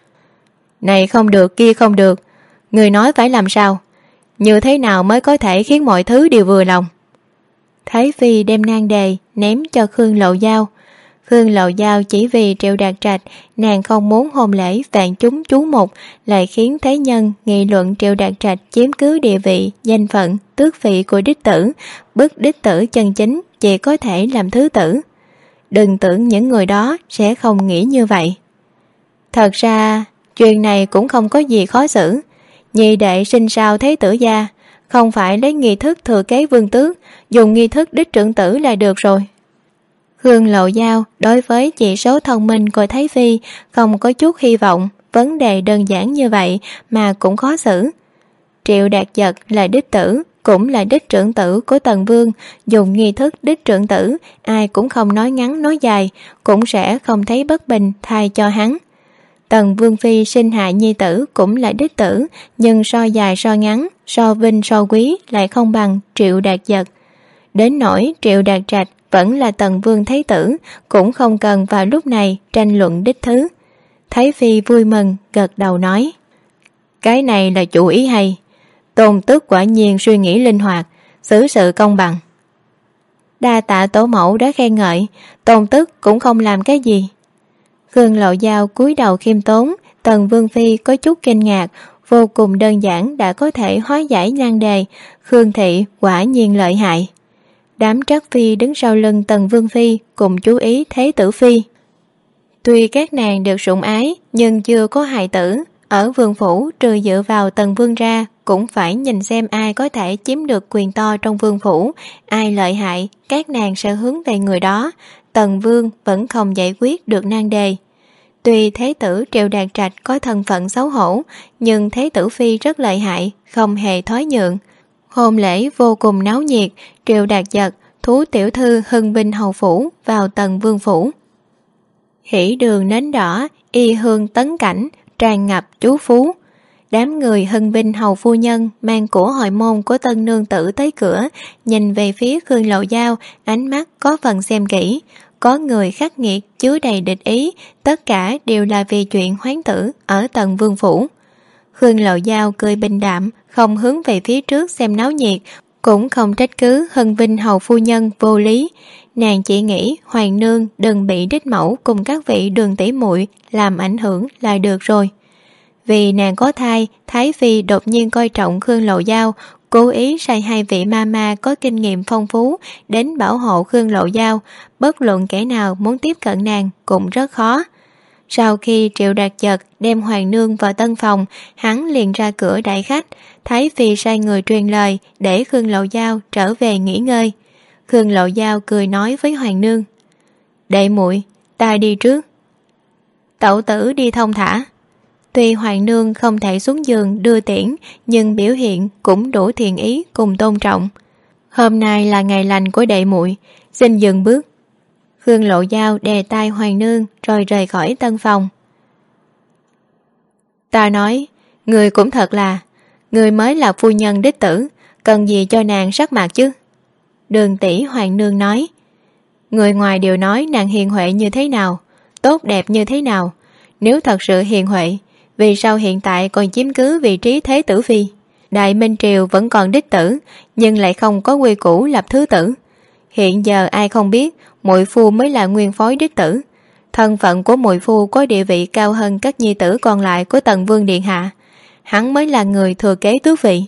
này không được kia không được, người nói phải làm sao, như thế nào mới có thể khiến mọi thứ đều vừa lòng? Thái Phi đem nan đề ném cho Khương Lộ Giao. Khương Lộ Giao chỉ vì Triệu Đạt Trạch, nàng không muốn hôn lễ vạn chúng chú mục, lại khiến thế nhân nghị luận Triệu Đạt Trạch chiếm cứ địa vị, danh phận, tước vị của đích tử, bức đích tử chân chính chỉ có thể làm thứ tử. Đừng tưởng những người đó sẽ không nghĩ như vậy. Thật ra chuyện này cũng không có gì khó xử. Nhị đệ sinh sao thế tử gia, không phải lấy nghi thức thừa kế vương tước, dùng nghi thức đích trưởng tử là được rồi. Khương Lộ Giao đối với chỉ số thông minh của Thái Phi không có chút hy vọng, vấn đề đơn giản như vậy mà cũng khó xử. Triệu Đạt Giật là đích tử, cũng là đích trưởng tử của Tần Vương, dùng nghi thức đích trưởng tử, ai cũng không nói ngắn nói dài, cũng sẽ không thấy bất bình thay cho hắn. Tần Vương Phi sinh hạ nhi tử cũng là đích tử, nhưng so dài so ngắn, so vinh so quý lại không bằng Triệu Đạt Giật. Đến nỗi Triệu Đạt Trạch vẫn là Tần Vương Thái tử, cũng không cần vào lúc này tranh luận đích thứ. Thái Phi vui mừng gật đầu nói: cái này là chủ ý hay, Tôn Tước quả nhiên suy nghĩ linh hoạt, xử sự công bằng. Đa tạ tổ mẫu đã khen ngợi, Tôn Tước cũng không làm cái gì. Khương Lộ Giao cúi đầu khiêm tốn. Tần Vương Phi có chút kinh ngạc, vô cùng đơn giản đã có thể hóa giải nan đề. Khương thị quả nhiên lợi hại. Đám Trác Phi đứng sau lưng Tần Vương Phi cùng chú ý Thế Tử Phi. Tuy các nàng được sủng ái nhưng chưa có hài tử, ở vương phủ trừ dựa vào Tần Vương ra cũng phải nhìn xem ai có thể chiếm được quyền to trong vương phủ, ai lợi hại các nàng sẽ hướng về người đó. Tần Vương vẫn không giải quyết được nan đề. Tuy Thế tử Triệu Đạt Trạch có thân phận xấu hổ, nhưng Thế Tử Phi rất lợi hại, không hề thoái nhượng. Hôn lễ vô cùng náo nhiệt, Triệu Đạt Giật, thú tiểu thư hưng binh hầu phủ vào Tần Vương phủ. Hỉ đường nến đỏ, y hương tấn cảnh, tràn ngập chú phú. Đám người hưng binh hầu phu nhân mang của hội môn của tân nương tử tới cửa, nhìn về phía Khương Lộ Giao, ánh mắt có phần xem kỹ. Có người khắc nghiệt chứa đầy địch ý, tất cả đều là vì chuyện hoán tử ở Tần Vương phủ. Khương Lộ Giao cười bình đạm, không hướng về phía trước xem náo nhiệt, cũng không trách cứ hân vinh hầu phu nhân vô lý. Nàng chỉ nghĩ hoàng nương đừng bị đích mẫu cùng các vị Đường tỷ muội làm ảnh hưởng là được rồi. Vì nàng có thai, Thái Phi đột nhiên coi trọng Khương Lộ Giao, cố ý sai hai vị mama có kinh nghiệm phong phú đến bảo hộ Khương Lộ Giao, bất luận kẻ nào muốn tiếp cận nàng cũng rất khó. Sau khi Triệu Đạt Giật đem hoàng nương vào tân phòng, hắn liền ra cửa đãi khách. Thái Phi sai người truyền lời để Khương Lộ Giao trở về nghỉ ngơi. Khương Lộ Giao cười nói với hoàng nương: đệ muội, ta đi trước. Tẩu tử đi thông thả. Tuy hoàng nương không thể xuống giường đưa tiễn, nhưng biểu hiện cũng đủ thiện ý cùng tôn trọng. Hôm nay là ngày lành của đệ muội, xin dừng bước. Khương Lộ Giao đè tai hoàng nương rồi rời khỏi tân phòng. Ta nói, người cũng thật là, người mới là phu nhân đích tử, cần gì cho nàng sắc mặt chứ? Đường tỷ hoàng nương nói. Người ngoài đều nói nàng hiền huệ như thế nào, tốt đẹp như thế nào. Nếu thật sự hiền huệ, vì sao hiện tại còn chiếm cứ vị trí Thế Tử Phi? Đại Minh Triều vẫn còn đích tử, nhưng lại không có quy củ lập thứ tử. Hiện giờ ai không biết muội phu mới là nguyên phối đích tử. Thân phận của muội phu có địa vị cao hơn các nhi tử còn lại của Tần Vương điện hạ. Hắn mới là người thừa kế tước vị.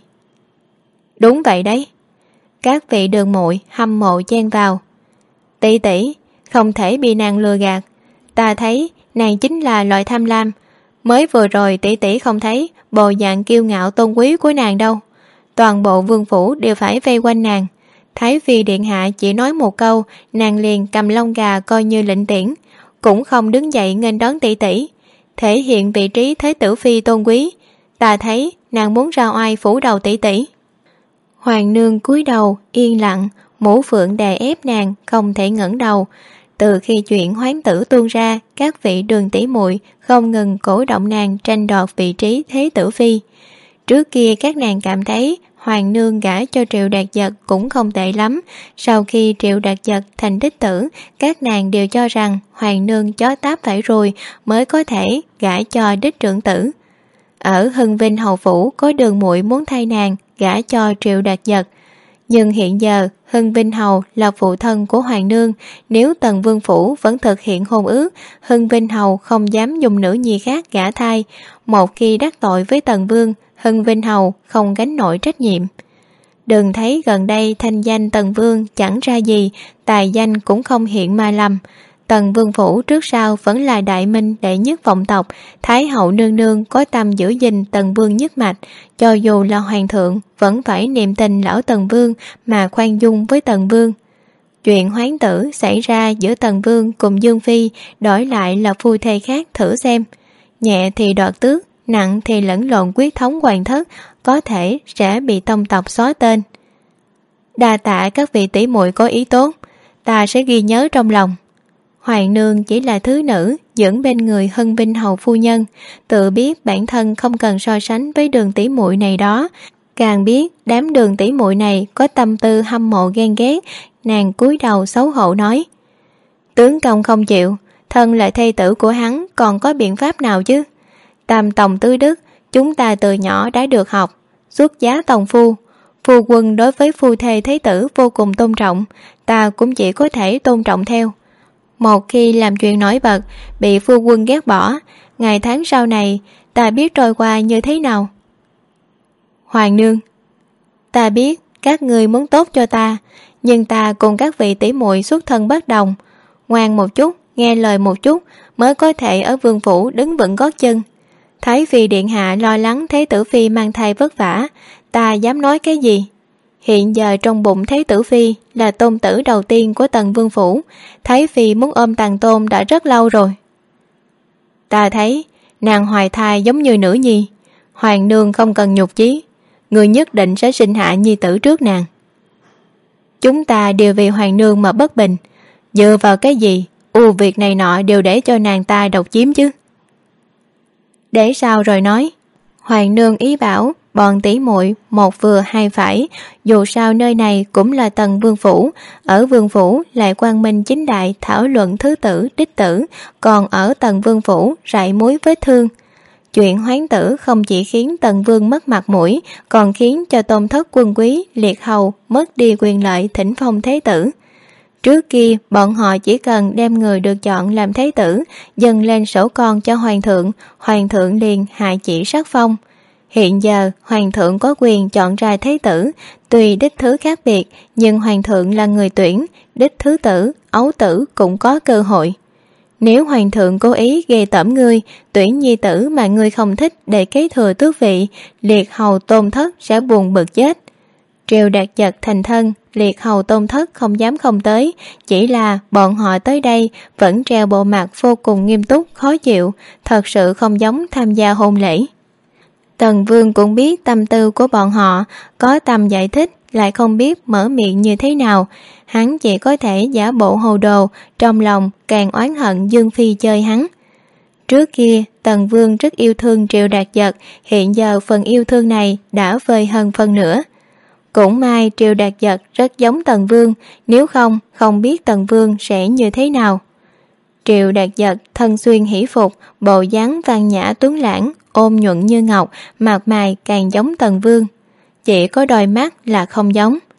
Đúng vậy đấy. Các vị đường muội hâm mộ chen vào. Tỷ tỷ, không thể bị nàng lừa gạt. Ta thấy nàng chính là loại tham lam. Mới vừa rồi tỷ tỷ không thấy bộ dạng kiêu ngạo tôn quý của nàng đâu. Toàn bộ vương phủ đều phải vây quanh nàng. Thái phi điện hạ chỉ nói một câu, nàng liền cầm lông gà coi như lệnh tiễn, cũng không đứng dậy nghênh đón tỷ tỷ, thể hiện vị trí thế tử phi tôn quý. Ta thấy nàng muốn ra oai phủ đầu tỷ tỷ. Hoàng nương cúi đầu yên lặng, mũ phượng đè ép nàng không thể ngẩng đầu. Từ khi chuyện hoán tử tuôn ra, các vị đường tỷ muội không ngừng cổ động nàng tranh đoạt vị trí thế tử phi. Trước kia các nàng cảm thấy Hoàng nương gả cho Triệu Đạt Giật cũng không tệ lắm. Sau khi Triệu Đạt Giật thành đích tử, các nàng đều cho rằng Hoàng nương chó táp phải rồi mới có thể gả cho đích trưởng tử. Ở Hưng Vinh hầu phủ có đường muội muốn thay nàng gả cho Triệu Đạt Giật. Nhưng hiện giờ Hưng Vinh hầu là phụ thân của Hoàng nương, nếu Tần Vương phủ vẫn thực hiện hôn ước, Hưng Vinh hầu không dám dùng nữ nhi khác gả thai. Một khi đắc tội với Tần Vương, Hưng Vinh hầu không gánh nổi trách nhiệm. Đừng thấy gần đây thanh danh Tần Vương chẳng ra gì, tài danh cũng không hiện ma lầm. Tần Vương phủ trước sau vẫn là đại minh đệ nhất vọng tộc. Thái hậu nương nương có tâm giữ gìn Tần Vương nhất mạch, cho dù là hoàng thượng vẫn phải niệm tình lão Tần Vương mà khoan dung với Tần Vương. Chuyện hoán tử xảy ra giữa Tần Vương cùng Dương Phi đổi lại là phu thê khác thử xem. Nhẹ thì đoạt tước, nặng thì lẫn lộn quyết thống hoàng thất, có thể sẽ bị tông tộc xóa tên. Đa tạ các vị tỷ muội có ý tốt, ta sẽ ghi nhớ trong lòng. Hoàng nương chỉ là thứ nữ dưỡng bên người Hưng Vinh hầu phu nhân, tự biết bản thân không cần so sánh với đường tỷ muội này đó, càng biết đám đường tỷ muội này có tâm tư hâm mộ ghen ghét. Nàng cúi đầu xấu hổ nói: tướng công không chịu, thân là thê tử của hắn còn có biện pháp nào chứ? Tam tòng tứ đức chúng ta từ nhỏ đã được học, xuất giá tòng phu, phu quân đối với phu thê thế tử vô cùng tôn trọng, ta cũng chỉ có thể tôn trọng theo. Một khi làm chuyện nổi bật bị phu quân ghét bỏ, ngày tháng sau này ta biết trôi qua như thế nào. Hoàng nương, ta biết các người muốn tốt cho ta, nhưng ta cùng các vị tỷ muội xuất thân bất đồng, ngoan một chút, nghe lời một chút mới có thể ở vương phủ đứng vững gót chân. Thái phi điện hạ lo lắng thế tử phi mang thai vất vả, ta dám nói cái gì? Hiện giờ trong bụng thế tử phi là tôn tử đầu tiên của Tần Vương phủ, Thái phi muốn ôm Tần Tôn đã rất lâu rồi. Ta thấy nàng hoài thai giống như nữ nhi, Hoàng nương không cần nhục chí, người nhất định sẽ sinh hạ nhi tử trước nàng. Chúng ta đều vì Hoàng nương mà bất bình, dựa vào cái gì việc này nọ đều để cho nàng ta độc chiếm chứ? Để sao rồi nói. Hoàng nương ý bảo bọn tỷ muội một vừa hai phải, dù sao nơi này cũng là Tần Vương phủ, ở Vương phủ lại quang minh chính đại thảo luận thứ tử đích tử, còn ở Tần Vương phủ rải muối vết thương. Chuyện hoán tử không chỉ khiến Tần Vương mất mặt mũi, còn khiến cho tôn thất quân quý liệt hầu mất đi quyền lợi thỉnh phong thế tử. Trước kia bọn họ chỉ cần đem người được chọn làm thế tử dâng lên sổ con cho hoàng thượng liền hạ chỉ sắc phong. Hiện giờ hoàng thượng có quyền chọn ra thế tử, tùy đích thứ khác biệt, nhưng hoàng thượng là người tuyển, đích thứ tử, ấu tử cũng có cơ hội. Nếu hoàng thượng cố ý ghê tởm ngươi, tuyển nhi tử mà ngươi không thích để kế thừa tước vị, liệt hầu tôn thất sẽ buồn bực chết. Triệu Đạt Giật thành thân, liệt hầu tôn thất không dám không tới, chỉ là bọn họ tới đây vẫn treo bộ mặt vô cùng nghiêm túc khó chịu, thật sự không giống tham gia hôn lễ. Tần Vương cũng biết tâm tư của bọn họ, có tâm giải thích lại không biết mở miệng như thế nào, hắn chỉ có thể giả bộ hồ đồ, trong lòng càng oán hận Dương Phi chơi hắn. Trước kia Tần Vương rất yêu thương Triệu Đạt Giật, hiện giờ phần yêu thương này đã vơi hơn phân nửa. Cũng may Triệu Đạt Giật rất giống Tần Vương, nếu không biết Tần Vương sẽ như thế nào. Triệu Đạt Giật thân xuyên hỷ phục, bộ dáng văn nhã tuấn lãng, ôm nhuận như ngọc, mặt mày càng giống Tần Vương. Chỉ có đôi mắt là không giống.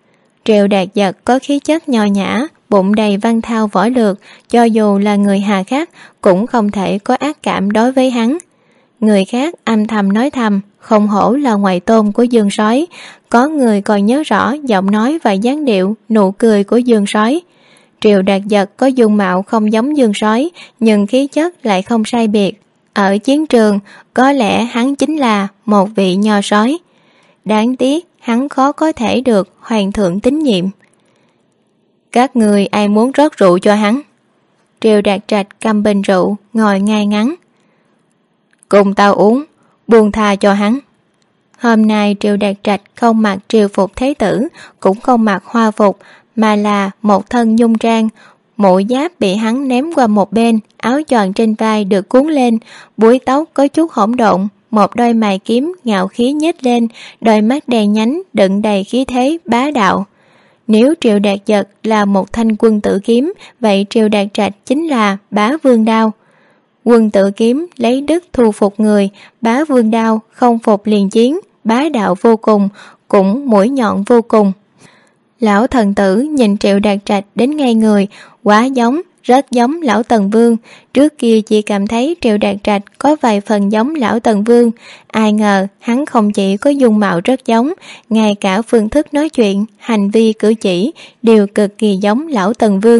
Triệu Đạt Giật có khí chất nho nhã, bụng đầy văn thao võ lược, cho dù là người hà khắc cũng không thể có ác cảm đối với hắn. Người khác âm thầm nói thầm, không hổ là ngoại tôn của Dương Sói, có người còn nhớ rõ giọng nói và dáng điệu, nụ cười của Dương Sói. Triệu Đạt Giật có dung mạo không giống Dương Sói, nhưng khí chất lại không sai biệt. Ở chiến trường, có lẽ hắn chính là một vị nho sói. Đáng tiếc, hắn khó có thể được hoàng thượng tín nhiệm. Các người ai muốn rót rượu cho hắn? Triệu Đạt Trạch cầm bình rượu, ngồi ngay ngắn. Cùng tao uống, buông tha cho hắn. Hôm nay Triệu Đạt Trạch không mặc triều phục thế tử, cũng không mặc hoa phục, mà là một thân nhung trang. Mũ giáp bị hắn ném qua một bên, áo choàng trên vai được cuốn lên, búi tóc có chút hỗn độn, một đôi mày kiếm ngạo khí nhếch lên, đôi mắt đèn nhánh đựng đầy khí thế bá đạo. Nếu Triệu Đạt Giật là một thanh quân tử kiếm, vậy Triệu Đạt Trạch chính là bá vương đao. Quân tử kiếm lấy đức thu phục người, bá vương đao không phục liền chiến, bá đạo vô cùng, cũng mũi nhọn vô cùng. Lão thần tử nhìn Triệu Đạt Trạch đến ngay người, quá giống, rất giống lão Tần Vương. Trước kia chỉ cảm thấy Triệu Đạt Trạch có vài phần giống lão Tần Vương, ai ngờ hắn không chỉ có dung mạo rất giống, ngay cả phương thức nói chuyện, hành vi cử chỉ đều cực kỳ giống lão Tần Vương.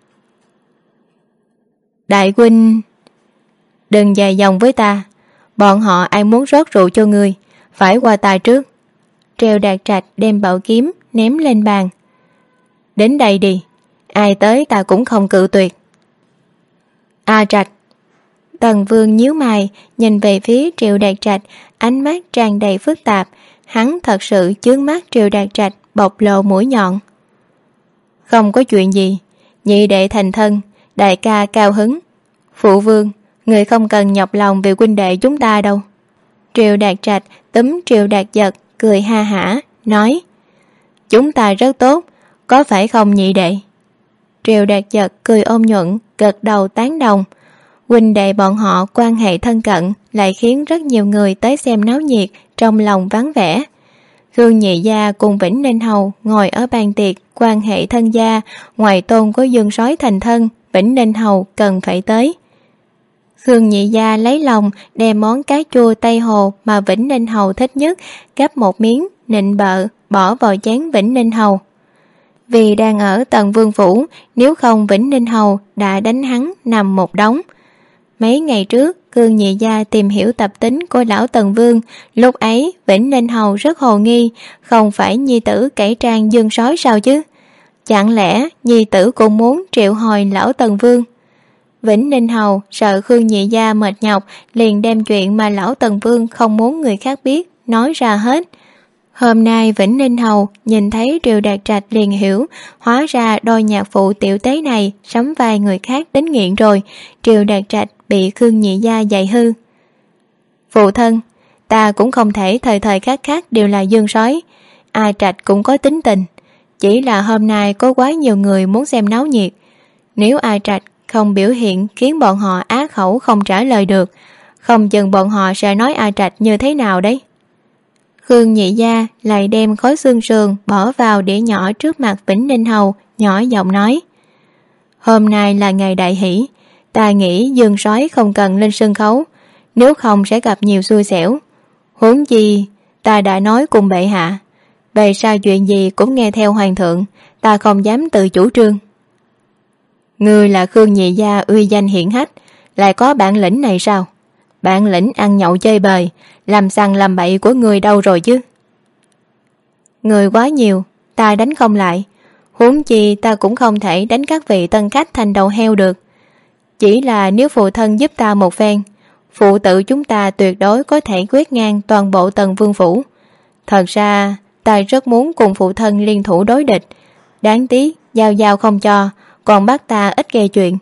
Đại huynh, đừng dài dòng với ta, bọn họ ai muốn rót rượu cho ngươi, phải qua ta trước. Triệu Đạt Trạch đem bảo kiếm ném lên bàn. Đến đây đi, ai tới ta cũng không cự tuyệt. A Trạch. Tần Vương nhíu mày, nhìn về phía Triệu Đạt Trạch, ánh mắt tràn đầy phức tạp. Hắn thật sự chướng mắt Triệu Đạt Trạch bộc lộ mũi nhọn. Không có chuyện gì, nhị đệ thành thân, đại ca cao hứng. Phụ vương, người không cần nhọc lòng về huynh đệ chúng ta đâu. Triệu Đạt Trạch túm Triệu Đạt Giật, cười ha hả, nói: Chúng ta rất tốt, có phải không nhị đệ? Triệu Đạt Giật cười ôm nhuận, gật đầu tán đồng. Huynh đệ bọn họ quan hệ thân cận, lại khiến rất nhiều người tới xem náo nhiệt, trong lòng vắng vẻ. Khương Nhị Gia cùng Vĩnh Ninh Hầu ngồi ở bàn tiệc, quan hệ thân gia, ngoại tôn của Dương Sói thành thân, Vĩnh Ninh Hầu cần phải tới. Khương Nhị Gia lấy lòng đem món cá chua Tây Hồ mà Vĩnh Ninh Hầu thích nhất, gắp một miếng, nịnh bợ, bỏ vào chén Vĩnh Ninh Hầu. Vì đang ở Tần Vương Phủ, nếu không Vĩnh Ninh Hầu đã đánh hắn nằm một đống. Mấy ngày trước, Khương Nhị Gia tìm hiểu tập tính của lão Tần Vương, lúc ấy Vĩnh Ninh Hầu rất hồ nghi, không phải nhi tử cải trang Dương Sói sao chứ? Chẳng lẽ nhi tử cũng muốn triệu hồi lão Tần Vương? Vĩnh Ninh Hầu sợ Khương Nhị Gia mệt nhọc, liền đem chuyện mà lão Tần Vương không muốn người khác biết nói ra hết. Hôm nay Vĩnh Ninh Hầu nhìn thấy Triệu Đạt Trạch liền hiểu, hóa ra đôi nhạc phụ tiểu tế này sắm vai người khác đến nghiện rồi. Triệu Đạt Trạch bị Khương Nhị Gia dạy hư. Phụ thân, ta cũng không thể thời thời khắc khắc đều là Dương Sói. A Trạch cũng có tính tình, chỉ là hôm nay có quá nhiều người muốn xem náo nhiệt. Nếu A Trạch không biểu hiện khiến bọn họ á khẩu không trả lời được, không chừng bọn họ sẽ nói A Trạch như thế nào đấy. Khương Nhị Gia lại đem khối xương sườn bỏ vào đĩa nhỏ trước mặt Vĩnh Ninh Hầu, nhỏ giọng nói: Hôm nay là ngày đại hỷ, ta nghĩ Dương Sói không cần lên sân khấu, nếu không sẽ gặp nhiều xui xẻo. Huống chi ta đã nói cùng bệ hạ, về sao chuyện gì cũng nghe theo hoàng thượng, ta không dám tự chủ trương. Ngươi là Khương Nhị Gia uy danh hiển hách, lại có bản lĩnh này sao? Bản lĩnh ăn nhậu chơi bời, làm sằng làm bậy của người đâu rồi chứ? Người quá nhiều, ta đánh không lại, huống chi ta cũng không thể đánh các vị tân khách thành đầu heo được. Chỉ là nếu phụ thân giúp ta một phen, phụ tử chúng ta tuyệt đối có thể quét ngang toàn bộ Tần Vương Phủ. Thật ra ta rất muốn cùng phụ thân liên thủ đối địch, đáng tiếc Giao Giao không cho, còn bắt ta ít gây chuyện.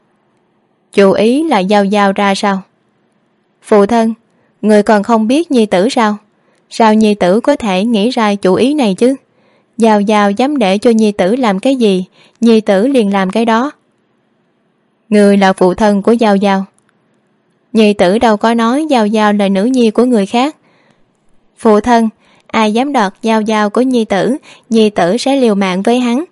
Chủ ý là Giao Giao ra sao? Phụ thân, người còn không biết nhi tử sao? Sao nhi tử có thể nghĩ ra chủ ý này chứ? Giao Giao dám để cho nhi tử làm cái gì, nhi tử liền làm cái đó. Người là phụ thân của Giao Giao. Nhi tử đâu có nói Giao Giao là nữ nhi của người khác. Phụ thân, ai dám đoạt giao giao của nhi tử sẽ liều mạng với hắn.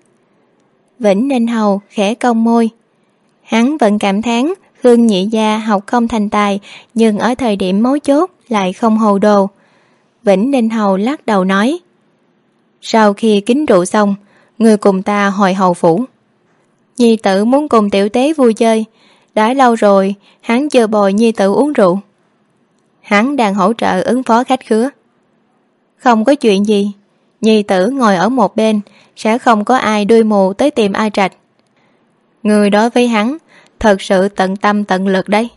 Vĩnh Ninh Hầu khẽ cong môi. Hắn vẫn cảm thán Khương Nhị Gia học không thành tài, nhưng ở thời điểm mấu chốt lại không hồ đồ. Vĩnh Ninh Hầu lắc đầu nói, sau khi kính rượu xong, ngươi cùng ta hồi hầu phủ. Nhi tử muốn cùng tiểu tế vui chơi, đã lâu rồi hắn chưa bồi nhi tử uống rượu. Hắn đang hỗ trợ ứng phó khách khứa. Không có chuyện gì, nhi tử ngồi ở một bên, sẽ không có ai đuôi mù tới tìm A Trạch. Người đối với hắn thật sự tận tâm tận lực đấy.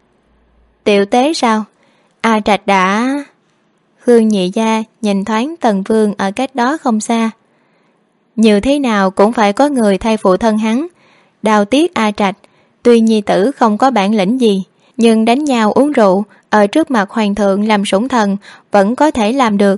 Tiểu tế sao? A Trạch đã... Khương Nhị Gia nhìn thoáng Tần Vương ở cách đó không xa. Như thế nào cũng phải có người thay phụ thân hắn. Đào tiếc A Trạch, tuy nhi tử không có bản lĩnh gì, nhưng đánh nhau uống rượu ở trước mặt hoàng thượng làm sủng thần vẫn có thể làm được.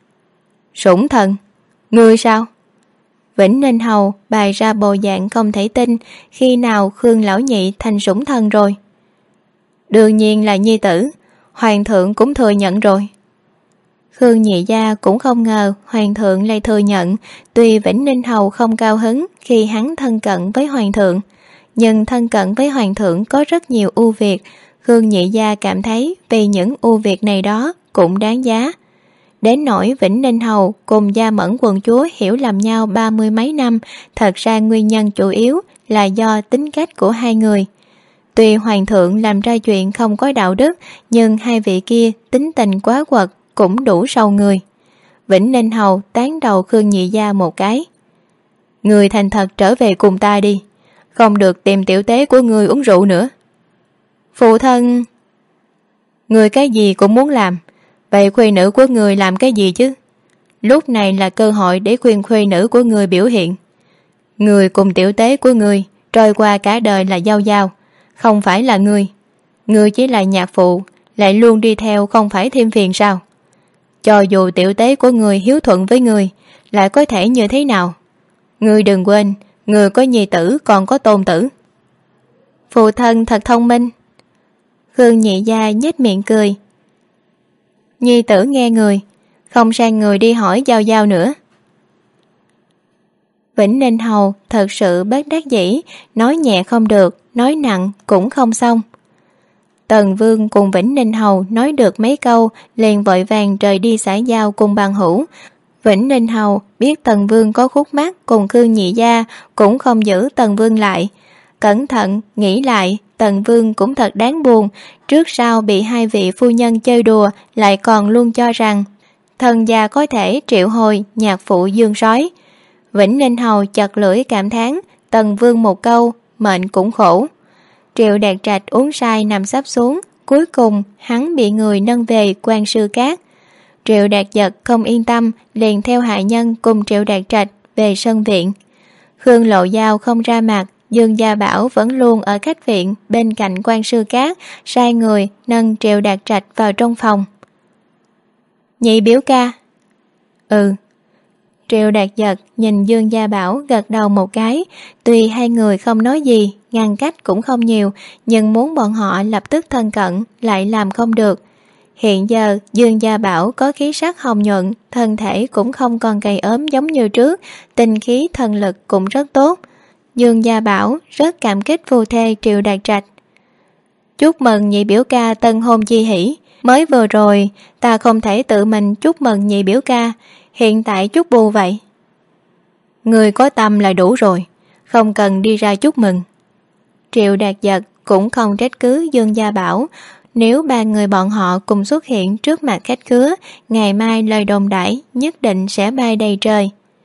Sủng thần? Ngươi sao? Vĩnh Ninh Hầu bày ra bộ dạng không thể tin, khi nào Khương lão nhị thành sủng thần rồi? Đương nhiên là nhi tử, hoàng thượng cũng thừa nhận rồi. Khương Nhị Gia cũng không ngờ hoàng thượng lại thừa nhận. Tuy Vĩnh Ninh Hầu không cao hứng khi hắn thân cận với hoàng thượng, nhưng thân cận với hoàng thượng có rất nhiều ưu việt. Khương Nhị Gia cảm thấy vì những ưu việt này đó cũng đáng giá. Đến nỗi Vĩnh Ninh Hầu cùng Gia Mẫn quận chúa hiểu lầm nhau 30 mấy năm, thật ra nguyên nhân chủ yếu là do tính cách của hai người. Tuy hoàng thượng làm ra chuyện không có đạo đức, nhưng hai vị kia tính tình quá quật cũng đủ sâu người. Vĩnh Ninh Hầu tán đầu Khương Nhị Gia một cái. Người thành thật trở về cùng ta đi, không được tìm tiểu tế của người uống rượu nữa. Phụ thân... Người cái gì cũng muốn làm, vậy khuê nữ của người làm cái gì chứ? Lúc này là cơ hội để khuyên khuê nữ của người biểu hiện. Người cùng tiểu tế của người trôi qua cả đời là giao giao, không phải là người. Người chỉ là nhạc phụ, lại luôn đi theo không phải thêm phiền sao? Cho dù tiểu tế của người hiếu thuận với người, lại có thể như thế nào? Người đừng quên, người có nhi tử còn có tôn tử. Phụ thân thật thông minh. Khương Nhị Gia nhếch miệng cười. Nhi tử nghe người, không sang người đi hỏi giao giao nữa. Vĩnh Ninh Hầu thật sự bất đắc dĩ, nói nhẹ không được, nói nặng cũng không xong. Tần Vương cùng Vĩnh Ninh Hầu nói được mấy câu, liền vội vàng rời đi xã giao cùng bằng hữu. Vĩnh Ninh Hầu biết Tần Vương có khúc mắc cùng Khương Nhị Gia, cũng không giữ Tần Vương lại. Cẩn thận nghĩ lại, Tần Vương cũng thật đáng buồn, trước sau bị hai vị phu nhân chơi đùa, lại còn luôn cho rằng thần gia có thể triệu hồi nhạc phụ dương sói. Vĩnh Ninh Hầu chật lưỡi cảm thán Tần Vương một câu, mệnh cũng khổ. Triệu Đạt Trạch uống say nằm sắp xuống, cuối cùng hắn bị người nâng về Quan Sư Cát. Triệu Đạt Giật không yên tâm, liền theo hạ nhân cùng Triệu Đạt Trạch về sân viện. Khương Lộ Giao không ra mặt, Dương Gia Bảo vẫn luôn ở khách viện bên cạnh Quan Sư Cát, sai người nâng Triệu Đạt Trạch vào trong phòng. Nhị biểu ca. Ừ. Triệu Đạt Giật nhìn Dương Gia Bảo gật đầu một cái. Tuy hai người không nói gì, ngăn cách cũng không nhiều, nhưng muốn bọn họ lập tức thân cận lại làm không được. Hiện giờ Dương Gia Bảo có khí sắc hồng nhuận, thân thể cũng không còn gầy ốm giống như trước, tinh khí thần lực cũng rất tốt. Dương Gia Bảo rất cảm kích phu thê Triệu Đạt Trạch. Chúc mừng nhị biểu ca tân hôn chi hỷ. Mới vừa rồi ta không thể tự mình chúc mừng nhị biểu ca, hiện tại chúc bù vậy. Người có tâm là đủ rồi, không cần đi ra chúc mừng. Triệu Đạt Giật cũng không trách cứ Dương Gia Bảo. Nếu ba người bọn họ cùng xuất hiện trước mặt khách khứa, ngày mai lời đồn đãi nhất định sẽ bay đầy trời.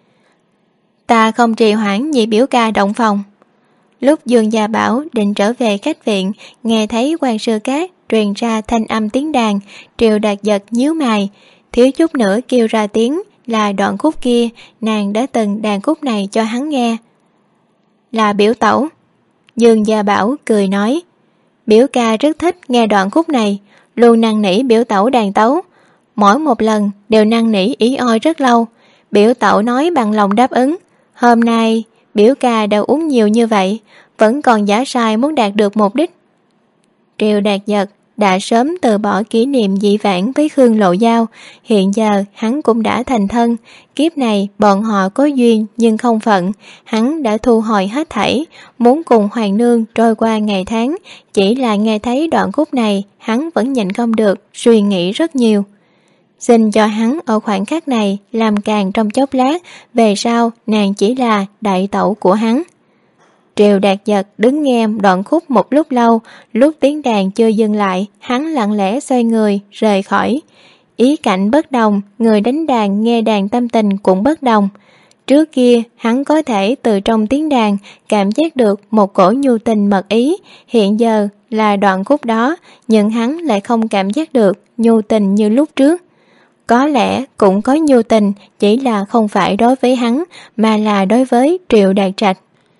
Ta không trì hoãn nhị biểu ca động phòng. Lúc Dương Gia Bảo định trở về khách viện, nghe thấy Quan Sư Cát truyền ra thanh âm tiếng đàn, Triệu Đạt Giật nhíu mày, thiếu chút nữa kêu ra tiếng là đoạn khúc kia, nàng đã từng đàn khúc này cho hắn nghe. Là biểu tẩu. Dương Gia Bảo cười nói, biểu ca rất thích nghe đoạn khúc này, luôn năn nỉ biểu tẩu đàn tấu. Mỗi một lần đều năn nỉ ý oi rất lâu, biểu tẩu nói bằng lòng đáp ứng. Hôm nay biểu ca đã uống nhiều như vậy, vẫn còn giả sai muốn đạt được mục đích. Triệu Đạt Giật đã sớm từ bỏ kỷ niệm dị vãng với Khương Lộ Giao, hiện giờ hắn cũng đã thành thân, kiếp này bọn họ có duyên nhưng không phận, hắn đã thu hồi hết thảy, muốn cùng Hoàng Nương trôi qua ngày tháng, chỉ là nghe thấy đoạn khúc này, hắn vẫn nhịn không được, suy nghĩ rất nhiều. Xin cho hắn ở khoảnh khắc này làm càng trong chốc lát, về sau nàng chỉ là đại tẩu của hắn. Triệu Đạt Giật đứng nghe đoạn khúc một lúc lâu, lúc tiếng đàn chưa dừng lại, hắn lặng lẽ xoay người, rời khỏi. Ý cảnh bất đồng, người đánh đàn nghe đàn tâm tình cũng bất đồng. Trước kia, hắn có thể từ trong tiếng đàn cảm giác được một cổ nhu tình mật ý, hiện giờ là đoạn khúc đó, nhưng hắn lại không cảm giác được nhu tình như lúc trước. Có lẽ cũng có nhu tình, chỉ là không phải đối với hắn, mà là đối với Triệu Đạt Trạch.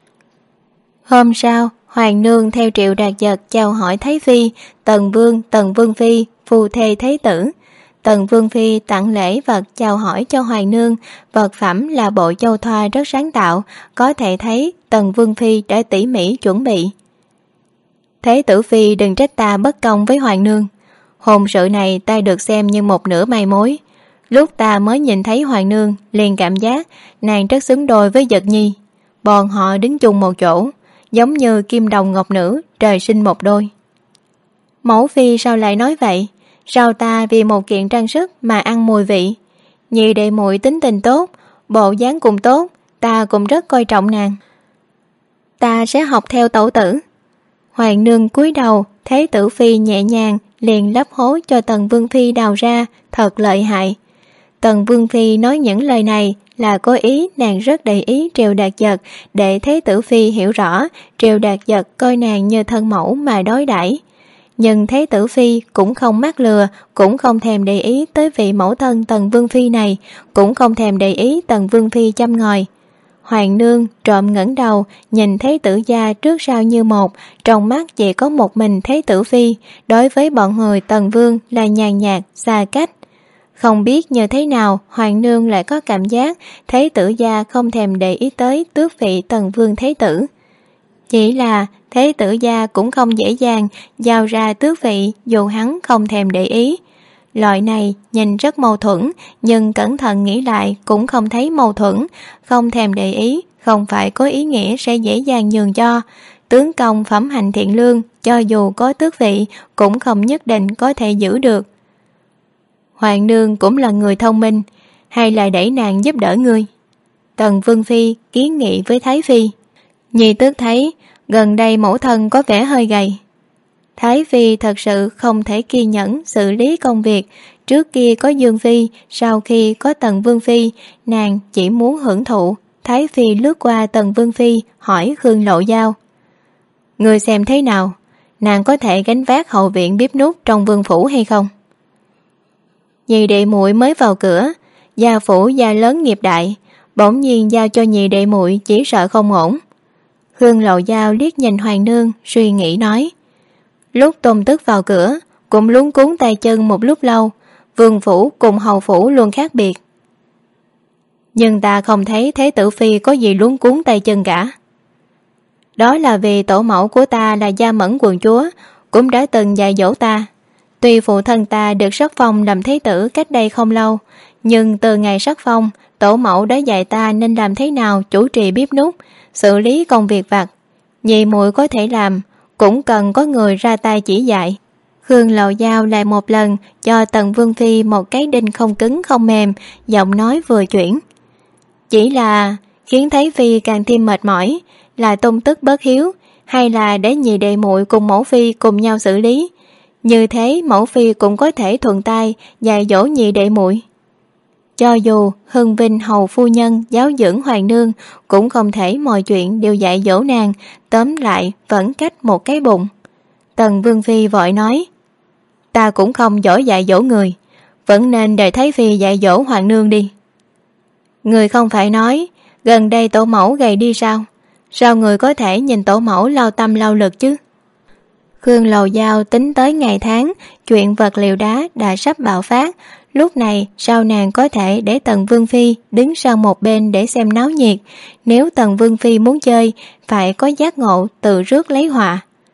Hôm sau, Hoàng Nương theo Triệu Đạt Giật chào hỏi Thái Phi, Tần Vương Phi, phu thê Thái tử. Tần Vương Phi tặng lễ vật chào hỏi cho Hoàng Nương, vật phẩm là bộ châu thoa rất sáng tạo, có thể thấy Tần Vương Phi đã tỉ mỉ chuẩn bị. Thái tử Phi đừng trách ta bất công với Hoàng Nương. Hôn sự này ta được xem như một nửa mai mối. Lúc ta mới nhìn thấy Hoàng Nương, liền cảm giác nàng rất xứng đôi với Giật Nhi. Bọn họ đứng chung một chỗ, giống như kim đồng ngọc nữ, trời sinh một đôi. Mẫu phi sao lại nói vậy? Sao ta vì một kiện trang sức mà ăn mùi vị? Nhị đệ muội tính tình tốt, bộ dáng cũng tốt, ta cũng rất coi trọng nàng. Ta sẽ học theo tẩu tử. Hoàng Nương cúi đầu, Thế tử phi nhẹ nhàng liền lấp hố cho Tần Vương Phi đào ra, thật lợi hại. Tần Vương Phi nói những lời này là có ý nàng rất để ý Triệu Đạt Giật, để Thế tử Phi hiểu rõ Triệu Đạt Giật coi nàng như thân mẫu mà đối đãi. Nhưng Thế tử Phi cũng không mắc lừa, cũng không thèm để ý tới vị mẫu thân Tần Vương Phi này, cũng không thèm để ý Tần Vương Phi chăm ngòi. Hoàng Nương trộm ngẩng đầu nhìn Thế tử gia trước sau như một, trong mắt chỉ có một mình Thế tử Phi, đối với bọn người Tần Vương là nhàn nhạt, xa cách. Không biết như thế nào Hoàng Nương lại có cảm giác Thế tử gia không thèm để ý tới tước vị Tần Vương Thế tử. Chỉ là Thế tử gia cũng không dễ dàng giao ra tước vị dù hắn không thèm để ý. Loại này nhìn rất mâu thuẫn, nhưng cẩn thận nghĩ lại cũng không thấy mâu thuẫn. Không thèm để ý không phải có ý nghĩa sẽ dễ dàng nhường cho. Tướng công phẩm hạnh thiện lương, cho dù có tước vị cũng không nhất định có thể giữ được. Hoàng Nương cũng là người thông minh, hay là để nàng giúp đỡ ngươi? Tần Vương Phi kiến nghị với Thái Phi. Nhi tước thấy gần đây mẫu thân có vẻ hơi gầy. Thái Phi thật sự không thể kiên nhẫn xử lý công việc. Trước kia có Dương Phi, sau khi có Tần Vương Phi, nàng chỉ muốn hưởng thụ. Thái Phi lướt qua Tần Vương Phi, hỏi Khương Lộ Giao. Người xem thế nào? Nàng có thể gánh vác hậu viện bếp núc trong vương phủ hay không? Nhị đệ muội mới vào cửa, gia phủ gia lớn nghiệp đại, bỗng nhiên giao cho nhị đệ muội chỉ sợ không ổn. Khương Lộ Giao liếc nhìn Hoàng Nương, suy nghĩ nói. Lúc Tôn Tức vào cửa, cũng luống cuống tay chân một lúc lâu, vương phủ cùng hầu phủ luôn khác biệt. Nhưng ta không thấy Thế tử Phi có gì luống cuống tay chân cả. Đó là vì tổ mẫu của ta là Gia Mẫn quận chúa, cũng đã từng dạy dỗ ta. Tuy phụ thân ta được sắc phong làm thế tử cách đây không lâu, nhưng từ ngày sắc phong, tổ mẫu đã dạy ta nên làm thế nào chủ trì bếp núc, xử lý công việc vặt. Nhị muội có thể làm, cũng cần có người ra tay chỉ dạy. Khương Lộ Giao lại một lần cho Tần Vương Phi một cái đinh không cứng không mềm, giọng nói vừa chuyển. Chỉ là khiến Thái Phi càng thêm mệt mỏi, là Tôn Tức bất hiếu, hay là để nhị đệ muội cùng mẫu phi cùng nhau xử lý. Như thế mẫu phi cũng có thể thuận tay dạy dỗ nhị đệ muội. Cho dù Hưng Vinh hầu phu nhân giáo dưỡng Hoàng Nương, cũng không thể mọi chuyện đều dạy dỗ nàng, tóm lại vẫn cách một cái bụng. Tần Vương Phi vội nói. Ta cũng không giỏi dạy dỗ người, vẫn nên để Thái Phi dạy dỗ Hoàng Nương đi. Người không phải nói gần đây tổ mẫu gầy đi sao? Sao người có thể nhìn tổ mẫu lao tâm lao lực chứ? Khương Lộ Giao tính tới ngày tháng, chuyện vật liệu đá đã sắp bạo phát. Lúc này sao nàng có thể để Tần Vương Phi đứng sang một bên để xem náo nhiệt? Nếu Tần Vương Phi muốn chơi, phải có giác ngộ tự rước lấy họa.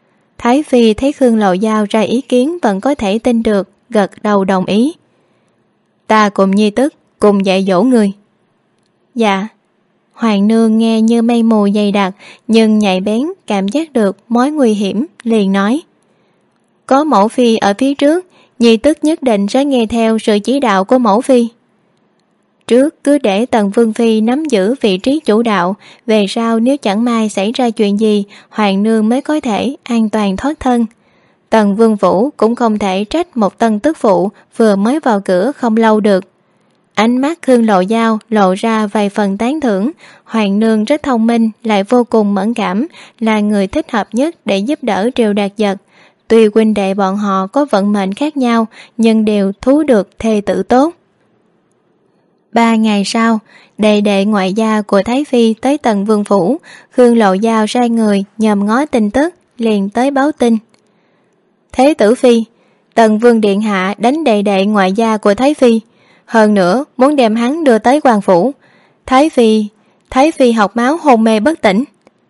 Thái phi thấy Khương Lộ Giao ra ý kiến vẫn có thể tin được, gật đầu đồng ý. Ta cùng nhi tức cùng dạy dỗ người. Dạ. Hoàng nương nghe như mây mù dày đặc, nhưng nhạy bén cảm giác được mối nguy hiểm, liền nói: Có mẫu phi ở phía trước, nhi tức nhất định sẽ nghe theo sự chỉ đạo của mẫu phi. Trước cứ để Tần Vương phi nắm giữ vị trí chủ đạo, về sau nếu chẳng may xảy ra chuyện gì, hoàng nương mới có thể an toàn thoát thân. Tần Vương Vũ cũng không thể trách một tân tức phụ vừa mới vào cửa không lâu được. Ánh mắt Khương Lộ Giao lộ ra vài phần tán thưởng. Hoàng nương rất thông minh, lại vô cùng mẫn cảm, là người thích hợp nhất để giúp đỡ Triều Đạt Giật. Tuy huynh đệ bọn họ có vận mệnh khác nhau, nhưng đều thú được thê tử tốt. 3 ngày sau, đệ đệ ngoại gia của Thái phi tới Tần Vương phủ. Khương Lộ Giao sai người nhòm ngó tin tức, liền tới báo tin. Thế tử phi, Tần Vương điện hạ đánh đệ đệ ngoại gia của Thái phi, hơn nữa muốn đem hắn đưa tới quan phủ. Thái phi học máu hôn mê bất tỉnh.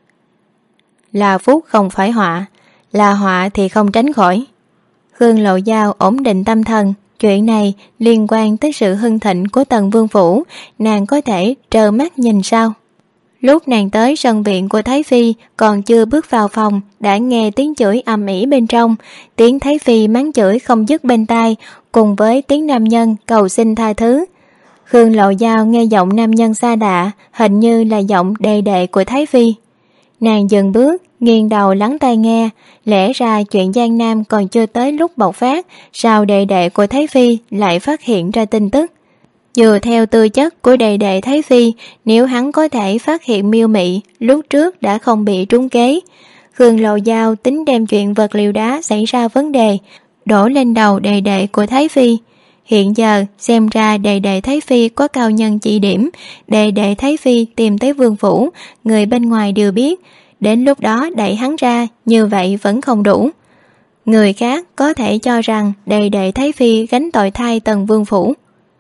Là phúc không phải họa, là họa thì không tránh khỏi. Khương Lộ Giao ổn định tâm thần, chuyện này liên quan tới sự hưng thịnh của Tần Vương phủ, nàng có thể trơ mắt nhìn sao? Lúc nàng tới sân viện của Thái phi, còn chưa bước vào phòng đã nghe tiếng chửi ầm ĩ bên trong. Tiếng Thái phi mắng chửi không dứt bên tai, cùng với tiếng nam nhân cầu xin tha thứ. Khương Lộ Giao nghe giọng nam nhân xa lạ, hình như là giọng đệ đệ của Thái phi. Nàng dừng bước, nghiêng đầu lắng tai nghe. Lẽ ra chuyện Giang Nam còn chưa tới lúc bộc phát, sao đệ đệ của Thái phi lại phát hiện ra tin tức? Dựa theo tư chất của đệ đệ Thái phi, nếu hắn có thể phát hiện Miêu Mị lúc trước đã không bị trúng kế. Khương Lộ Giao tính đem chuyện vật liệu đá xảy ra vấn đề đổ lên đầu đệ đệ của Thái phi. Hiện giờ xem ra đệ đệ Thái phi có cao nhân chỉ điểm, đệ đệ Thái phi tìm tới Vương phủ, người bên ngoài đều biết. Đến lúc đó đẩy hắn ra, như vậy vẫn không đủ. Người khác có thể cho rằng đệ đệ Thái phi gánh tội thay Tần Vương phủ.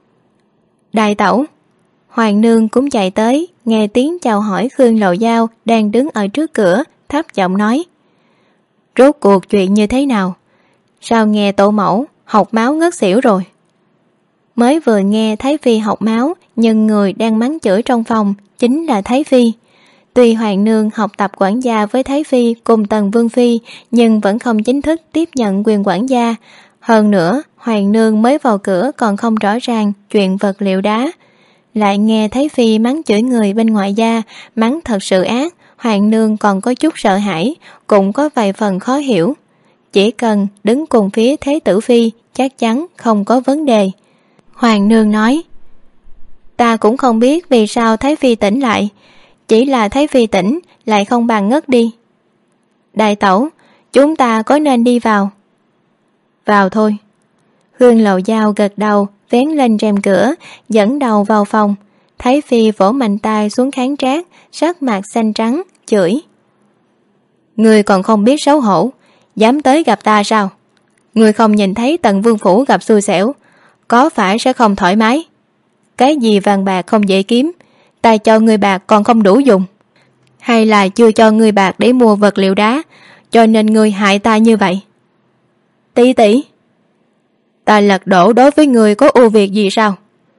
Đại tẩu. Hoàng nương cũng chạy tới, nghe tiếng chào hỏi Khương Lộ Giao đang đứng ở trước cửa, thấp giọng nói: Rốt cuộc chuyện như thế nào? Sao nghe tổ mẫu học máu ngất xỉu rồi? Mới vừa nghe Thái phi học máu, nhưng người đang mắng chửi trong phòng chính là Thái phi. Tuy Hoàng nương học tập quản gia với Thái phi cùng Tần Vương phi, nhưng vẫn không chính thức tiếp nhận quyền quản gia. Hơn nữa, Hoàng nương mới vào cửa còn không rõ ràng chuyện vật liệu đá. Lại nghe Thái phi mắng chửi người bên ngoại gia, mắng thật sự ác. Hoàng nương còn có chút sợ hãi, cũng có vài phần khó hiểu. Chỉ cần đứng cùng phía Thế tử phi, chắc chắn không có vấn đề. Hoàng nương nói: Ta cũng không biết vì sao Thái phi tỉnh lại, chỉ là Thái phi tỉnh lại không bằng ngất đi. Đại tẩu, chúng ta có nên đi vào? Vào thôi. Khương Lộ Giao gật đầu, vén lên rèm cửa, dẫn đầu vào phòng. Thái phi vỗ mạnh tay xuống kháng trác, sắc mặt xanh trắng, chửi: Ngươi còn không biết xấu hổ, dám tới gặp ta sao? Ngươi không nhìn thấy Tần Vương phủ gặp xui xẻo, có phải sẽ không thoải mái? Cái gì vàng bạc không dễ kiếm, ta cho ngươi bạc còn không đủ dùng? Hay là chưa cho ngươi bạc để mua vật liệu đá, cho nên ngươi hại ta như vậy? Tỷ tỷ, ta lật đổ đối với ngươi có ưu việt gì sao?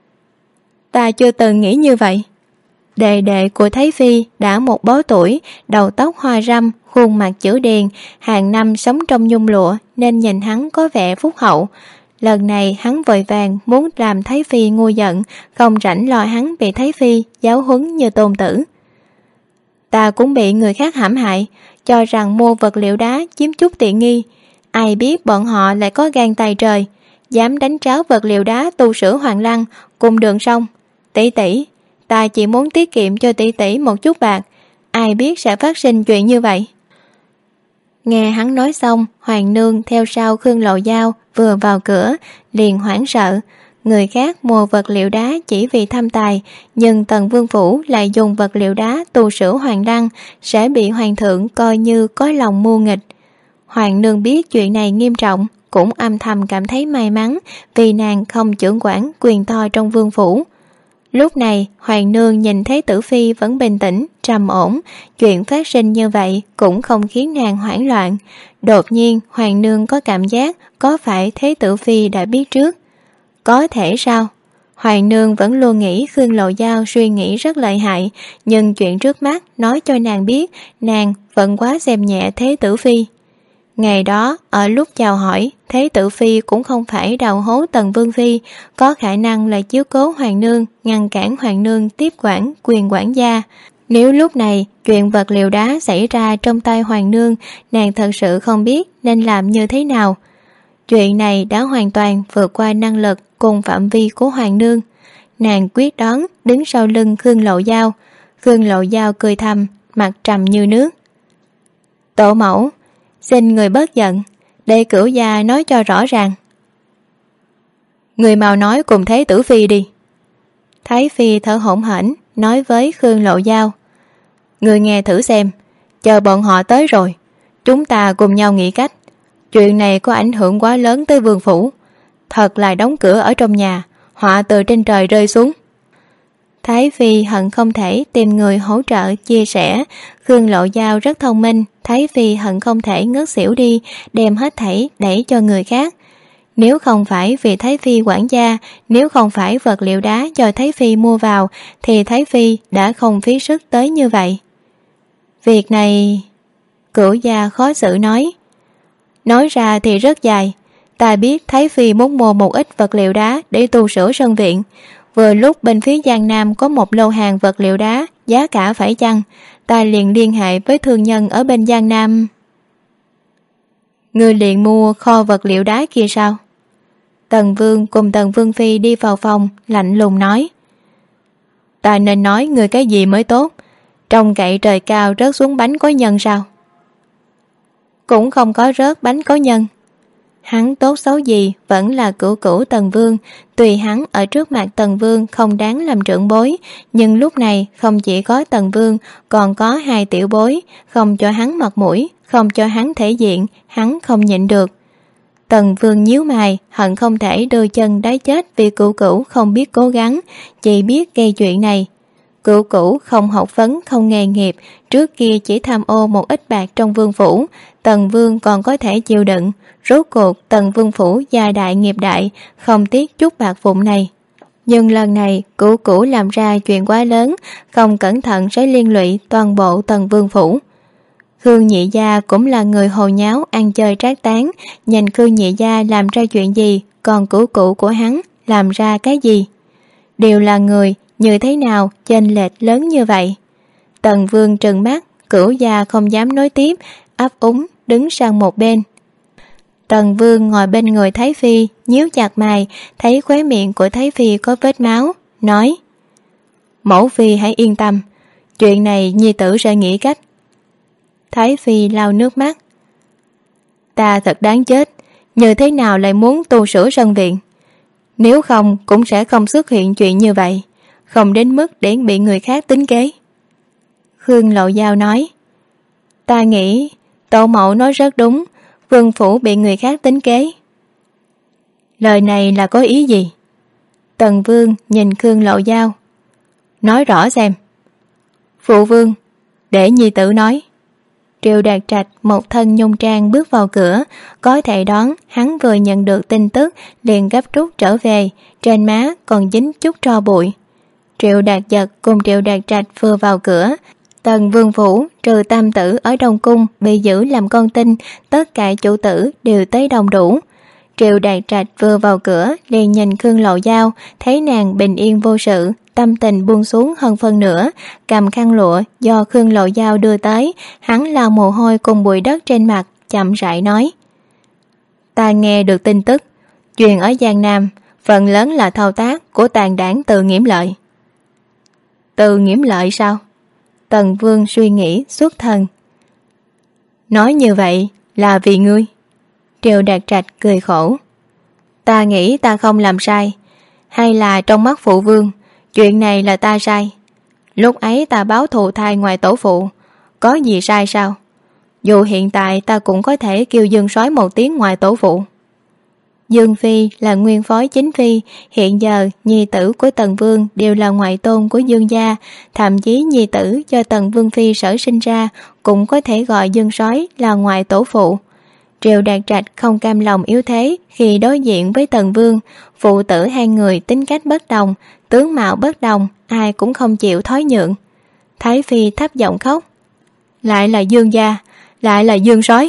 Ta chưa từng nghĩ như vậy. Đệ đệ của Thái phi đã một bó tuổi, đầu tóc hoa râm, khuôn mặt chữ điền, hàng năm sống trong nhung lụa nên nhìn hắn có vẻ phúc hậu. Lần này hắn vội vàng muốn làm Thái phi ngu giận, không rảnh lo hắn bị Thái phi giáo huấn như tôn tử. Ta cũng bị người khác hãm hại, cho rằng mua vật liệu đá chiếm chút tiện nghi. Ai biết bọn họ lại có gan tài trời, dám đánh tráo vật liệu đá tu sửa Hoàng Lăng cùng đường sông. Tỷ tỷ, ta chỉ muốn tiết kiệm cho tỷ tỷ một chút bạc, ai biết sẽ phát sinh chuyện như vậy. Nghe hắn nói xong, Hoàng nương theo sau Khương Lộ Giao vừa vào cửa liền hoảng sợ. Người khác mua vật liệu đá chỉ vì tham tài, nhưng Tần Vương phủ lại dùng vật liệu đá tu sửa Hoàng Lăng, sẽ bị hoàng thượng coi như có lòng mưu nghịch. Hoàng nương biết chuyện này nghiêm trọng, cũng âm thầm cảm thấy may mắn vì nàng không chưởng quản quyền to trong vương phủ. Lúc này Hoàng nương nhìn thấy Tử Phi vẫn bình tĩnh, trầm ổn, chuyện phát sinh như vậy cũng không khiến nàng hoảng loạn. Đột nhiên Hoàng nương có cảm giác có phải Thế Tử Phi đã biết trước. Có thể sao? Hoàng nương vẫn luôn nghĩ Khương Lộ Giao suy nghĩ rất lợi hại, nhưng chuyện trước mắt nói cho nàng biết nàng vẫn quá xem nhẹ Thế Tử Phi. Ngày đó, ở lúc chào hỏi, Thế Tử Phi cũng không phải đào hố Tần Vương Phi, có khả năng là chiếu cố Hoàng nương, ngăn cản Hoàng nương tiếp quản quyền quản gia. Nếu lúc này chuyện vật liệu đá xảy ra trong tay Hoàng nương, nàng thật sự không biết nên làm như thế nào. Chuyện này đã hoàn toàn vượt qua năng lực cùng phạm vi của Hoàng nương. Nàng quyết đoán đứng sau lưng Khương Lộ Giao. Khương Lộ Giao cười thầm, mặt trầm như nước. Tổ mẫu, xin người bớt giận, để cửu gia nói cho rõ ràng. Người mau nói cùng Thế Tử Phi đi. Thái Phi thở hổn hển nói với Khương Lộ Giao. Người nghe thử xem, chờ bọn họ tới rồi, chúng ta cùng nhau nghĩ cách. Chuyện này có ảnh hưởng quá lớn tới vương phủ, thật là đóng cửa ở trong nhà, họa từ trên trời rơi xuống. Thái Phi hận không thể tìm người hỗ trợ chia sẻ. Khương Lộ Giao rất thông minh, Thái Phi hận không thể ngất xỉu đi, đem hết thảy đẩy cho người khác. Nếu không phải vì Thái Phi quản gia, nếu không phải vật liệu đá do Thái Phi mua vào, thì Thái Phi đã không phí sức tới như vậy. Việc này... Cửu gia khó xử nói ra thì rất dài. Ta biết Thái Phi muốn mua một ít vật liệu đá để tu sửa sân viện. Vừa lúc bên phía Giang Nam có một lô hàng vật liệu đá, giá cả phải chăng, ta liền liên hệ với thương nhân ở bên Giang Nam. Ngươi liền mua kho vật liệu đá kia sao? Tần Vương cùng Tần Vương Phi đi vào phòng, lạnh lùng nói. Ta nên nói người cái gì mới tốt? Trông cậy trời cao rớt xuống bánh có nhân sao? Cũng không có rớt bánh có nhân. Hắn tốt xấu gì vẫn là cửu cửu Tần Vương. Tuy hắn ở trước mặt Tần Vương không đáng làm trưởng bối, nhưng lúc này không chỉ có Tần Vương, còn có hai tiểu bối, không cho hắn mặt mũi, không cho hắn thể diện, hắn không nhịn được. Tần Vương nhíu mày, hận không thể đưa chân đá chết vì cửu cửu không biết cố gắng, chỉ biết gây chuyện này. Cửu cửu không học vấn, không nghề nghiệp, trước kia chỉ tham ô một ít bạc trong vương phủ, Tần Vương còn có thể chịu đựng. Rốt cuộc Tần Vương phủ gia đại nghiệp đại, không tiếc chút bạc vụn này. Nhưng lần này cửu cửu làm ra chuyện quá lớn, không cẩn thận sẽ liên lụy toàn bộ Tần Vương phủ. Khương nhị gia cũng là người hồ nháo ăn chơi trác tán, nhìn Khương nhị gia làm ra chuyện gì, còn cửu cửu của hắn làm ra cái gì. Đều là người, như thế nào chênh lệch lớn như vậy? Tần Vương trừng mắt, cửu gia không dám nói tiếp, ấp úng đứng sang một bên. Tần Vương ngồi bên người Thái Phi, nhíu chặt mày, thấy khóe miệng của Thái Phi có vết máu, nói. Mẫu Phi hãy yên tâm, chuyện này nhi tử sẽ nghĩ cách. Thái Phi lau nước mắt. Ta thật đáng chết, như thế nào lại muốn tu sửa sân viện? Nếu không cũng sẽ không xuất hiện chuyện như vậy, không đến mức để bị người khác tính kế. Khương Lộ Giao nói. Ta nghĩ tổ mẫu nói rất đúng, vương phủ bị người khác tính kế. Lời này là có ý gì? Tần Vương nhìn Khương Lộ Giao. Nói rõ xem. Phụ vương, để nhi tử nói. Triệu Đạt Trạch một thân nhung trang bước vào cửa, có thể đoán hắn vừa nhận được tin tức liền gấp rút trở về, trên má còn dính chút tro bụi. Triệu Đạt Giật cùng Triệu Đạt Trạch vừa vào cửa, Tần Vương phủ trừ tam tử ở Đông Cung bị giữ làm con tin, tất cả chủ tử đều tới đông đủ. Triệu Đạt Trạch vừa vào cửa liền nhìn Khương Lộ Giao, thấy nàng bình yên vô sự, tâm tình buông xuống hơn phân nửa, cầm khăn lụa do Khương Lộ Giao đưa tới, hắn lau mồ hôi cùng bụi đất trên mặt, chậm rãi nói. Ta nghe được tin tức, chuyện ở Giang Nam phần lớn là thao tác của tàn đảng Từ Nghiễm Lợi. Từ Nghiễm Lợi sao? Tần Vương suy nghĩ xuất thần. Nói như vậy là vì ngươi. Triệu Đạt Trạch cười khổ. Ta nghĩ ta không làm sai, hay là trong mắt phụ vương chuyện này là ta sai? Lúc ấy ta báo thù thai ngoài tổ phụ, có gì sai sao? Dù hiện tại ta cũng có thể kêu Dương Soái một tiếng ngoài tổ phụ. Dương Phi là nguyên phối chính phi, hiện giờ nhi tử của Tần Vương đều là ngoại tôn của Dương gia, thậm chí nhi tử cho Tần Vương Phi sở sinh ra cũng có thể gọi Dương Soái là ngoại tổ phụ. Triệu Đạt Trạch không cam lòng yếu thế khi đối diện với Tần Vương, phụ tử hai người tính cách bất đồng, tướng mạo bất đồng, ai cũng không chịu thói nhượng. Thái Phi thấp giọng khóc. Lại là Dương gia, lại là Dương Soái.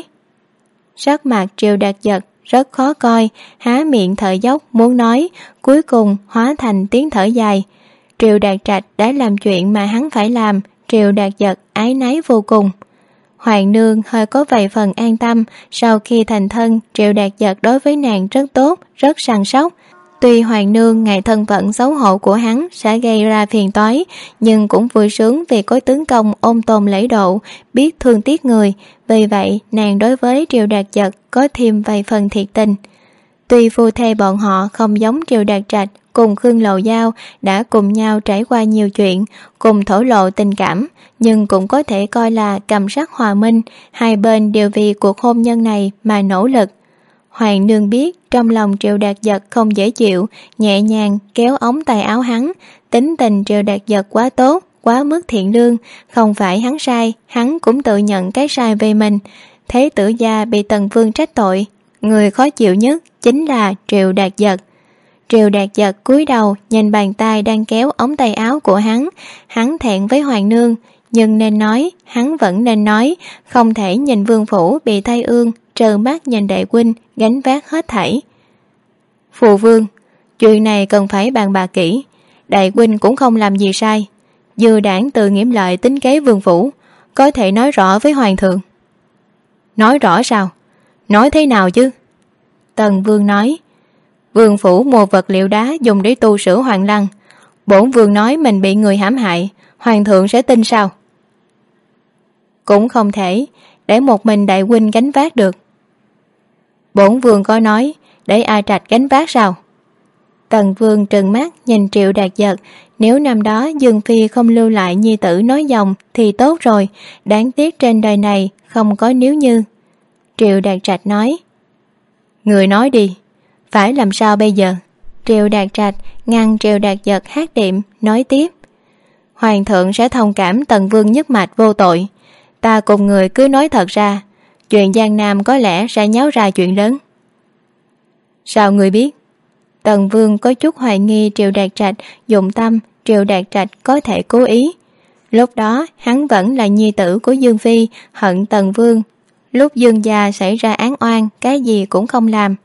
Sắc mặt Triệu Đạt Giật rất khó coi, há miệng thở dốc muốn nói, cuối cùng hóa thành tiếng thở dài. Triệu Đạt Trạch đã làm chuyện mà hắn phải làm, Triệu Đạt Giật áy náy vô cùng. Hoàng nương hơi có vài phần an tâm, sau khi thành thân, Triệu Đạt Giật đối với nàng rất tốt, rất săn sóc. Tuy Hoàng nương ngại thân phận xấu hổ của hắn sẽ gây ra phiền toái, nhưng cũng vui sướng vì có tướng công ôn tồn lễ độ, biết thương tiếc người, vì vậy nàng đối với Triệu Đạt Giật có thêm vài phần thiệt tình. Tuy phu thê bọn họ không giống Triệu Đạt Trạch cùng Khương Lầu Giao đã cùng nhau trải qua nhiều chuyện, cùng thổ lộ tình cảm, nhưng cũng có thể coi là cầm sắc hòa minh, hai bên đều vì cuộc hôn nhân này mà nỗ lực. Hoàng nương biết trong lòng Triệu Đạt Giật không dễ chịu, nhẹ nhàng kéo ống tay áo hắn. Tính tình Triệu Đạt Giật quá tốt, quá mức thiện lương, không phải hắn sai, hắn cũng tự nhận cái sai về mình. Thế tử gia bị Tần Vương trách tội, người khó chịu nhất chính là Triệu Đạt Giật. Triệu Đạt Giật cúi đầu nhìn bàn tay đang kéo ống tay áo của hắn thẹn với Hoàng nương, nhưng nên nói, hắn vẫn nên nói, không thể nhìn vương phủ bị thay ương, trơ mắt nhìn đại huynh gánh vác hết thảy. Phụ vương, chuyện này cần phải bàn bạc kỹ, đại huynh cũng không làm gì sai, dư đảng tự nghiễm lợi tính kế vương phủ, có thể nói rõ với hoàng thượng. Nói rõ sao? Nói thế nào chứ? Tần Vương nói, vương phủ mua vật liệu đá dùng để tu sửa hoàng lăng, bổn vương nói mình bị người hãm hại, hoàng thượng sẽ tin sao? Cũng không thể để một mình đại huynh gánh vác được. Bổn vương có nói để A Trạch gánh vác sao? Tần Vương trừng mắt nhìn Triệu Đạt Giật, nếu năm đó Dương Phi không lưu lại nhi tử nói dòng thì tốt rồi, đáng tiếc trên đời này không có nếu như. Triệu Đạt Trạch nói, người nói đi, phải làm sao bây giờ? Triệu Đạt Trạch ngăn Triệu Đạt Giật hát đệm, nói tiếp, hoàng thượng sẽ thông cảm Tần Vương nhất mạch vô tội, ta cùng người cứ nói thật ra, chuyện Giang Nam có lẽ sẽ nháo ra chuyện lớn. Sao người biết? Tần Vương có chút hoài nghi Triệu Đạt Trạch dụng tâm, Triệu Đạt Trạch có thể cố ý. Lúc đó hắn vẫn là nhi tử của Dương Phi, hận Tần Vương. Lúc Dương gia xảy ra án oan, cái gì cũng không làm.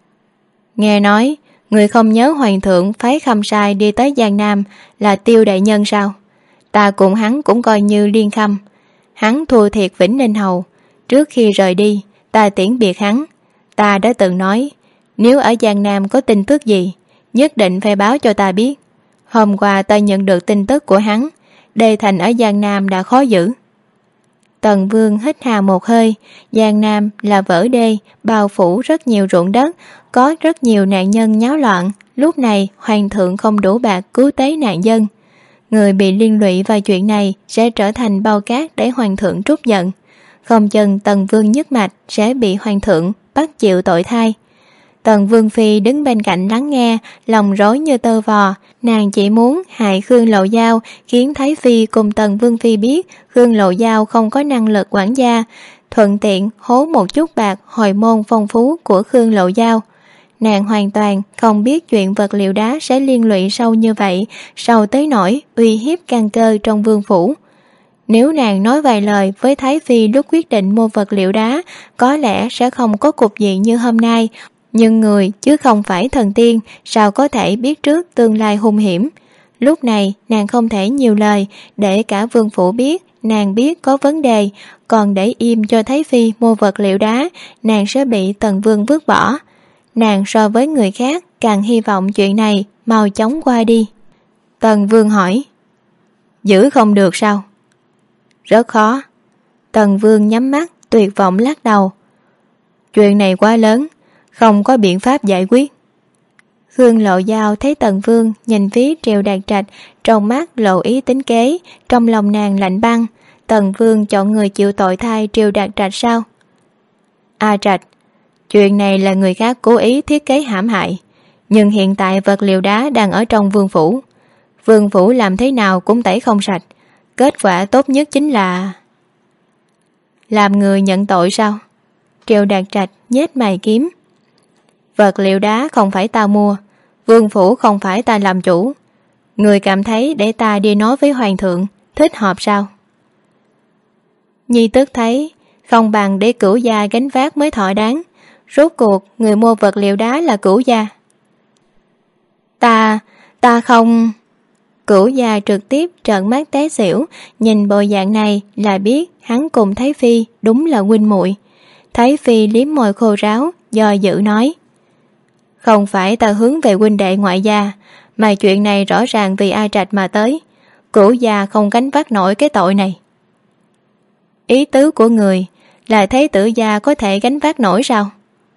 Nghe nói người không nhớ hoàng thượng phái Khâm Sai đi tới Giang Nam là Tiêu đại nhân sao? Ta cùng hắn cũng coi như liên khâm. Hắn thua thiệt Vĩnh Ninh Hầu, trước khi rời đi ta tiễn biệt hắn. Ta đã từng nói, nếu ở Giang Nam có tin tức gì nhất định phải báo cho ta biết. Hôm qua ta nhận được tin tức của hắn, đê thành ở Giang Nam đã khó giữ. Tần Vương hít hà một hơi. Giang Nam là vỡ đê, bao phủ rất nhiều ruộng đất, có rất nhiều nạn nhân nháo loạn. Lúc này hoàng thượng không đủ bạc cứu tế nạn dân, người bị liên lụy vào chuyện này sẽ trở thành bao cát để hoàng thượng trút giận. Không chừng Tần Vương nhất mạch sẽ bị hoàng thượng bắt chịu tội thay. Tần Vương Phi đứng bên cạnh lắng nghe, lòng rối như tơ vò. Nàng chỉ muốn hại Khương Lầu Giao, khiến Thái Phi cùng Tần Vương Phi biết Khương Lầu Giao không có năng lực quản gia, thuận tiện hố một chút bạc hồi môn phong phú của Khương Lầu Giao. Nàng hoàn toàn không biết chuyện vật liệu đá sẽ liên lụy sâu như vậy, sâu tới nỗi uy hiếp căn cơ trong vương phủ. Nếu nàng nói vài lời với Thái Phi lúc quyết định mua vật liệu đá, có lẽ sẽ không có cục diện như hôm nay. Nhưng người chứ không phải thần tiên, sao có thể biết trước tương lai hung hiểm. Lúc này nàng không thể nhiều lời, để cả vương phủ biết nàng biết có vấn đề, còn để im cho Thái Phi mua vật liệu đá, nàng sẽ bị Tần Vương vứt bỏ. Nàng so với người khác càng hy vọng chuyện này mau chóng qua đi. Tần Vương hỏi, giữ không được sao? Rất khó. Tần Vương nhắm mắt tuyệt vọng lắc đầu. Chuyện này quá lớn, không có biện pháp giải quyết. Khương Lộ Giao thấy Tần Vương nhìn phía Triệu Đạt Trạch, trong mắt lộ ý tính kế, trong lòng nàng lạnh băng. Tần Vương chọn người chịu tội thay Triệu Đạt Trạch sao? A Trạch, Chuyện này là người khác cố ý thiết kế hãm hại, nhưng hiện tại vật liệu đá đang ở trong vương phủ. Vương phủ làm thế nào cũng tẩy không sạch. Kết quả tốt nhất chính là làm người nhận tội sao? Triệu Đạt Trạch nhếch mày kiếm. Vật liệu đá không phải ta mua, vương phủ không phải ta làm chủ. Người cảm thấy để ta đi nói với hoàng thượng thích hợp sao? Nhi tức thấy không bằng để cửu gia gánh vác mới thỏa đáng. Rốt cuộc người mua vật liệu đá là cửu gia. Ta không. Cửu gia trực tiếp trợn mắt té xỉu. Nhìn bộ dạng này là biết hắn cùng Thái Phi đúng là huynh muội. Thái Phi liếm môi khô ráo, do dự nói: Không phải ta hướng về huynh đệ ngoại gia, mà chuyện này rõ ràng vì A Trạch mà tới. Cửu gia không gánh vác nổi cái tội này. Ý tứ của người là thấy tử gia có thể gánh vác nổi sao?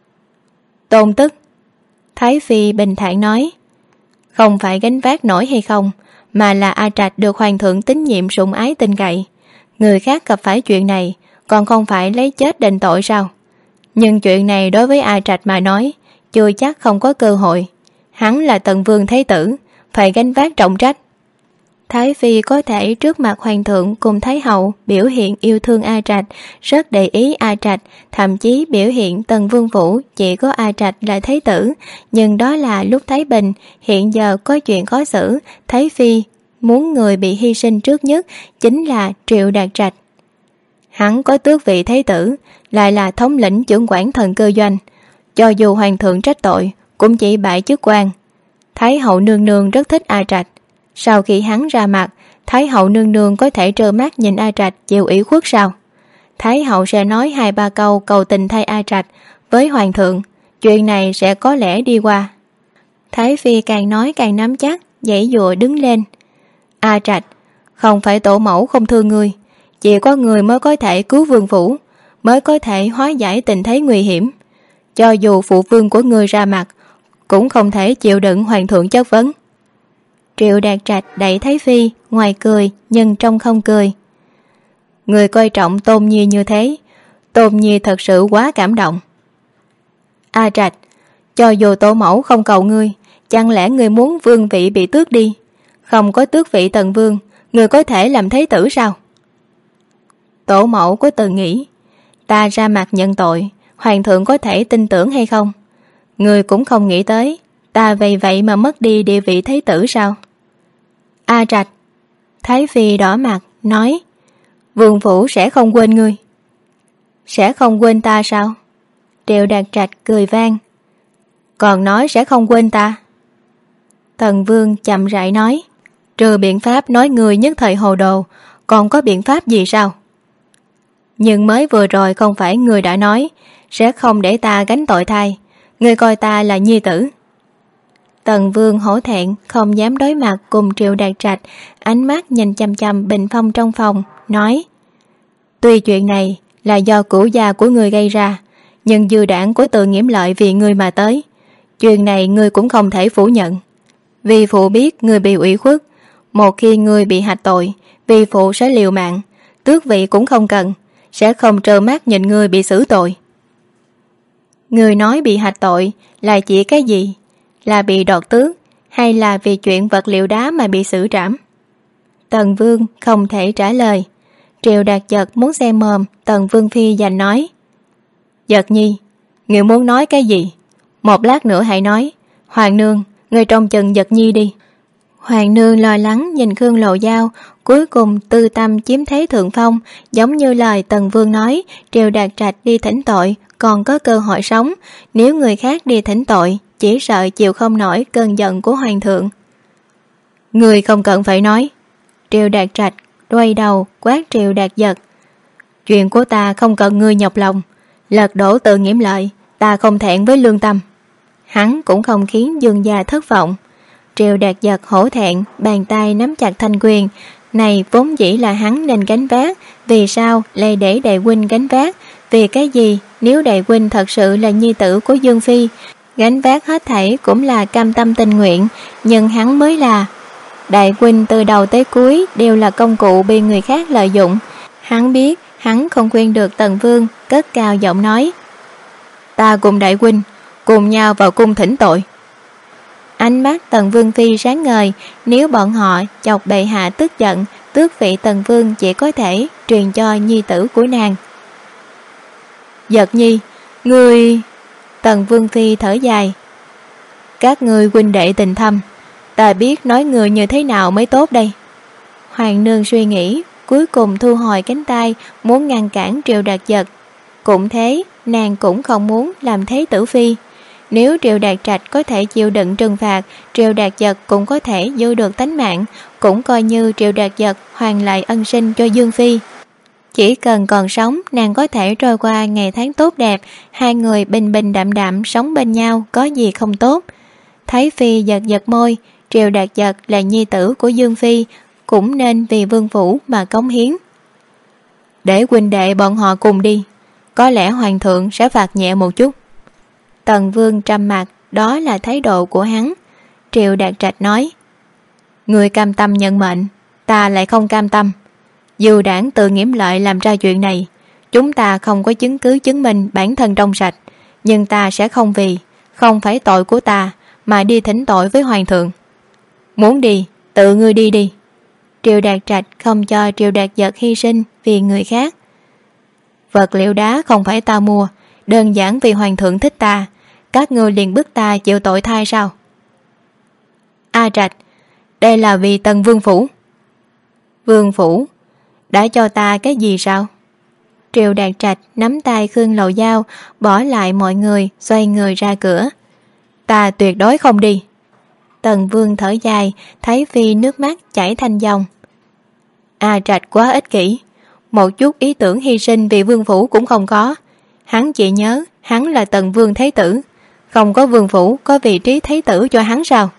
Tôn tức. Thái Phi bình thản nói: Không phải gánh vác nổi hay không, mà là A Trạch được hoàng thượng tín nhiệm sủng ái tin cậy. Người khác gặp phải chuyện này còn không phải lấy chết đền tội sao? Nhưng chuyện này đối với A Trạch mà nói chưa chắc không có cơ hội. Hắn là Tần Vương Thế Tử, phải gánh vác trọng trách. Thái Phi có thể trước mặt hoàng thượng cùng Thái hậu biểu hiện yêu thương A Trạch, rất để ý A Trạch, thậm chí biểu hiện Tần Vương phủ chỉ có A Trạch là Thái tử. Nhưng đó là lúc Thái Bình, hiện giờ có chuyện khó xử. Thái Phi muốn người bị hy sinh trước nhất chính là Triệu Đạt Trạch. Hắn có tước vị Thái tử, lại là thống lĩnh trưởng quản thần cơ doanh. Cho dù hoàng thượng trách tội cũng chỉ bãi chức quan. Thái hậu nương nương rất thích A Trạch. Sau khi hắn ra mặt, Thái hậu nương nương có thể trơ mắt nhìn A Trạch chịu ủy khuất sao? Thái hậu sẽ nói 2-3 câu cầu tình thay A Trạch với hoàng thượng, chuyện này sẽ có lẽ đi qua. Thái Phi càng nói càng nắm chắc, giãy giụa đứng lên. A Trạch, không phải tổ mẫu không thương ngươi, chỉ có người mới có thể cứu vương phủ, mới có thể hóa giải tình thế nguy hiểm. Cho dù phụ vương của ngươi ra mặt, cũng không thể chịu đựng hoàng thượng chất vấn. Triệu Đạt Trạch đẩy Thái Phi, ngoài cười nhưng trong không cười. Người coi trọng Tôn Nhi như thế, Tôn Nhi thật sự quá cảm động. A Trạch, cho dù tổ mẫu không cầu ngươi, chẳng lẽ ngươi muốn vương vị bị tước đi? Không có tước vị Tần Vương, ngươi có thể làm thế tử sao? Tổ mẫu có từng nghĩ ta ra mặt nhận tội, hoàng thượng có thể tin tưởng hay không? Ngươi cũng không nghĩ tới ta vì vậy mà mất đi địa vị thế tử sao? A Trạch. Thái Phi đỏ mặt nói: Vương phủ sẽ không quên ngươi. Sẽ không quên ta sao? Triệu Đạt Trạch cười vang. Còn nói sẽ không quên ta. Tần Vương chậm rãi nói: Trừ biện pháp nói người nhất thời hồ đồ, còn có biện pháp gì sao? Nhưng mới vừa rồi không phải người đã nói sẽ không để ta gánh tội thay, người coi ta là nhi tử. Tần Vương hổ thẹn không dám đối mặt cùng Triệu Đạt Trạch, ánh mắt nhìn chằm chằm bình phong trong phòng, nói: Tuy chuyện này là do cửu gia của người gây ra, nhưng dư đảng của Từ Nghiễm Lợi vì ngươi mà tới. Chuyện này ngươi cũng không thể phủ nhận. Vì phụ biết ngươi bị ủy khuất, một khi ngươi bị hạch tội, vì phụ sẽ liều mạng, tước vị cũng không cần, sẽ không trơ mắt nhìn ngươi bị xử tội. Ngươi nói bị hạch tội là chỉ cái gì? Là bị đọt tước hay là vì chuyện vật liệu đá mà bị xử trảm? Tần Vương không thể trả lời. Triệu Đạt Giật muốn xem mồm Tần Vương Phi giành nói: Giật nhi, ngươi muốn nói cái gì? Một lát nữa hãy nói. Hoàng nương, ngươi trông chừng Giật nhi đi. Hoàng nương lo lắng nhìn Khương Lộ Giao, cuối cùng tư tâm chiếm thế thượng phong. Giống như lời Tần Vương nói, Triệu Đạt Trạch đi thỉnh tội còn có cơ hội sống, nếu người khác đi thỉnh tội chỉ sợ chịu không nổi cơn giận của hoàng thượng. Người không cần phải nói. Triệu Đạt Trạch quay đầu quát Triệu Đạt Giật: Chuyện của ta không cần ngươi nhọc lòng, lật đổ Từ Nghiễm Lợi, ta không thẹn với lương tâm. Hắn cũng không khiến Dương gia thất vọng. Triệu Đạt Giật hổ thẹn, bàn tay nắm chặt thanh quyền. Này vốn dĩ là hắn nên gánh vác, vì sao lại để đại huynh gánh vác? Vì cái gì? Nếu đại huynh thật sự là nhi tử của Dương Phi, gánh vác hết thảy cũng là cam tâm tình nguyện, nhưng hắn mới là. Đại huynh từ đầu tới cuối đều là công cụ bị người khác lợi dụng. Hắn biết hắn không khuyên được Tần Vương, cất cao giọng nói: ta cùng đại huynh cùng nhau vào cung thỉnh tội. Ánh mắt Tần Vương phi sáng ngời, nếu bọn họ chọc bệ hạ tức giận, tước vị Tần Vương chỉ có thể truyền cho nhi tử của nàng. Giật nhi, ngươi... Tần Vương phi thở dài. Các ngươi huynh đệ tình thâm, ta biết nói người như thế nào mới tốt đây. Hoàng nương suy nghĩ, cuối cùng thu hồi cánh tay, muốn ngăn cản Triệu Đạt Giật. Cũng thế, nàng cũng không muốn làm thế tử phi. Nếu Triệu Đạt Trạch có thể chịu đựng trừng phạt, Triệu Đạt Giật cũng có thể giữ được tánh mạng, cũng coi như Triệu Đạt Giật hoàn lại ân sinh cho Dương phi. Chỉ cần còn sống, nàng có thể trôi qua ngày tháng tốt đẹp, hai người bình bình đạm đạm sống bên nhau, có gì không tốt. Thái phi giật giật môi, Triệu Đạt Giật là nhi tử của Dương phi, cũng nên vì vương phủ mà cống hiến. Để huynh đệ bọn họ cùng đi, có lẽ hoàng thượng sẽ phạt nhẹ một chút. Tần Vương trầm mặt, đó là thái độ của hắn. Triệu Đạt Trạch nói, người cam tâm nhận mệnh, ta lại không cam tâm. Dù đảng tự nghiễm lợi làm ra chuyện này, chúng ta không có chứng cứ chứng minh bản thân trong sạch, nhưng ta sẽ không vì không phải tội của ta mà đi thỉnh tội với hoàng thượng. Muốn đi, tự ngươi đi đi. Triệu Đạt Trạch không cho Triệu Đạt Giật hy sinh vì người khác. Vật liệu đá không phải ta mua, đơn giản vì hoàng thượng thích ta, các ngươi liền bức ta chịu tội thay sao? A Trạch, đây là vì Tần Vương phủ. Vương phủ đã cho ta cái gì sao? Triệu Đạt Trạch nắm tay Khương Lầu Dao, bỏ lại mọi người, xoay người ra cửa. Ta tuyệt đối không đi. Tần Vương thở dài, Thái phi nước mắt chảy thành dòng. A Trạch quá ích kỷ, một chút ý tưởng hy sinh vì vương phủ cũng không có. Hắn chỉ nhớ hắn là Tần Vương Thế Tử, không có vương phủ có vị trí Thế Tử cho hắn sao?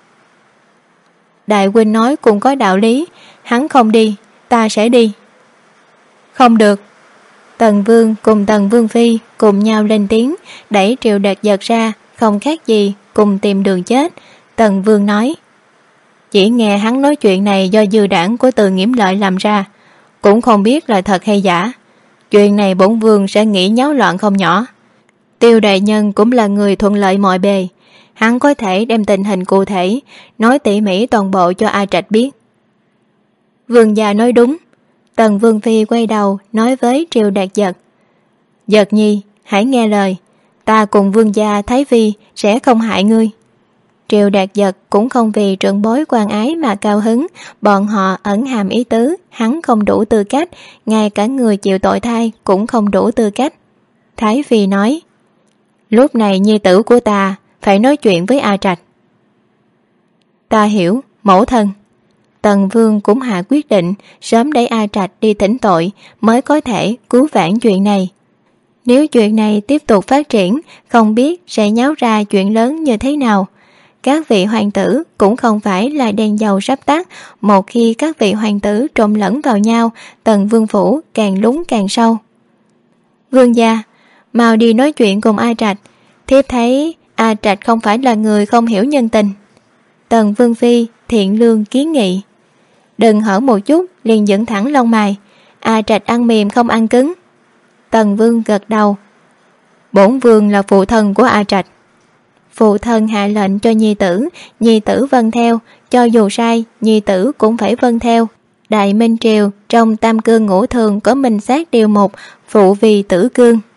Đại huynh nói cũng có đạo lý, hắn không đi, ta sẽ đi. Không được. Tần Vương cùng Tần Vương phi cùng nhau lên tiếng, đẩy Triệu Đạt Giật ra, không khác gì cùng tìm đường chết. Tần Vương nói, chỉ nghe hắn nói chuyện này do dư đảng của Từ Nghiễm Lợi làm ra, cũng không biết là thật hay giả. Chuyện này bổn vương sẽ nghĩ nháo loạn không nhỏ. Tiêu đại nhân cũng là người thuận lợi mọi bề, hắn có thể đem tình hình cụ thể nói tỉ mỉ toàn bộ cho A Trạch biết. Vương gia nói đúng. Tần Vương phi quay đầu nói với Triệu Đạt Giật, Giật nhi, hãy nghe lời, ta cùng vương gia Thái phi sẽ không hại ngươi. Triệu Đạt Giật cũng không vì trưởng bối quan ái mà cao hứng, bọn họ ẩn hàm ý tứ hắn không đủ tư cách, ngay cả người chịu tội thay cũng không đủ tư cách. Thái phi nói, lúc này nhi tử của ta phải nói chuyện với A Trạch. Ta hiểu, mẫu thân. Tần Vương cũng hạ quyết định sớm đẩy A Trạch đi thỉnh tội mới có thể cứu vãn chuyện này. Nếu chuyện này tiếp tục phát triển, không biết sẽ nháo ra chuyện lớn như thế nào. Các vị hoàng tử cũng không phải là đèn dầu sắp tắt, một khi các vị hoàng tử trộn lẫn vào nhau, Tần Vương phủ càng lún càng sâu. Vương gia, mau đi nói chuyện cùng A Trạch, thiếp thấy A Trạch không phải là người không hiểu nhân tình. Tần Vương phi thiện lương kiến nghị. Đừng hở một chút liền dựng thẳng lông mày, A Trạch ăn mềm không ăn cứng. Tần Vương gật đầu. Bổn vương là phụ thân của A Trạch. Phụ thân hạ lệnh cho nhi tử vâng theo, cho dù sai, nhi tử cũng phải vâng theo. Đại Minh Triều trong tam cương ngũ thường có minh sát điều mục, phụ vì tử cương.